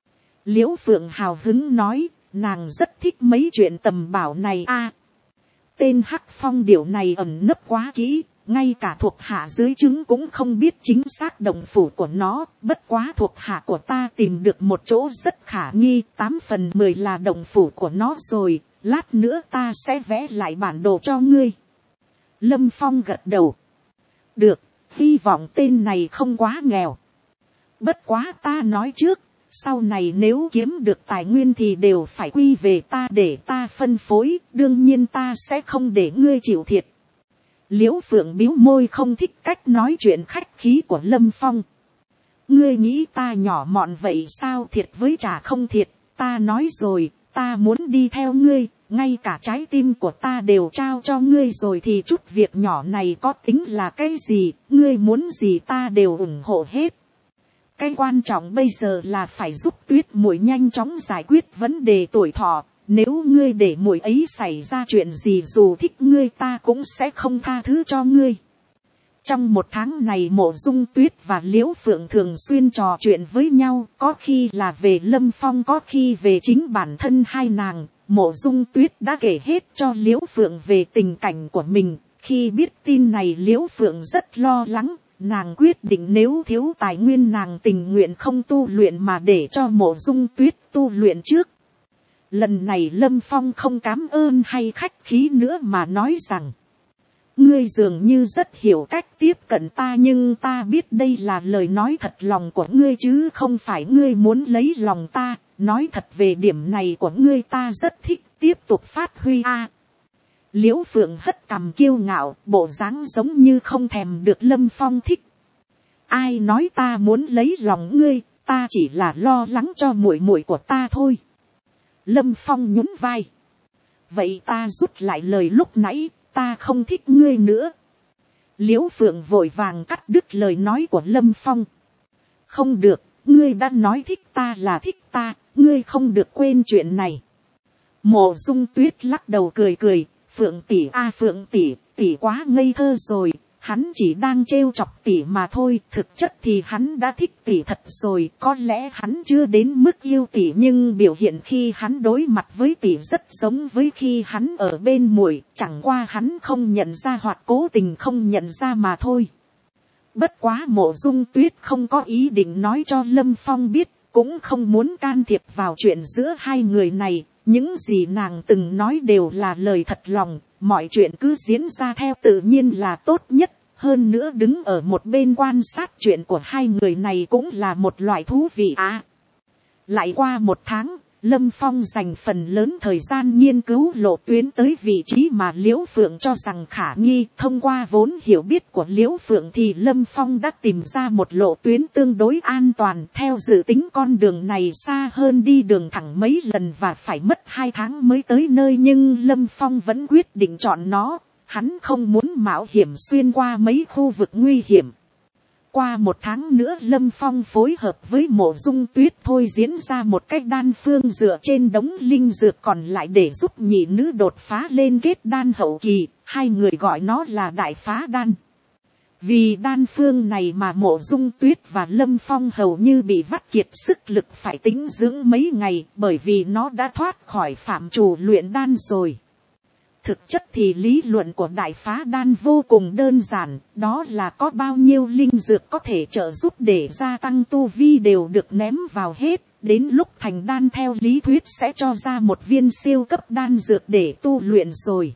Liễu Phượng hào hứng nói, nàng rất thích mấy chuyện tầm bảo này a. Tên Hắc Phong Điểu này ẩn nấp quá kỹ, ngay cả thuộc hạ dưới trướng cũng không biết chính xác động phủ của nó, bất quá thuộc hạ của ta tìm được một chỗ rất khả nghi, tám phần mười là động phủ của nó rồi, lát nữa ta sẽ vẽ lại bản đồ cho ngươi. Lâm Phong gật đầu. Được, hy vọng tên này không quá nghèo. Bất quá ta nói trước, sau này nếu kiếm được tài nguyên thì đều phải quy về ta để ta phân phối, đương nhiên ta sẽ không để ngươi chịu thiệt. Liễu Phượng bĩu môi không thích cách nói chuyện khách khí của Lâm Phong. Ngươi nghĩ ta nhỏ mọn vậy sao? Thiệt với chả không thiệt, ta nói rồi, ta muốn đi theo ngươi, ngay cả trái tim của ta đều trao cho ngươi rồi thì chút việc nhỏ này có tính là cái gì, ngươi muốn gì ta đều ủng hộ hết. Cái quan trọng bây giờ là phải giúp Tuyết muội nhanh chóng giải quyết vấn đề tuổi thọ. Nếu ngươi để muội ấy xảy ra chuyện gì dù thích ngươi ta cũng sẽ không tha thứ cho ngươi. Trong một tháng này Mộ Dung Tuyết và Liễu Phượng thường xuyên trò chuyện với nhau, có khi là về Lâm Phong có khi về chính bản thân hai nàng. Mộ Dung Tuyết đã kể hết cho Liễu Phượng về tình cảnh của mình. Khi biết tin này Liễu Phượng rất lo lắng, nàng quyết định nếu thiếu tài nguyên nàng tình nguyện không tu luyện mà để cho Mộ Dung Tuyết tu luyện trước. Lần này Lâm Phong không cám ơn hay khách khí nữa mà nói rằng. Ngươi dường như rất hiểu cách tiếp cận ta nhưng ta biết đây là lời nói thật lòng của ngươi chứ không phải ngươi muốn lấy lòng ta. Nói thật về điểm này của ngươi ta rất thích, tiếp tục phát huy a. À, Liễu Phượng hất cằm kiêu ngạo, bộ dáng giống như không thèm được Lâm Phong thích. Ai nói ta muốn lấy lòng ngươi, ta chỉ là lo lắng cho muội muội của ta thôi. Lâm Phong nhún vai. Vậy ta rút lại lời lúc nãy, ta không thích ngươi nữa. Liễu Phượng vội vàng cắt đứt lời nói của Lâm Phong. Không được, ngươi đã nói thích ta là thích ta, ngươi không được quên chuyện này. Mộ Dung Tuyết lắc đầu cười cười, Phượng tỷ a Phượng tỷ, tỷ quá ngây thơ rồi, hắn chỉ đang trêu chọc tỷ mà thôi, thực chất thì hắn đã thích tỷ thật rồi. Có lẽ hắn chưa đến mức yêu tỷ, nhưng biểu hiện khi hắn đối mặt với tỷ rất giống với khi hắn ở bên muội, chẳng qua hắn không nhận ra hoặc cố tình không nhận ra mà thôi. Bất quá Mộ Dung Tuyết không có ý định nói cho Lâm Phong biết, cũng không muốn can thiệp vào chuyện giữa hai người này. Những gì nàng từng nói đều là lời thật lòng, mọi chuyện cứ diễn ra theo tự nhiên là tốt nhất. Hơn nữa đứng ở một bên quan sát chuyện của hai người này cũng là một loại thú vị à. Lại qua một tháng, Lâm Phong dành phần lớn thời gian nghiên cứu lộ tuyến tới vị trí mà Liễu Phượng cho rằng khả nghi. Thông qua vốn hiểu biết của Liễu Phượng thì Lâm Phong đã tìm ra một lộ tuyến tương đối an toàn. Theo dự tính con đường này xa hơn đi đường thẳng mấy lần và phải mất hai tháng mới tới nơi, nhưng Lâm Phong vẫn quyết định chọn nó. Hắn không muốn mạo hiểm xuyên qua mấy khu vực nguy hiểm. Qua một tháng nữa Lâm Phong phối hợp với Mộ Dung Tuyết thôi diễn ra một cách đan phương dựa trên đống linh dược còn lại để giúp nhị nữ đột phá lên kết đan hậu kỳ. Hai người gọi nó là đại phá đan. Vì đan phương này mà Mộ Dung Tuyết và Lâm Phong hầu như bị vắt kiệt sức lực phải tĩnh dưỡng mấy ngày, bởi vì nó đã thoát khỏi phạm trù luyện đan rồi. Thực chất thì lý luận của đại phá đan vô cùng đơn giản, đó là có bao nhiêu linh dược có thể trợ giúp để gia tăng tu vi đều được ném vào hết, đến lúc thành đan theo lý thuyết sẽ cho ra một viên siêu cấp đan dược để tu luyện rồi.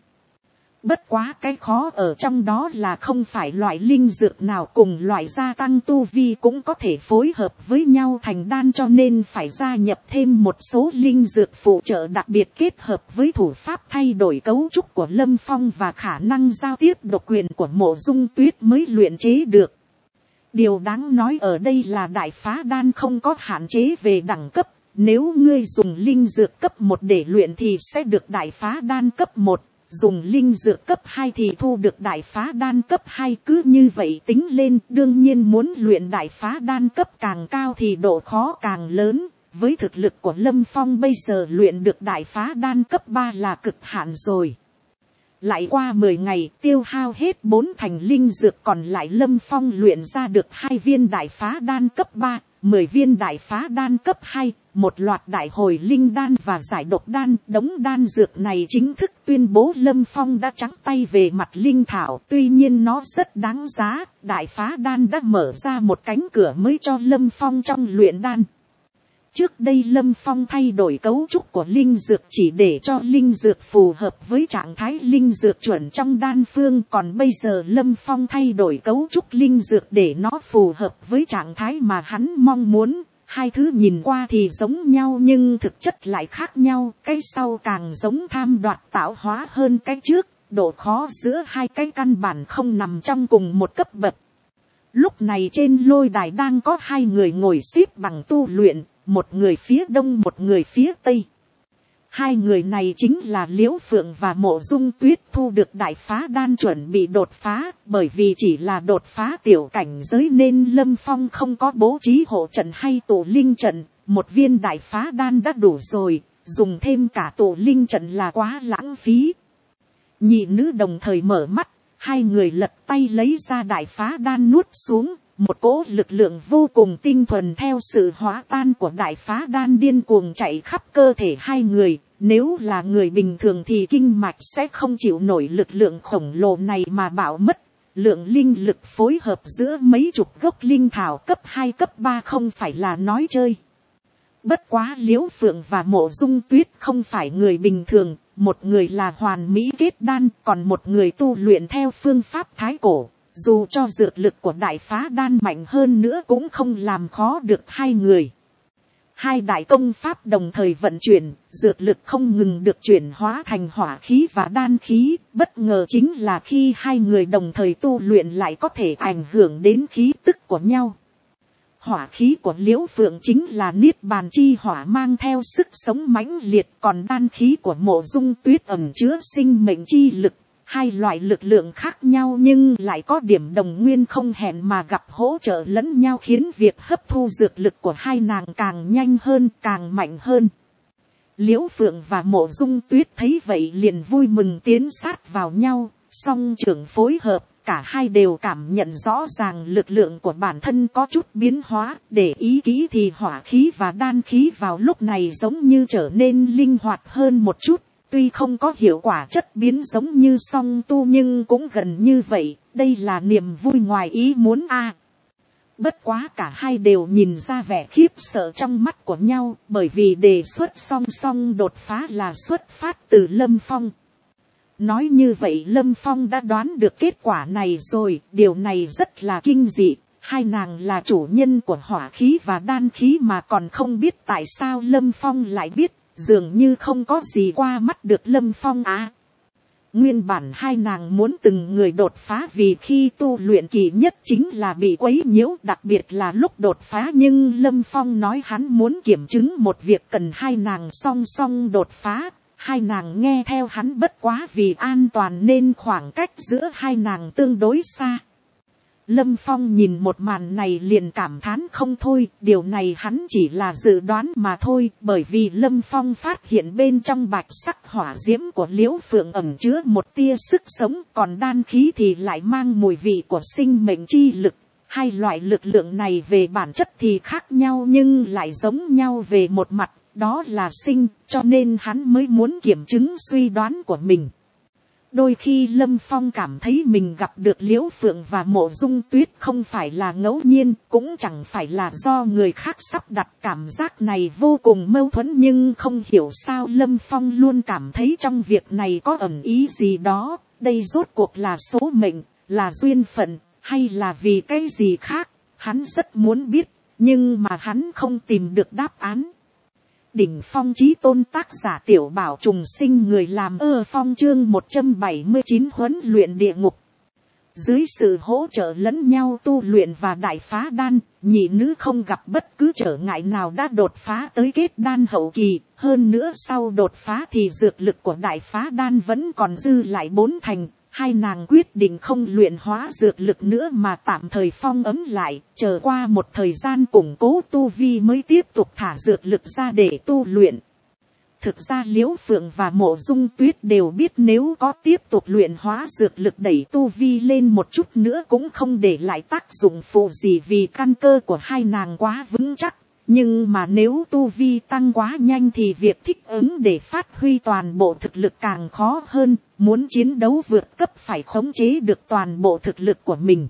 Bất quá cái khó ở trong đó là không phải loại linh dược nào cùng loại gia tăng tu vi cũng có thể phối hợp với nhau thành đan, cho nên phải gia nhập thêm một số linh dược phụ trợ đặc biệt kết hợp với thủ pháp thay đổi cấu trúc của Lâm Phong và khả năng giao tiếp độc quyền của Mộ Dung Tuyết mới luyện chế được. Điều đáng nói ở đây là đại phá đan không có hạn chế về đẳng cấp, nếu ngươi dùng linh dược cấp một để luyện thì sẽ được đại phá đan cấp một. Dùng linh dược cấp hai thì thu được đại phá đan cấp hai, cứ như vậy tính lên. Đương nhiên muốn luyện đại phá đan cấp càng cao thì độ khó càng lớn. Với thực lực của Lâm Phong bây giờ luyện được đại phá đan cấp ba là cực hạn rồi. Lại qua mười ngày tiêu hao hết bốn thành linh dược còn lại, Lâm Phong luyện ra được hai viên đại phá đan cấp ba, mười viên đại phá đan cấp hai, một loạt đại hồi linh đan và giải độc đan. Đống đan dược này chính thức tuyên bố Lâm Phong đã trắng tay về mặt linh thảo, tuy nhiên nó rất đáng giá. Đại phá đan đã mở ra một cánh cửa mới cho Lâm Phong trong luyện đan. Trước đây Lâm Phong thay đổi cấu trúc của linh dược chỉ để cho linh dược phù hợp với trạng thái linh dược chuẩn trong đan phương. Còn bây giờ Lâm Phong thay đổi cấu trúc linh dược để nó phù hợp với trạng thái mà hắn mong muốn. Hai thứ nhìn qua thì giống nhau nhưng thực chất lại khác nhau. Cái sau càng giống tham đoạt tạo hóa hơn cái trước. Độ khó giữa hai cái căn bản không nằm trong cùng một cấp bậc. Lúc này trên lôi đài đang có hai người ngồi xếp bằng tu luyện. Một người phía đông, một người phía tây. Hai người này chính là Liễu Phượng và Mộ Dung Tuyết, thu được đại phá đan chuẩn bị đột phá. Bởi vì chỉ là đột phá tiểu cảnh giới nên Lâm Phong không có bố trí hộ trận hay tụ linh trận. Một viên đại phá đan đã đủ rồi, dùng thêm cả tụ linh trận là quá lãng phí. Nhị nữ đồng thời mở mắt, hai người lật tay lấy ra đại phá đan nuốt xuống. Một cỗ lực lượng vô cùng tinh thuần theo sự hóa tan của đại phá đan điên cuồng chạy khắp cơ thể hai người. Nếu là người bình thường thì kinh mạch sẽ không chịu nổi lực lượng khổng lồ này mà bạo mất. Lượng linh lực phối hợp giữa mấy chục gốc linh thảo cấp hai cấp ba không phải là nói chơi. Bất quá Liễu Phượng và Mộ Dung Tuyết không phải người bình thường. Một người là hoàn mỹ kết đan, còn một người tu luyện theo phương pháp thái cổ. Dù cho dược lực của đại phá đan mạnh hơn nữa cũng không làm khó được hai người. Hai đại công pháp đồng thời vận chuyển, dược lực không ngừng được chuyển hóa thành hỏa khí và đan khí. Bất ngờ chính là khi hai người đồng thời tu luyện lại có thể ảnh hưởng đến khí tức của nhau. Hỏa khí của Liễu Phượng chính là niết bàn chi hỏa mang theo sức sống mãnh liệt, còn đan khí của Mộ Dung Tuyết ẩn chứa sinh mệnh chi lực. Hai loại lực lượng khác nhau nhưng lại có điểm đồng nguyên không hẹn mà gặp, hỗ trợ lẫn nhau khiến việc hấp thu dược lực của hai nàng càng nhanh hơn, càng mạnh hơn. Liễu Phượng và Mộ Dung Tuyết thấy vậy liền vui mừng tiến sát vào nhau, song trưởng phối hợp, cả hai đều cảm nhận rõ ràng lực lượng của bản thân có chút biến hóa, để ý kỹ thì hỏa khí và đan khí vào lúc này giống như trở nên linh hoạt hơn một chút, tuy không có hiệu quả chất biến giống như song tu nhưng cũng gần như vậy, đây là niềm vui ngoài ý muốn a. Bất quá cả hai đều nhìn ra vẻ khiếp sợ trong mắt của nhau, bởi vì đề xuất song song đột phá là xuất phát từ Lâm Phong. Nói như vậy Lâm Phong đã đoán được kết quả này rồi, điều này rất là kinh dị. Hai nàng là chủ nhân của hỏa khí và đan khí mà còn không biết tại sao Lâm Phong lại biết, dường như không có gì qua mắt được Lâm Phong á. Nguyên bản hai nàng muốn từng người đột phá vì khi tu luyện kỳ nhất chính là bị quấy nhiễu, đặc biệt là lúc đột phá, nhưng Lâm Phong nói hắn muốn kiểm chứng một việc cần hai nàng song song đột phá. Hai nàng nghe theo hắn, bất quá vì an toàn nên khoảng cách giữa hai nàng tương đối xa. Lâm Phong nhìn một màn này liền cảm thán không thôi, điều này hắn chỉ là dự đoán mà thôi, bởi vì Lâm Phong phát hiện bên trong bạch sắc hỏa diễm của Liễu Phượng ẩn chứa một tia sức sống, còn đan khí thì lại mang mùi vị của sinh mệnh chi lực. Hai loại lực lượng này về bản chất thì khác nhau nhưng lại giống nhau về một mặt, đó là sinh, cho nên hắn mới muốn kiểm chứng suy đoán của mình. Đôi khi Lâm Phong cảm thấy mình gặp được Liễu Phượng và Mộ Dung Tuyết không phải là ngẫu nhiên, cũng chẳng phải là do người khác sắp đặt, cảm giác này vô cùng mâu thuẫn, nhưng không hiểu sao Lâm Phong luôn cảm thấy trong việc này có ẩn ý gì đó, đây rốt cuộc là số mệnh, là duyên phận, hay là vì cái gì khác, hắn rất muốn biết, nhưng mà hắn không tìm được đáp án. Đỉnh phong chí tôn, tác giả Tiểu Bảo Trùng Sinh, người làm ơ phong, chương một trăm bảy mươi chín huấn luyện địa ngục. Dưới sự hỗ trợ lẫn nhau tu luyện và đại phá đan, nhị nữ không gặp bất cứ trở ngại nào đã đột phá tới kết đan hậu kỳ. Hơn nữa sau đột phá thì dược lực của đại phá đan vẫn còn dư lại bốn thành. Hai nàng quyết định không luyện hóa dược lực nữa mà tạm thời phong ấm lại, chờ qua một thời gian củng cố tu vi mới tiếp tục thả dược lực ra để tu luyện. Thực ra Liễu Phượng và Mộ Dung Tuyết đều biết nếu có tiếp tục luyện hóa dược lực đẩy tu vi lên một chút nữa cũng không để lại tác dụng phụ gì vì căn cơ của hai nàng quá vững chắc. Nhưng mà nếu tu vi tăng quá nhanh thì việc thích ứng để phát huy toàn bộ thực lực càng khó hơn, muốn chiến đấu vượt cấp phải khống chế được toàn bộ thực lực của mình.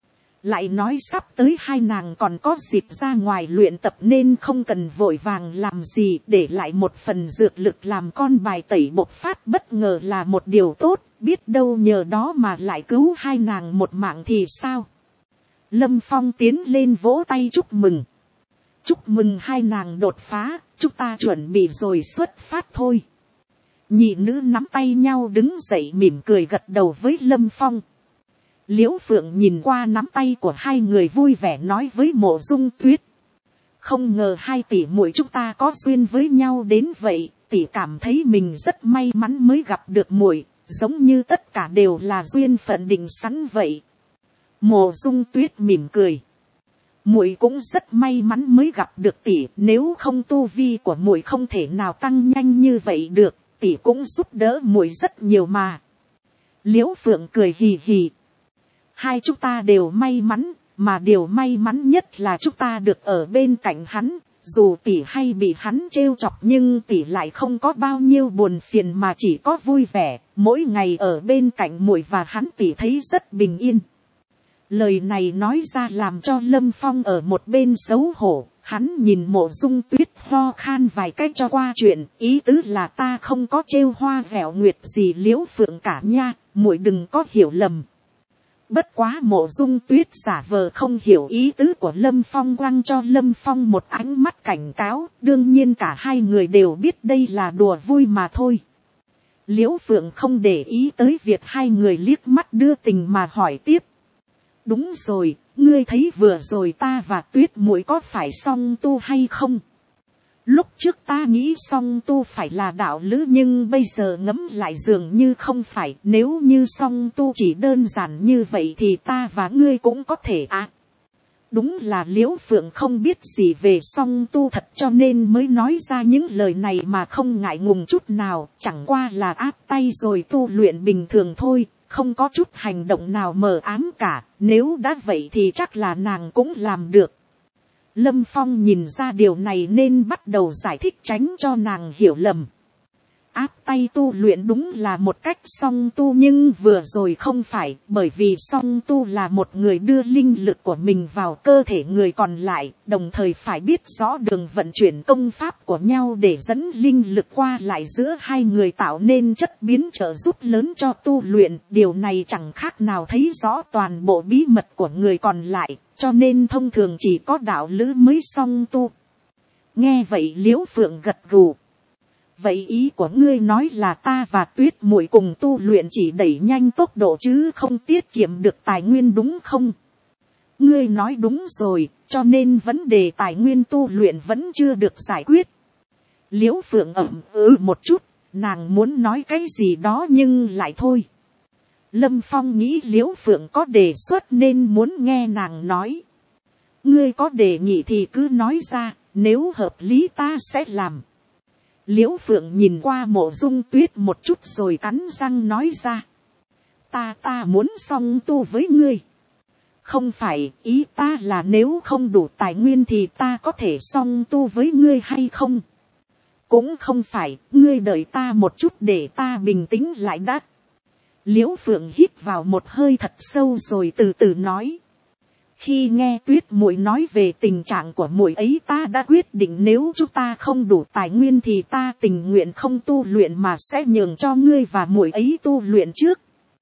Lại nói sắp tới hai nàng còn có dịp ra ngoài luyện tập nên không cần vội vàng làm gì, để lại một phần dược lực làm con bài tẩy bộc phát bất ngờ là một điều tốt, biết đâu nhờ đó mà lại cứu hai nàng một mạng thì sao. Lâm Phong tiến lên vỗ tay chúc mừng. Chúc mừng hai nàng đột phá, chúng ta chuẩn bị rồi xuất phát thôi. Nhị nữ nắm tay nhau đứng dậy mỉm cười gật đầu với Lâm Phong. Liễu Phượng nhìn qua nắm tay của hai người vui vẻ nói với Mộ Dung Tuyết. Không ngờ hai tỷ muội chúng ta có duyên với nhau đến vậy, tỷ cảm thấy mình rất may mắn mới gặp được muội, giống như tất cả đều là duyên phận định sẵn vậy. Mộ Dung Tuyết mỉm cười. Muội cũng rất may mắn mới gặp được tỷ, nếu không tu vi của muội không thể nào tăng nhanh như vậy được, tỷ cũng giúp đỡ muội rất nhiều mà. Liễu Phượng cười hì hì. Hai chúng ta đều may mắn, mà điều may mắn nhất là chúng ta được ở bên cạnh hắn, dù tỷ hay bị hắn trêu chọc nhưng tỷ lại không có bao nhiêu buồn phiền mà chỉ có vui vẻ, mỗi ngày ở bên cạnh muội và hắn tỷ thấy rất bình yên. Lời này nói ra làm cho Lâm Phong ở một bên xấu hổ, hắn nhìn Mộ Dung Tuyết ho khan vài cách cho qua chuyện, ý tứ là ta không có trêu hoa vẻo nguyệt gì Liễu Phượng cả nha, muội đừng có hiểu lầm. Bất quá Mộ Dung Tuyết giả vờ không hiểu ý tứ của Lâm Phong, quăng cho Lâm Phong một ánh mắt cảnh cáo, đương nhiên cả hai người đều biết đây là đùa vui mà thôi. Liễu Phượng không để ý tới việc hai người liếc mắt đưa tình mà hỏi tiếp. Đúng rồi, ngươi thấy vừa rồi ta và Tuyết muội có phải song tu hay không? Lúc trước ta nghĩ song tu phải là đạo lữ nhưng bây giờ ngẫm lại dường như không phải. Nếu như song tu chỉ đơn giản như vậy thì ta và ngươi cũng có thể à. Đúng là Liễu Phượng không biết gì về song tu thật cho nên mới nói ra những lời này mà không ngại ngùng chút nào. Chẳng qua là áp tay rồi tu luyện bình thường thôi, không có chút hành động nào mờ ám cả, nếu đã vậy thì chắc là nàng cũng làm được. Lâm Phong nhìn ra điều này nên bắt đầu giải thích tránh cho nàng hiểu lầm. Áp tay tu luyện đúng là một cách song tu, nhưng vừa rồi không phải, bởi vì song tu là một người đưa linh lực của mình vào cơ thể người còn lại, đồng thời phải biết rõ đường vận chuyển công pháp của nhau để dẫn linh lực qua lại giữa hai người, tạo nên chất biến trợ giúp lớn cho tu luyện. Điều này chẳng khác nào thấy rõ toàn bộ bí mật của người còn lại, cho nên thông thường chỉ có đạo lữ mới song tu. Nghe vậy Liễu Phượng gật gù. Vậy ý của ngươi nói là ta và Tuyết muội cùng tu luyện chỉ đẩy nhanh tốc độ chứ không tiết kiệm được tài nguyên đúng không? Ngươi nói đúng rồi, cho nên vấn đề tài nguyên tu luyện vẫn chưa được giải quyết. Liễu Phượng ậm ừ một chút, nàng muốn nói cái gì đó nhưng lại thôi. Lâm Phong nghĩ Liễu Phượng có đề xuất nên muốn nghe nàng nói. Ngươi có đề nghị thì cứ nói ra, nếu hợp lý ta sẽ làm. Liễu Phượng nhìn qua Mộ Dung Tuyết một chút rồi cắn răng nói ra. Ta ta muốn song tu với ngươi. Không phải, ý ta là nếu không đủ tài nguyên thì ta có thể song tu với ngươi hay không? Cũng không phải, ngươi đợi ta một chút để ta bình tĩnh lại đã. Liễu Phượng hít vào một hơi thật sâu rồi từ từ nói. Khi nghe Tuyết muội nói về tình trạng của muội ấy, ta đã quyết định nếu chúng ta không đủ tài nguyên thì ta tình nguyện không tu luyện mà sẽ nhường cho ngươi và muội ấy tu luyện trước.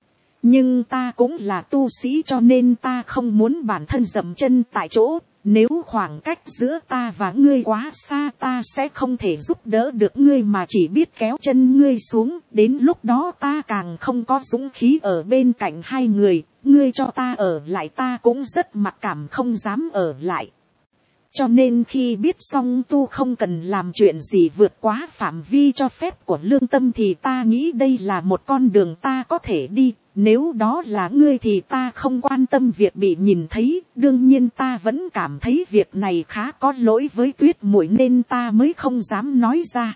Nhưng ta cũng là tu sĩ cho nên ta không muốn bản thân dậm chân tại chỗ. Nếu khoảng cách giữa ta và ngươi quá xa, ta sẽ không thể giúp đỡ được ngươi mà chỉ biết kéo chân ngươi xuống. Đến lúc đó ta càng không có dũng khí ở bên cạnh hai người. Ngươi cho ta ở lại ta cũng rất mặc cảm không dám ở lại. Cho nên khi biết song tu không cần làm chuyện gì vượt quá phạm vi cho phép của lương tâm thì ta nghĩ đây là một con đường ta có thể đi. Nếu đó là ngươi thì ta không quan tâm việc bị nhìn thấy. Đương nhiên ta vẫn cảm thấy việc này khá có lỗi với Tuyết muội nên ta mới không dám nói ra.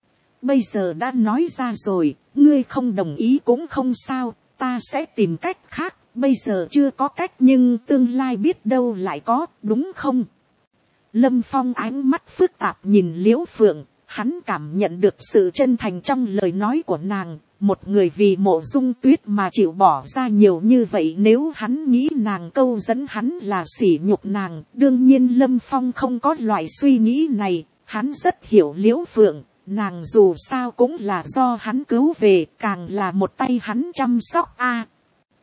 Bây giờ đã nói ra rồi, ngươi không đồng ý cũng không sao, ta sẽ tìm cách khác. Bây giờ chưa có cách nhưng tương lai biết đâu lại có, đúng không? Lâm Phong ánh mắt phức tạp nhìn Liễu Phượng, hắn cảm nhận được sự chân thành trong lời nói của nàng. Một người vì Mộ Dung Tuyết mà chịu bỏ ra nhiều như vậy, nếu hắn nghĩ nàng câu dẫn hắn là sỉ nhục nàng, đương nhiên Lâm Phong không có loại suy nghĩ này. Hắn rất hiểu Liễu Phượng, nàng dù sao cũng là do hắn cứu về, càng là một tay hắn chăm sóc a. À,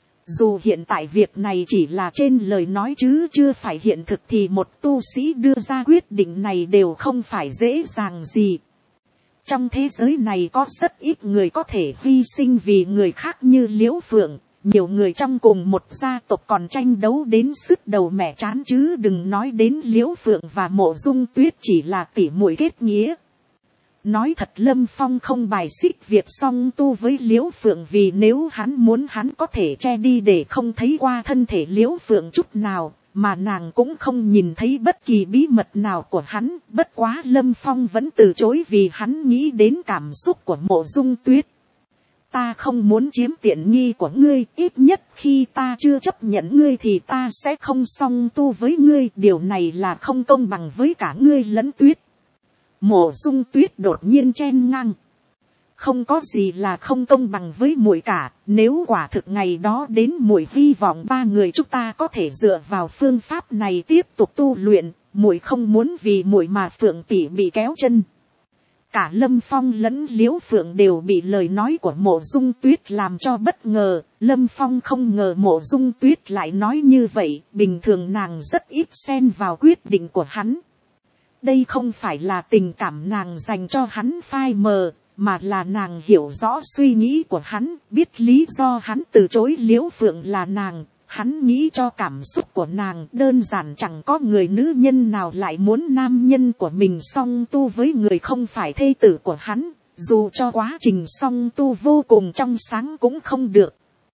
dù hiện tại việc này chỉ là trên lời nói chứ chưa phải hiện thực thì một tu sĩ đưa ra quyết định này đều không phải dễ dàng gì. Trong thế giới này có rất ít người có thể hy sinh vì người khác như Liễu Phượng. Nhiều người trong cùng một gia tộc còn tranh đấu đến sứt đầu mẻ trán chứ đừng nói đến Liễu Phượng và Mộ Dung Tuyết chỉ là tỉ muội kết nghĩa. Nói thật Lâm Phong không bài xích việc song tu với Liễu Phượng, vì nếu hắn muốn hắn có thể che đi để không thấy qua thân thể Liễu Phượng chút nào, mà nàng cũng không nhìn thấy bất kỳ bí mật nào của hắn. Bất quá Lâm Phong vẫn từ chối vì hắn nghĩ đến cảm xúc của Mộ Dung Tuyết. Ta không muốn chiếm tiện nghi của ngươi, ít nhất khi ta chưa chấp nhận ngươi thì ta sẽ không song tu với ngươi, điều này là không công bằng với cả ngươi lẫn Tuyết. Mộ Dung Tuyết đột nhiên chen ngang. Không có gì là không công bằng với muội cả, nếu quả thực ngày đó đến muội hy vọng ba người chúng ta có thể dựa vào phương pháp này tiếp tục tu luyện, muội không muốn vì muội mà Phượng tỷ bị kéo chân. Cả Lâm Phong lẫn Liễu Phượng đều bị lời nói của Mộ Dung Tuyết làm cho bất ngờ. Lâm Phong không ngờ Mộ Dung Tuyết lại nói như vậy, bình thường nàng rất ít xen vào quyết định của hắn. Đây không phải là tình cảm nàng dành cho hắn phai mờ, mà là nàng hiểu rõ suy nghĩ của hắn, biết lý do hắn từ chối Liễu Phượng là nàng. Hắn nghĩ cho cảm xúc của nàng, đơn giản chẳng có người nữ nhân nào lại muốn nam nhân của mình song tu với người không phải thê tử của hắn, dù cho quá trình song tu vô cùng trong sáng cũng không được.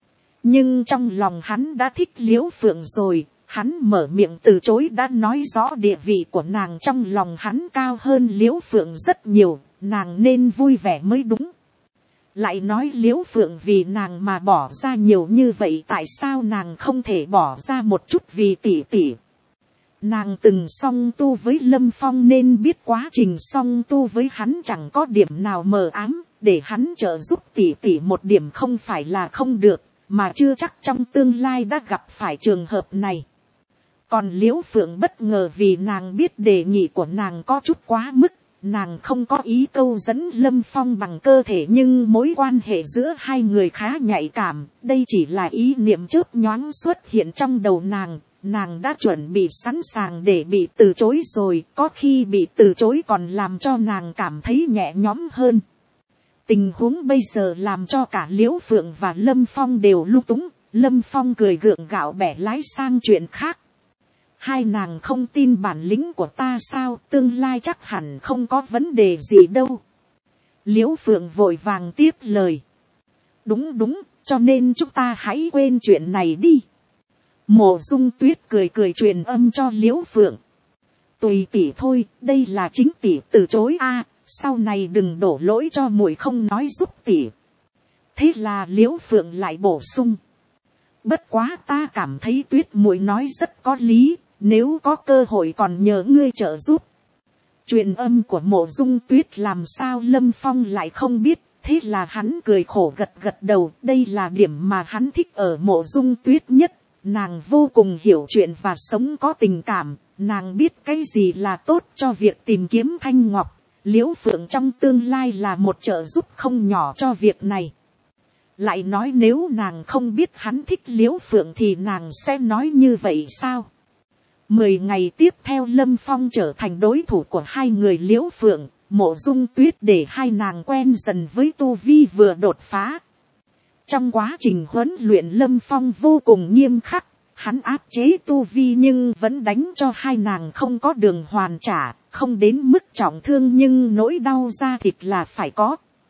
Nhưng trong lòng hắn đã thích Liễu Phượng rồi. Hắn mở miệng từ chối đã nói rõ địa vị của nàng trong lòng hắn cao hơn Liễu Phượng rất nhiều, nàng nên vui vẻ mới đúng. lại nói l i ễ u phượng vì nàng mà bỏ ra nhiều như vậy, tại sao nàng không thể bỏ ra một chút vì tỷ tỷ. Nàng từng song tu với Lâm Phong nên biết quá trình song tu với hắn chẳng có điểm nào mờ ám, để hắn trợ giúp tỷ tỷ một điểm không phải là không được, mà chưa chắc trong tương lai đã gặp phải trường hợp này. Còn l i ễ u phượng bất ngờ vì nàng biết đề nghị của nàng có chút quá mức, nàng không có ý câu dẫn Lâm Phong bằng cơ thể, nhưng mối quan hệ giữa hai người khá nhạy cảm, đây chỉ là ý niệm chớp nhoáng xuất hiện trong đầu nàng, nàng đã chuẩn bị sẵn sàng để bị từ chối rồi, có khi bị từ chối còn làm cho nàng cảm thấy nhẹ nhõm hơn. Tình huống bây giờ làm cho cả l i ễ u phượng và Lâm Phong đều lung túng. Lâm Phong cười gượng gạo bẻ lái sang chuyện khác. Hai nàng không tin bản lĩnh của ta sao, tương lai chắc hẳn không có vấn đề gì đâu. l i ễ u phượng vội vàng tiếp lời. Đúng đúng, cho nên chúng ta hãy quên chuyện này đi. Mộ Dung Tuyết cười cười truyền âm cho l i ễ u phượng. Tùy tỷ thôi, đây là chính tỷ từ chối a, sau này đừng đổ lỗi cho muội không nói giúp tỷ. Thế là l i ễ u phượng lại bổ sung. Bất quá ta cảm thấy Tuyết muội nói rất có lý, nếu có cơ hội còn nhờ ngươi trợ giúp. Truyền âm của Mộ Dung Tuyết làm sao Lâm Phong lại không biết, thế là hắn cười khổ gật gật đầu, đây là điểm mà hắn thích ở Mộ Dung Tuyết nhất. Nàng vô cùng hiểu chuyện và sống có tình cảm, nàng biết cái gì là tốt cho việc tìm kiếm thanh ngọc. l i ễ u phượng trong tương lai là một trợ giúp không nhỏ cho việc này. Lại nói nếu nàng không biết hắn thích l i ễ u phượng thì nàng sẽ nói như vậy sao. Mười ngày tiếp theo Lâm Phong trở thành đối thủ của hai người l i ễ u phượng, Mộ Dung Tuyết để hai nàng quen dần với tu vi vừa đột phá. Trong quá trình huấn luyện Lâm Phong vô cùng nghiêm khắc, hắn áp chế tu vi nhưng vẫn đánh cho hai nàng không có đường hoàn trả, không đến mức trọng thương nhưng nỗi đau da thịt là phải có.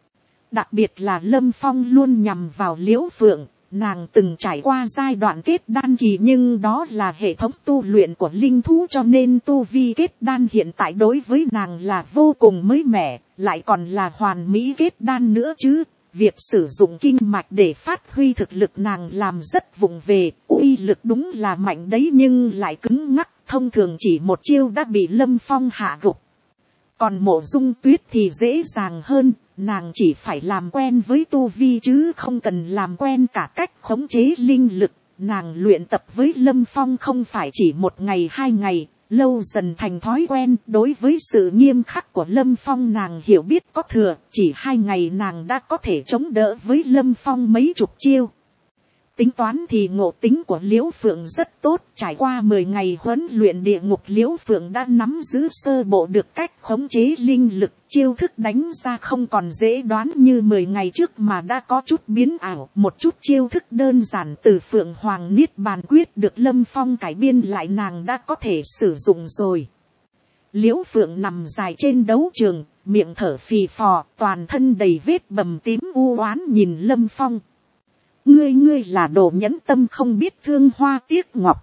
Đặc biệt là Lâm Phong luôn nhằm vào l i ễ u phượng, nàng từng trải qua giai đoạn kết đan kỳ nhưng đó là hệ thống tu luyện của linh thú cho nên tu vi kết đan hiện tại đối với nàng là vô cùng mới mẻ, lại còn là hoàn mỹ kết đan nữa chứ. Việc sử dụng kinh mạch để phát huy thực lực nàng làm rất vụng về, uy lực đúng là mạnh đấy nhưng lại cứng ngắc, thông thường chỉ một chiêu đã bị Lâm Phong hạ gục. Còn Mộ Dung Tuyết thì dễ dàng hơn, nàng chỉ phải làm quen với tu vi chứ không cần làm quen cả cách khống chế linh lực. Nàng luyện tập với Lâm Phong không phải chỉ một ngày hai ngày, lâu dần thành thói quen. Đối với sự nghiêm khắc của Lâm Phong nàng hiểu biết có thừa, chỉ hai ngày nàng đã có thể chống đỡ với Lâm Phong mấy chục chiêu. Tính toán thì ngộ tính của l i ễ u phượng rất tốt, trải qua mười ngày huấn luyện địa ngục l i ễ u phượng đã nắm giữ sơ bộ được cách khống chế linh lực, chiêu thức đánh ra không còn dễ đoán như mười ngày trước mà đã có chút biến ảo, một chút chiêu thức đơn giản từ Phượng Hoàng Niết Bàn Quyết được Lâm Phong cải biên lại nàng đã có thể sử dụng rồi. l i ễ u phượng nằm dài trên đấu trường, miệng thở phì phò, toàn thân đầy vết bầm tím u oán nhìn Lâm Phong. Ngươi ngươi là đồ nhẫn tâm không biết thương hoa tiếc ngọc.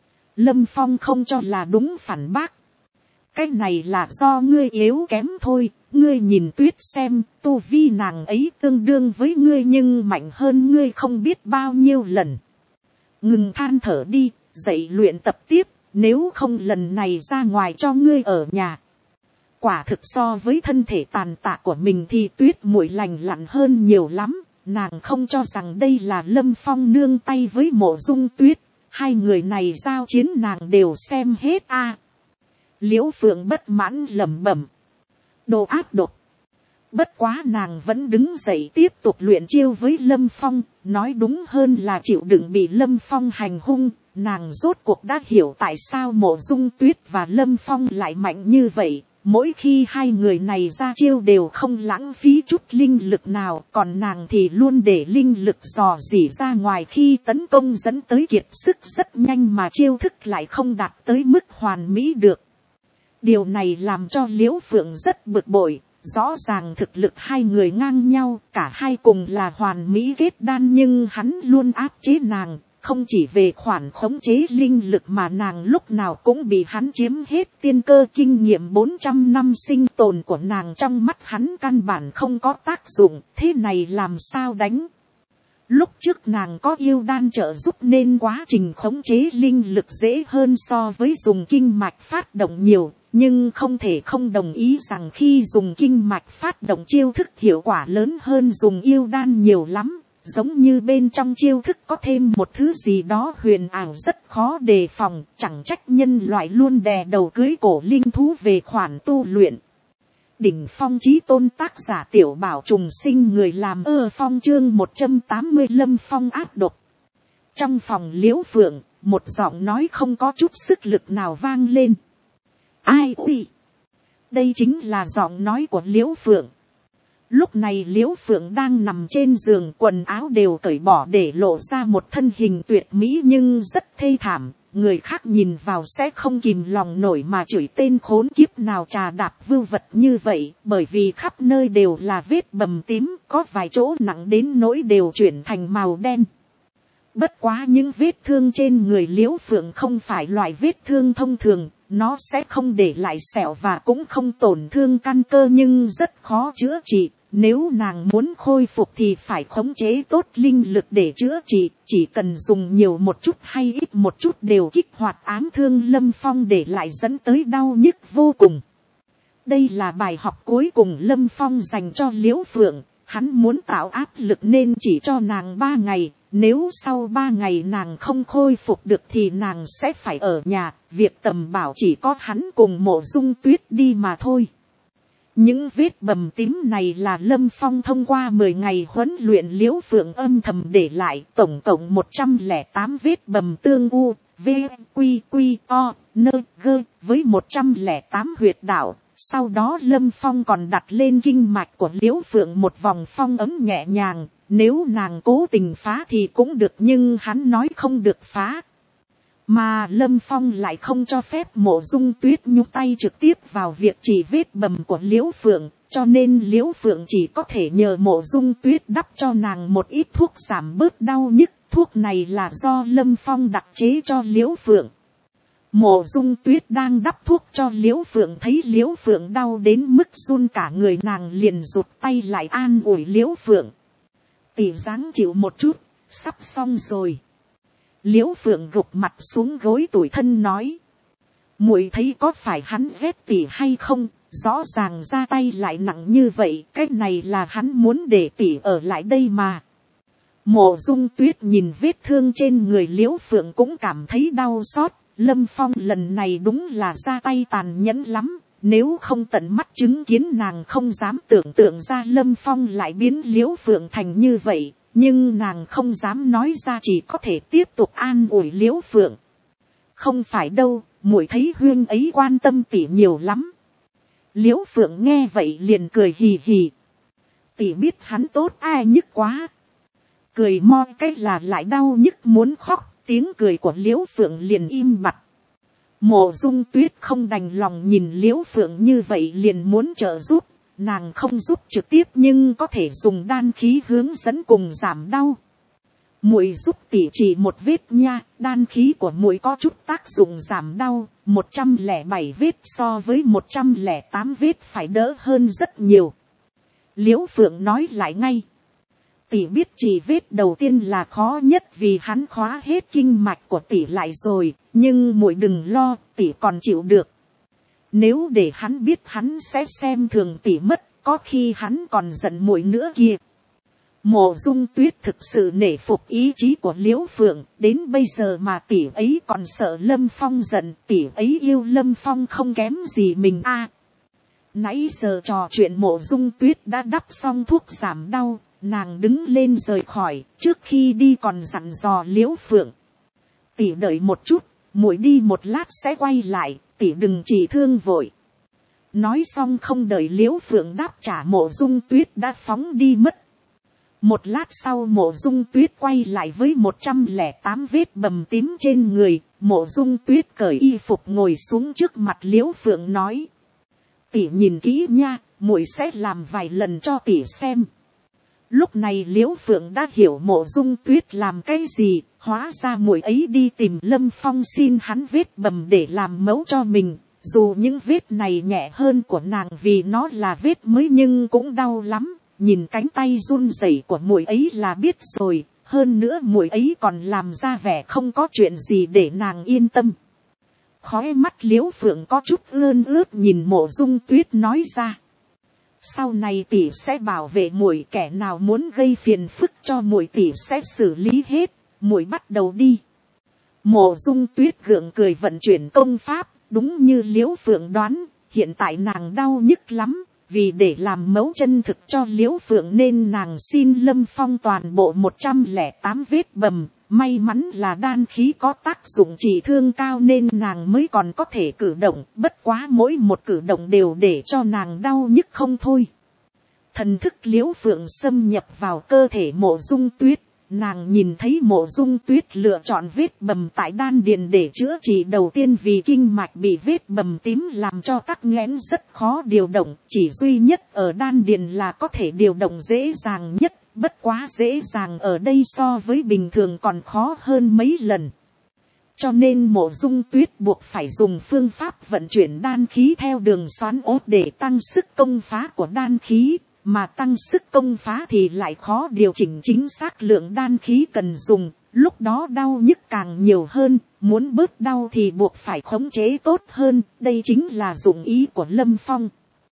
Lâm Phong không cho là đúng phản bác. Cái này là do ngươi yếu kém thôi, ngươi nhìn Tuyết xem, tu vi nàng ấy tương đương với ngươi nhưng mạnh hơn ngươi không biết bao nhiêu lần. Ngừng than thở đi, dậy luyện tập tiếp, nếu không lần này ra ngoài cho ngươi ở nhà. Quả thực so với thân thể tàn tạ của mình thì Tuyết muội lành lặn hơn nhiều lắm. Nàng không cho rằng đây là Lâm Phong nương tay với Mộ Dung Tuyết, hai người này giao chiến nàng đều xem hết a. À. l i ễ u phượng bất mãn lẩm bẩm, đồ áp độc. Bất quá nàng vẫn đứng dậy tiếp tục luyện chiêu với Lâm Phong, nói đúng hơn là chịu đựng bị Lâm Phong hành hung. Nàng rốt cuộc đã hiểu tại sao Mộ Dung Tuyết và Lâm Phong lại mạnh như vậy. Mỗi khi hai người này ra chiêu đều không lãng phí chút linh lực nào, còn nàng thì luôn để linh lực dò dỉ ra ngoài khi tấn công dẫn tới kiệt sức rất nhanh mà chiêu thức lại không đạt tới mức hoàn mỹ được. Điều này làm cho l i ễ u phượng rất bực bội, rõ ràng thực lực hai người ngang nhau, cả hai cùng là hoàn mỹ kết đan nhưng hắn luôn áp chế nàng, không chỉ về khoản khống chế linh lực mà nàng lúc nào cũng bị hắn chiếm hết tiên cơ. Kinh nghiệm bốn trăm năm sinh tồn của nàng trong mắt hắn căn bản không có tác dụng, thế này làm sao đánh. Lúc trước nàng có yêu đan trợ giúp nên quá trình khống chế linh lực dễ hơn so với dùng kinh mạch phát động nhiều, nhưng không thể không đồng ý rằng khi dùng kinh mạch phát động chiêu thức hiệu quả lớn hơn dùng yêu đan nhiều lắm. Giống như bên trong chiêu thức có thêm một thứ gì đó huyền ảo rất khó đề phòng, chẳng trách nhân loại luôn đè đầu cưới cổ linh thú về khoản tu luyện. Đỉnh phong chí tôn tác giả Tiểu Bảo trùng sinh, người làm ơ phong chương một trăm tám mươi Lâm Phong áp độc. Trong phòng Liễu Phượng, một giọng nói không có chút sức lực nào vang lên. Ai ui? Đây chính là giọng nói của Liễu Phượng. Lúc này Liễu Phượng đang nằm trên giường, quần áo đều cởi bỏ để lộ ra một thân hình tuyệt mỹ nhưng rất thê thảm. Người khác nhìn vào sẽ không kìm lòng nổi mà chửi tên khốn kiếp nào trà đạp vưu vật như vậy, bởi vì khắp nơi đều là vết bầm tím, có vài chỗ nặng đến nỗi đều chuyển thành màu đen. Bất quá những vết thương trên người Liễu Phượng không phải loại vết thương thông thường, nó sẽ không để lại sẹo và cũng không tổn thương căn cơ nhưng rất khó chữa trị. Nếu nàng muốn khôi phục thì phải khống chế tốt linh lực để chữa trị, chỉ cần dùng nhiều một chút hay ít một chút đều kích hoạt ám thương Lâm Phong để lại dẫn tới đau nhức vô cùng. Đây là bài học cuối cùng Lâm Phong dành cho Liễu Phượng, hắn muốn tạo áp lực nên chỉ cho nàng ba ngày, nếu sau ba ngày nàng không khôi phục được thì nàng sẽ phải ở nhà, việc tầm bảo chỉ có hắn cùng Mộ Dung Tuyết đi mà thôi. Những vết bầm tím này là Lâm Phong thông qua mười ngày huấn luyện Liễu Phượng âm thầm để lại, tổng cộng một trăm lẻ tám vết bầm tương u, v, quy, quy, o, nơ, gơ, với một trăm lẻ tám huyệt đạo. Sau đó Lâm Phong còn đặt lên kinh mạch của Liễu Phượng một vòng phong ấm nhẹ nhàng, nếu nàng cố tình phá thì cũng được nhưng hắn nói không được phá. Mà Lâm Phong lại không cho phép Mộ Dung Tuyết nhúc tay trực tiếp vào việc trị vết bầm của Liễu Phượng, cho nên Liễu Phượng chỉ có thể nhờ Mộ Dung Tuyết đắp cho nàng một ít thuốc giảm bớt đau nhức, thuốc này là do Lâm Phong đặc chế cho Liễu Phượng. Mộ Dung Tuyết đang đắp thuốc cho Liễu Phượng thấy Liễu Phượng đau đến mức run cả người, nàng liền rụt tay lại an ủi Liễu Phượng. Tỷ dáng chịu một chút, sắp xong rồi. Liễu Phượng gục mặt xuống gối tủi thân nói. Muội thấy có phải hắn ghét tỷ hay không, rõ ràng ra tay lại nặng như vậy, cái này là hắn muốn để tỷ ở lại đây mà. Mộ Dung Tuyết nhìn vết thương trên người Liễu Phượng cũng cảm thấy đau xót. Lâm Phong lần này đúng là ra tay tàn nhẫn lắm, nếu không tận mắt chứng kiến nàng không dám tưởng tượng ra Lâm Phong lại biến Liễu Phượng thành như vậy, nhưng nàng không dám nói ra, chỉ có thể tiếp tục an ủi Liễu Phượng. Không phải đâu, muội thấy huynh ấy quan tâm tỷ nhiều lắm. Liễu Phượng nghe vậy liền cười hì hì. Tỷ biết hắn tốt ai nhức quá. Cười mo cái là lại đau nhức muốn khóc. Tiếng cười của Liễu Phượng liền im bặt. Mộ Dung Tuyết không đành lòng nhìn Liễu Phượng như vậy liền muốn trợ giúp. Nàng không giúp trực tiếp nhưng có thể dùng đan khí hướng dẫn cùng giảm đau. Muội giúp tỷ chỉ một vết nha, đan khí của muội có chút tác dụng giảm đau, một trăm lẻ bảy vết so với một trăm lẻ tám vết phải đỡ hơn rất nhiều. Liễu Phượng nói lại ngay. Tỷ biết chỉ vết đầu tiên là khó nhất vì hắn khóa hết kinh mạch của tỷ lại rồi, nhưng muội đừng lo, tỷ còn chịu được. Nếu để hắn biết hắn sẽ xem thường tỷ mất, có khi hắn còn giận muội nữa kìa. Mộ Dung Tuyết thực sự nể phục ý chí của Liễu Phượng, đến bây giờ mà tỷ ấy còn sợ Lâm Phong giận, tỷ ấy yêu Lâm Phong không kém gì mình a. À, nãy giờ trò chuyện Mộ Dung Tuyết đã đắp xong thuốc giảm đau. Nàng đứng lên rời khỏi, trước khi đi còn dặn dò Liễu Phượng. Tỷ đợi một chút, muội đi một lát sẽ quay lại, tỷ đừng chỉ thương vội. Nói xong không đợi Liễu Phượng đáp trả, Mộ Dung Tuyết đã phóng đi mất. Một lát sau Mộ Dung Tuyết quay lại với một trăm lẻ tám vết bầm tím trên người. Mộ Dung Tuyết cởi y phục ngồi xuống trước mặt Liễu Phượng nói. Tỷ nhìn kỹ nha, muội sẽ làm vài lần cho tỷ xem. Lúc này Liễu Phượng đã hiểu Mộ Dung Tuyết làm cái gì, hóa ra muội ấy đi tìm Lâm Phong xin hắn vết bầm để làm mẫu cho mình. Dù những vết này nhẹ hơn của nàng vì nó là vết mới nhưng cũng đau lắm. Nhìn cánh tay run rẩy của muội ấy là biết rồi. Hơn nữa muội ấy còn làm ra vẻ không có chuyện gì để nàng yên tâm. Khóe mắt Liễu Phượng có chút ươn ướt nhìn Mộ Dung Tuyết nói ra. Sau này tỷ sẽ bảo vệ muội, kẻ nào muốn gây phiền phức cho muội tỷ sẽ xử lý hết. Muội bắt đầu đi. Mộ Dung Tuyết gượng cười vận chuyển công pháp. Đúng như Liễu Phượng đoán, hiện tại nàng đau nhức lắm. Vì để làm mẫu chân thực cho Liễu Phượng nên nàng xin Lâm Phong toàn bộ một trăm lẻ tám vết bầm. May mắn là đan khí có tác dụng trị thương cao nên nàng mới còn có thể cử động. Bất quá mỗi một cử động đều để cho nàng đau nhức không thôi. Thần thức Liễu Phượng xâm nhập vào cơ thể Mộ Dung Tuyết. Nàng nhìn thấy Mộ Dung Tuyết lựa chọn vết bầm tại đan điền để chữa trị đầu tiên vì kinh mạch bị vết bầm tím làm cho tắc nghẽn rất khó điều động. Chỉ duy nhất ở đan điền là có thể điều động dễ dàng nhất. Bất quá dễ dàng ở đây so với bình thường còn khó hơn mấy lần. Cho nên Mộ Dung Tuyết buộc phải dùng phương pháp vận chuyển đan khí theo đường xoắn ốt để tăng sức công phá của đan khí. Mà tăng sức công phá thì lại khó điều chỉnh chính xác lượng đan khí cần dùng. Lúc đó đau nhức càng nhiều hơn. Muốn bớt đau thì buộc phải khống chế tốt hơn. Đây chính là dụng ý của Lâm Phong.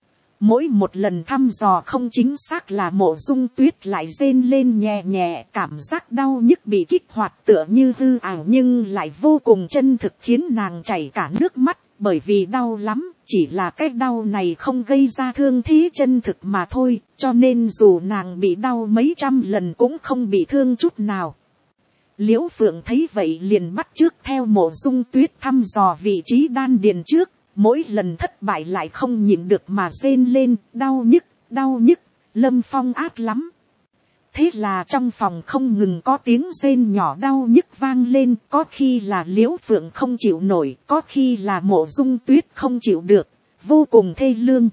Mỗi một lần thăm dò không chính xác là Mộ Dung Tuyết lại rên lên nhẹ nhẹ, cảm giác đau nhức bị kích hoạt tựa như hư ảo nhưng lại vô cùng chân thực khiến nàng chảy cả nước mắt, bởi vì đau lắm, chỉ là cái đau này không gây ra thương thế chân thực mà thôi, cho nên dù nàng bị đau mấy trăm lần cũng không bị thương chút nào. Liễu Phượng thấy vậy liền bắt chước theo Mộ Dung Tuyết thăm dò vị trí đan điền trước. Mỗi lần thất bại lại không nhịn được mà rên lên, đau nhức, đau nhức, Lâm Phong ác lắm. Thế là trong phòng không ngừng có tiếng rên nhỏ đau nhức vang lên, có khi là Liễu Phượng không chịu nổi, có khi là Mộ Dung Tuyết không chịu được, vô cùng thê lương.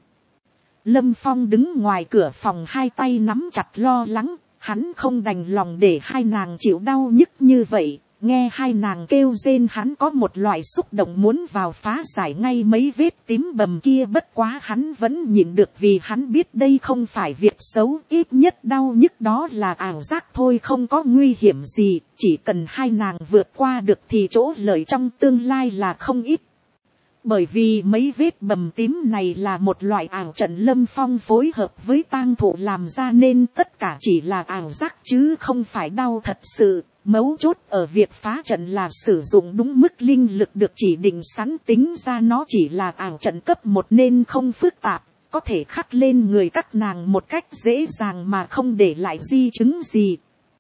Lâm Phong đứng ngoài cửa phòng hai tay nắm chặt lo lắng, hắn không đành lòng để hai nàng chịu đau nhức như vậy. Nghe hai nàng kêu rên hắn có một loại xúc động muốn vào phá giải ngay mấy vết tím bầm kia, bất quá hắn vẫn nhịn được vì hắn biết đây không phải việc xấu, ít nhất đau nhức đó là ảo giác thôi, không có nguy hiểm gì, chỉ cần hai nàng vượt qua được thì chỗ lợi trong tương lai là không ít. Bởi vì mấy vết bầm tím này là một loại ảo trận Lâm Phong phối hợp với tang thụ làm ra nên tất cả chỉ là ảo giác chứ không phải đau thật sự. Mấu chốt ở việc phá trận là sử dụng đúng mức linh lực được chỉ định sẵn, tính ra nó chỉ là ảo trận cấp một nên không phức tạp, có thể khắc lên người các nàng một cách dễ dàng mà không để lại di chứng gì.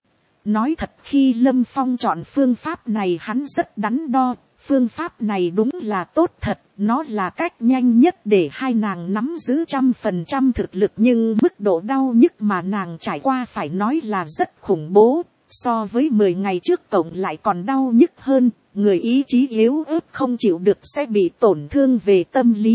Nói thật khi Lâm Phong chọn phương pháp này hắn rất đắn đo, phương pháp này đúng là tốt thật, nó là cách nhanh nhất để hai nàng nắm giữ trăm phần trăm thực lực nhưng mức độ đau nhức mà nàng trải qua phải nói là rất khủng bố. So với mười ngày trước cộng lại còn đau nhức hơn, người ý chí yếu ớt không chịu được sẽ bị tổn thương về tâm lý.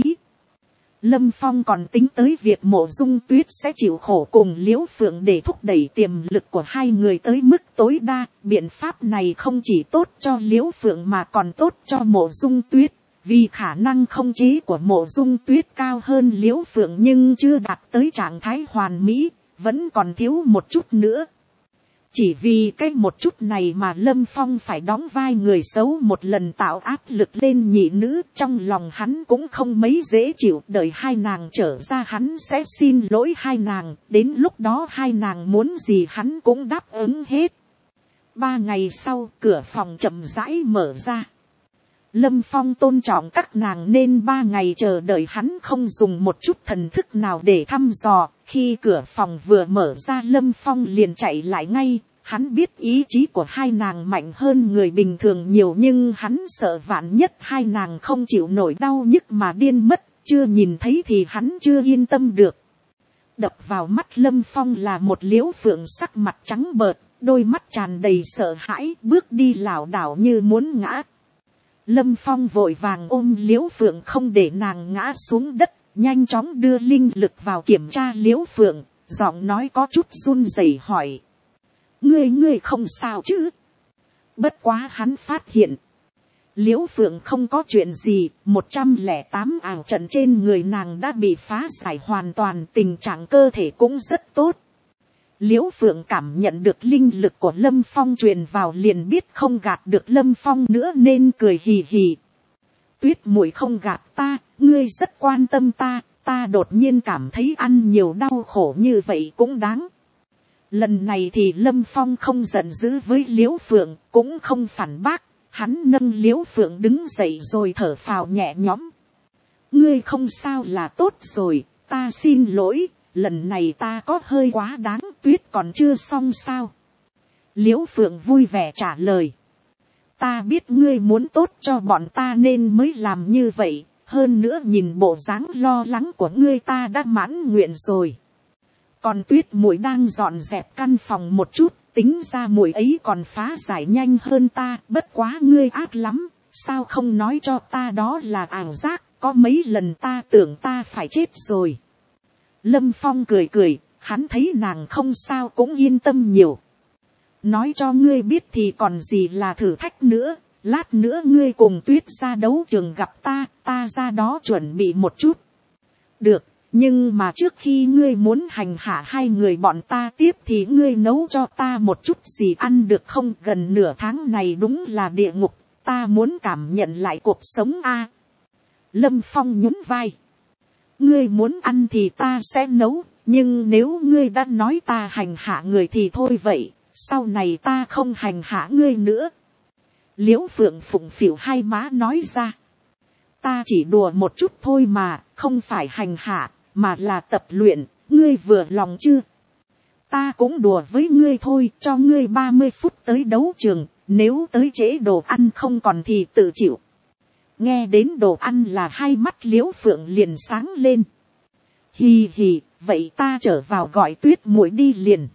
Lâm Phong còn tính tới việc Mộ Dung Tuyết sẽ chịu khổ cùng Liễu Phượng để thúc đẩy tiềm lực của hai người tới mức tối đa. Biện pháp này không chỉ tốt cho Liễu Phượng mà còn tốt cho Mộ Dung Tuyết. Vì khả năng khống chế của Mộ Dung Tuyết cao hơn Liễu Phượng nhưng chưa đạt tới trạng thái hoàn mỹ, vẫn còn thiếu một chút nữa. Chỉ vì cái một chút này mà Lâm Phong phải đóng vai người xấu một lần tạo áp lực lên nhị nữ, trong lòng hắn cũng không mấy dễ chịu, đợi hai nàng trở ra hắn sẽ xin lỗi hai nàng, đến lúc đó hai nàng muốn gì hắn cũng đáp ứng hết. Ba ngày sau cửa phòng chậm rãi mở ra. Lâm Phong tôn trọng các nàng nên ba ngày chờ đợi hắn không dùng một chút thần thức nào để thăm dò. Khi cửa phòng vừa mở ra Lâm Phong liền chạy lại ngay. Hắn biết ý chí của hai nàng mạnh hơn người bình thường nhiều nhưng hắn sợ vạn nhất hai nàng không chịu nổi đau nhức mà điên mất. Chưa nhìn thấy thì hắn chưa yên tâm được. Đập vào mắt Lâm Phong là một Liễu Phượng sắc mặt trắng bợt, đôi mắt tràn đầy sợ hãi, bước đi lảo đảo như muốn ngã. Lâm Phong vội vàng ôm Liễu Phượng không để nàng ngã xuống đất, nhanh chóng đưa linh lực vào kiểm tra Liễu Phượng. giọng nói có chút run rẩy hỏi, ngươi ngươi không sao chứ. Bất quá hắn phát hiện, l i ễ u phượng không có chuyện gì, một trăm lẻ tám ảo trận trên người nàng đã bị phá giải hoàn toàn, tình trạng cơ thể cũng rất tốt. l i ễ u phượng cảm nhận được linh lực của Lâm Phong truyền vào, liền biết không gạt được Lâm Phong nữa nên cười hì hì. Tuyết muội không gạt ta, ngươi rất quan tâm ta, ta đột nhiên cảm thấy ăn nhiều đau khổ như vậy cũng đáng. Lần này thì Lâm Phong không giận dữ với l i ễ u phượng, cũng không phản bác. Hắn nâng l i ễ u phượng đứng dậy rồi thở phào nhẹ nhõm. Ngươi không sao là tốt rồi, ta xin lỗi, lần này ta có hơi quá đáng, tuyết còn chưa xong sao. l i ễ u phượng vui vẻ trả lời. Ta biết ngươi muốn tốt cho bọn ta nên mới làm như vậy, hơn nữa nhìn bộ dáng lo lắng của ngươi ta đã mãn nguyện rồi. Còn tuyết muội đang dọn dẹp căn phòng một chút, tính ra muội ấy còn phá giải nhanh hơn ta, bất quá ngươi ác lắm, sao không nói cho ta đó là ảo giác, có mấy lần ta tưởng ta phải chết rồi. Lâm Phong cười cười, hắn thấy nàng không sao cũng yên tâm nhiều. Nói cho ngươi biết thì còn gì là thử thách nữa, lát nữa ngươi cùng tuyết ra đấu trường gặp ta, ta ra đó chuẩn bị một chút. Được. Nhưng mà trước khi ngươi muốn hành hạ hai người bọn ta tiếp thì ngươi nấu cho ta một chút gì ăn được không, gần nửa tháng này đúng là địa ngục, ta muốn cảm nhận lại cuộc sống a. Lâm Phong nhún vai. Ngươi muốn ăn thì ta sẽ nấu, nhưng nếu ngươi đã nói ta hành hạ người thì thôi vậy, sau này ta không hành hạ ngươi nữa. l i ễ u phượng phụng phịu hai má nói ra. Ta chỉ đùa một chút thôi mà, không phải hành hạ, mà là tập luyện, ngươi vừa lòng chưa? Ta cũng đùa với ngươi thôi, cho ngươi ba mươi phút tới đấu trường, nếu tới trễ đồ ăn không còn thì tự chịu. Nghe đến đồ ăn là hai mắt l i ễ u phượng liền sáng lên. Hì hì, vậy ta trở vào gọi tuyết muội đi liền.